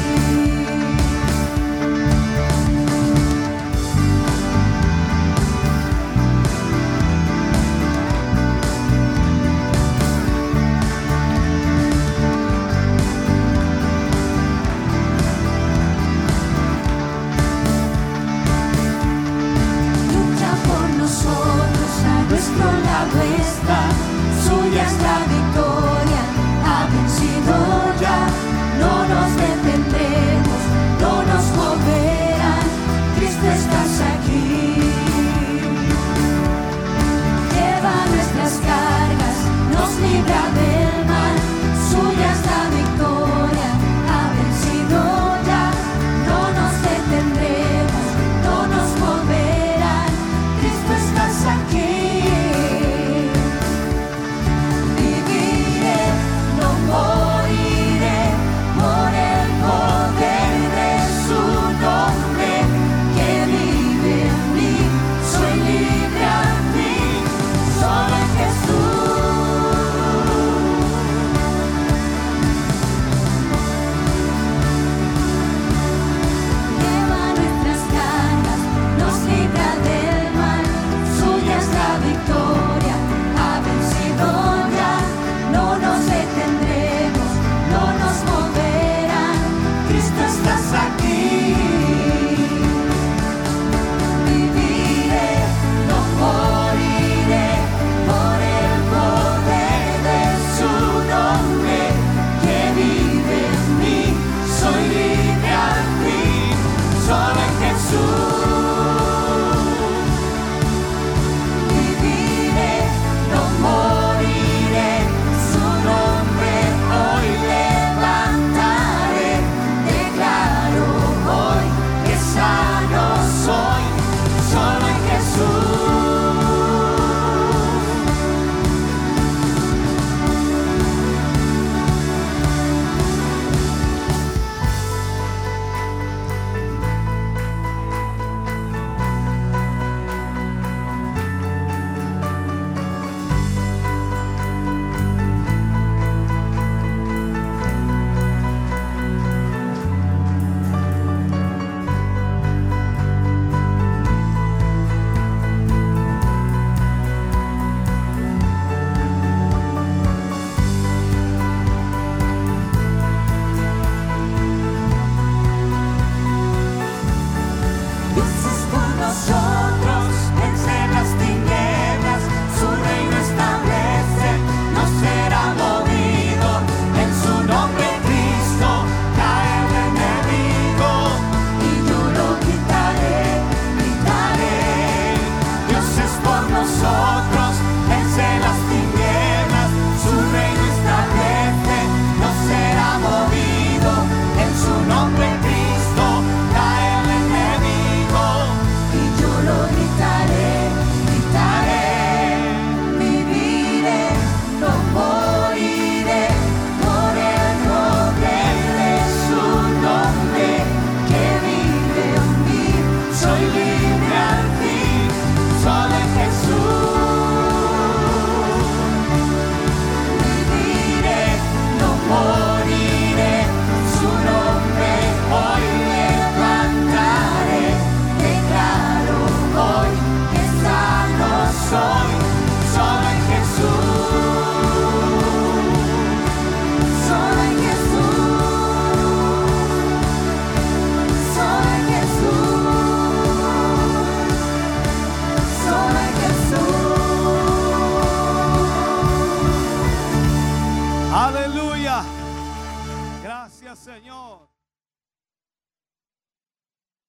Nuestro lado está, suya es la victoria, ha vencido ya, no nos detendremos, no nos moverán, Cristo estás aquí. Lleva nuestras cargas, nos libra del mal, suya es la victoria, ha vencido ya, no nos detendremos, no nos moverán, Cristo estás aquí. Viviremos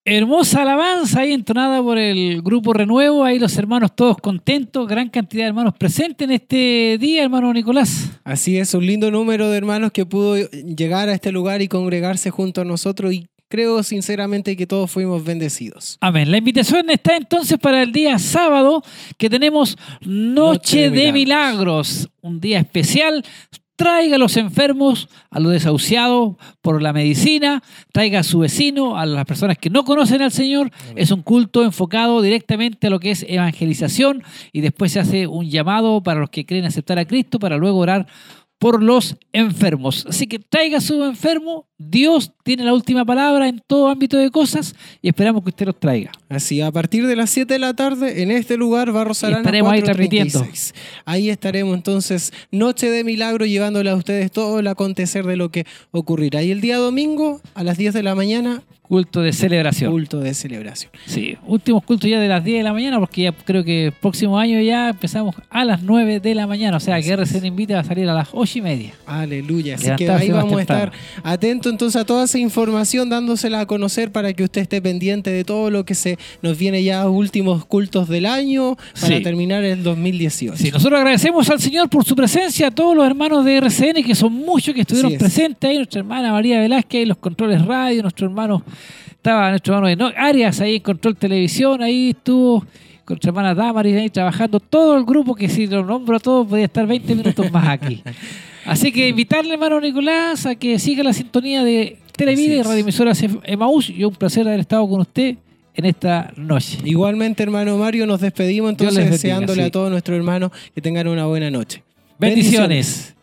Hermosa alabanza ahí entonada por el Grupo Renuevo, ahí los hermanos todos contentos, gran cantidad de hermanos presentes en este día, hermano Nicolás. Así es, un lindo número de hermanos que pudo llegar a este lugar y congregarse junto a nosotros y creo sinceramente que todos fuimos bendecidos. Amén. La invitación está entonces para el día sábado, que tenemos Noche de Milagros, un día especial. Traiga a los enfermos, a los desahuciados por la medicina, traiga a su vecino, a las personas que no conocen al Señor. Es un culto enfocado directamente a lo que es evangelización y después se hace un llamado para los que creen aceptar a Cristo para luego orar por los enfermos. Así que traiga a su enfermo, Dios tiene la última palabra en todo ámbito de cosas y esperamos que usted los traiga. Así, a partir de las 7 de la tarde, en este lugar, Barros Arana estaremos ahí 436. Ahí estaremos entonces, Noche de Milagro, llevándole a ustedes todo el acontecer de lo que ocurrirá. Y el día domingo, a las 10 de la mañana, culto de celebración. Culto de celebración. Sí, últimos cultos ya de las 10 de la mañana, porque ya creo que el próximo año ya empezamos a las 9 de la mañana. O sea, que RCN Invita a salir a las 8:30. Aleluya. Así que ahí vamos a estar atentos entonces a toda esa información, dándosela a conocer para que usted esté pendiente de todo lo que se nos viene ya últimos cultos del año para terminar el 2018. Sí, nosotros agradecemos al Señor por su presencia, a todos los hermanos de RCN, que son muchos que estuvieron presentes ahí, nuestra hermana María Velázquez, ahí los controles radio, nuestro hermano de Arias ahí en Control Televisión, ahí estuvo con nuestra hermana Damaris ahí trabajando, todo el grupo que si lo nombro a todos podría estar 20 minutos más aquí. Así que invitarle, hermano Nicolás, a que siga la sintonía de Televida y Radioemisoras Emaús. Y un placer haber estado con usted en esta noche. Igualmente, hermano Mario, nos despedimos entonces deseándole a todos nuestros hermanos que tengan una buena noche. Bendiciones.